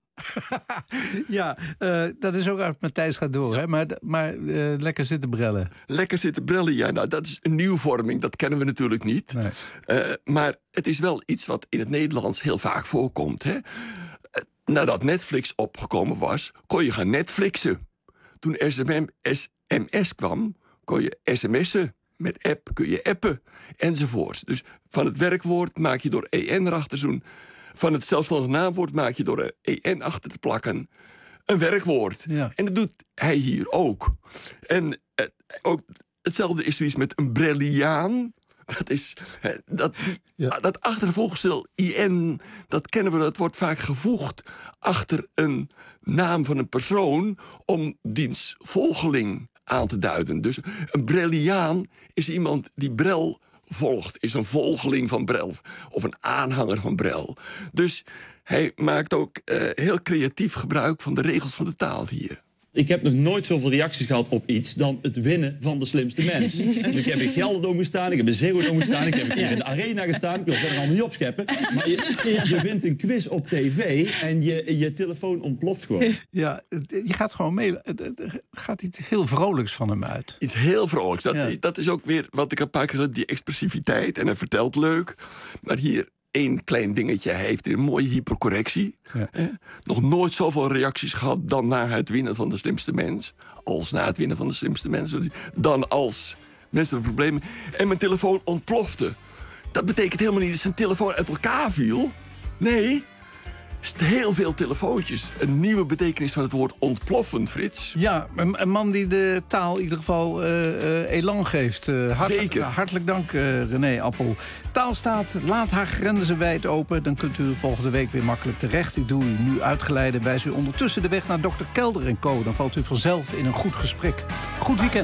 Ja, dat is ook uit Matthijs gaat door, hè? Maar lekker zitten brellen. Lekker zitten brellen, ja. Nou, dat is een nieuwvorming, dat kennen we natuurlijk niet. Nee. Maar het is wel iets wat in het Nederlands heel vaak voorkomt, hè? Nadat Netflix opgekomen was, kon je gaan Netflixen. Toen SMS kwam, kon je sms'en. Met app kun je appen, enzovoorts. Dus van het werkwoord maak je door en erachter doen. Van het zelfstandig naamwoord maak je door en achter te plakken een werkwoord. Ja. En dat doet hij hier ook. En ook hetzelfde is zoiets met een Brelliaan. Dat is dat achtervolgsel in, dat kennen we, dat wordt vaak gevoegd achter een naam van een persoon om diens volgeling aan te duiden. Dus een Brelliaan is iemand die Brel volgt, is een volgeling van Brel of een aanhanger van Brel. Dus hij maakt ook heel creatief gebruik van de regels van de taal hier. Ik heb nog nooit zoveel reacties gehad op iets dan het winnen van de slimste mens. Ik heb in Gelderdoom gestaan, ik heb in Ziggo Dome gestaan... ik heb een keer in de Arena gestaan, ik wil het verder allemaal niet opscheppen. Maar je wint een quiz op tv en je telefoon ontploft gewoon. Ja, je gaat gewoon mee. Er gaat iets heel vrolijks van hem uit. Iets heel vrolijks. Dat is ook weer wat ik een paar keer had, die expressiviteit. En hij vertelt leuk. Maar hier 1 klein dingetje. Hij heeft een mooie hypercorrectie. Ja. Nog nooit zoveel reacties gehad dan na het winnen van de slimste mens. Als na het winnen van de slimste mens. Dan als mensen met problemen. En mijn telefoon ontplofte. Dat betekent helemaal niet dat zijn telefoon uit elkaar viel. Nee, heel veel telefoontjes. Een nieuwe betekenis van het woord ontploffend, Frits. Ja, een man die de taal in ieder geval elan geeft. Zeker. Hartelijk dank, René Appel. Taalstaat laat haar grenzen wijd open. Dan kunt u volgende week weer makkelijk terecht. Ik doe u nu uitgeleid en wijs u ondertussen de weg naar Dr. Kelder en Co. Dan valt u vanzelf in een goed gesprek. Goed weekend.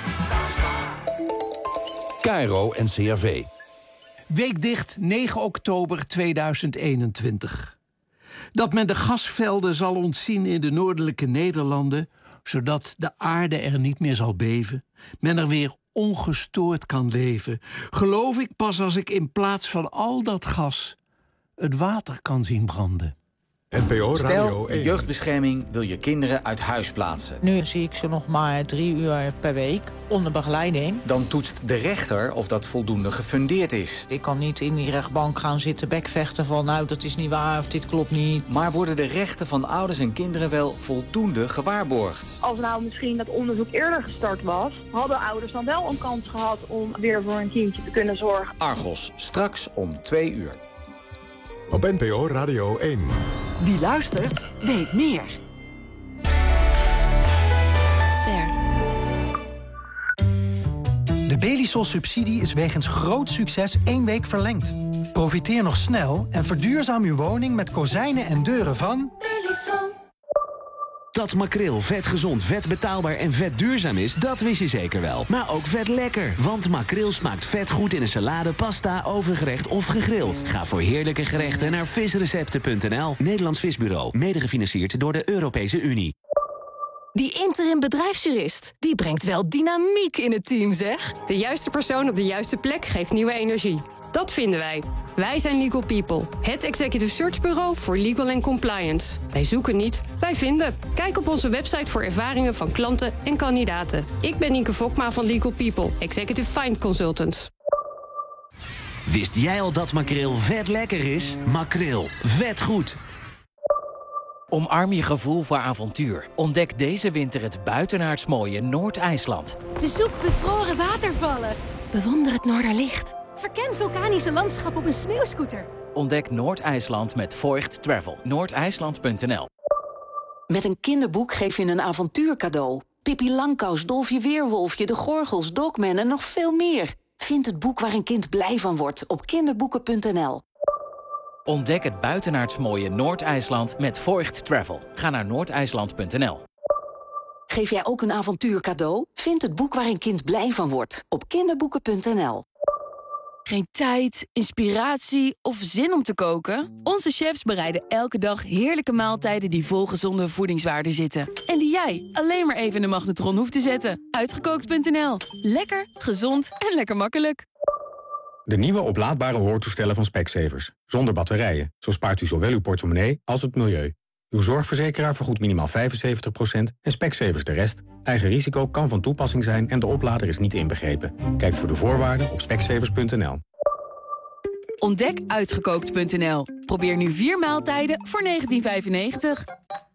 KRO en CRV. Weekdicht 9 oktober 2021. Dat men de gasvelden zal ontzien in de noordelijke Nederlanden, zodat de aarde er niet meer zal beven, men er weer ongestoord kan leven, geloof ik pas als ik in plaats van al dat gas het water kan zien branden. NPO Radio 1. De jeugdbescherming wil je kinderen uit huis plaatsen. Nu zie ik ze nog maar 3 uur per week onder begeleiding. Dan toetst de rechter of dat voldoende gefundeerd is. Ik kan niet in die rechtbank gaan zitten bekvechten van nou, dat is niet waar of dit klopt niet. Maar worden de rechten van ouders en kinderen wel voldoende gewaarborgd? Als nou misschien dat onderzoek eerder gestart was, hadden ouders dan wel een kans gehad om weer voor een kindje te kunnen zorgen. Argos, straks om 2 uur. Op NPO Radio 1. Wie luistert, weet meer. De Belisol-subsidie is wegens groot succes 1 week verlengd. Profiteer nog snel en verduurzaam uw woning met kozijnen en deuren van... Belisol. Dat makreel vet gezond, vet betaalbaar en vet duurzaam is, dat wist je zeker wel. Maar ook vet lekker, want makreel smaakt vet goed in een salade, pasta, overgerecht of gegrild. Ga voor heerlijke gerechten naar visrecepten.nl. Nederlands Visbureau, mede gefinancierd door de Europese Unie. Die interim bedrijfsjurist, die brengt wel dynamiek in het team, zeg. De juiste persoon op de juiste plek geeft nieuwe energie. Dat vinden wij. Wij zijn Legal People, het executive search bureau voor legal en compliance. Wij zoeken niet, wij vinden. Kijk op onze website voor ervaringen van klanten en kandidaten. Ik ben Nienke Fokma van Legal People, executive find consultants. Wist jij al dat makreel vet lekker is? Makreel, vet goed. Omarm je gevoel voor avontuur. Ontdek deze winter het buitenaards mooie Noord-IJsland. Bezoek bevroren watervallen. Bewonder het Noorderlicht. Verken vulkanische landschap op een sneeuwscooter. Ontdek Noord-IJsland met Voigt Travel. Noordijsland.nl. Met een kinderboek geef je een avontuur cadeau. Pippi Langkous, Dolfje Weerwolfje, De Gorgels, Dogman en nog veel meer. Vind het boek waar een kind blij van wordt op kinderboeken.nl. Ontdek het buitenaards mooie Noord-IJsland met Voigt Travel. Ga naar noordijsland.nl. Geef jij ook een avontuur cadeau? Vind het boek waar een kind blij van wordt op kinderboeken.nl. Geen tijd, inspiratie of zin om te koken? Onze chefs bereiden elke dag heerlijke maaltijden die vol gezonde voedingswaarden zitten. En die jij alleen maar even in de magnetron hoeft te zetten. Uitgekookt.nl. Lekker, gezond en lekker makkelijk. De nieuwe oplaadbare hoortoestellen van Specsavers. Zonder batterijen. Zo spaart u zowel uw portemonnee als het milieu. Uw zorgverzekeraar vergoedt minimaal 75% en Specsavers de rest. Eigen risico kan van toepassing zijn en de oplader is niet inbegrepen. Kijk voor de voorwaarden op specsavers.nl. Ontdek Uitgekookt.nl. Probeer nu 4 maaltijden voor €19,95.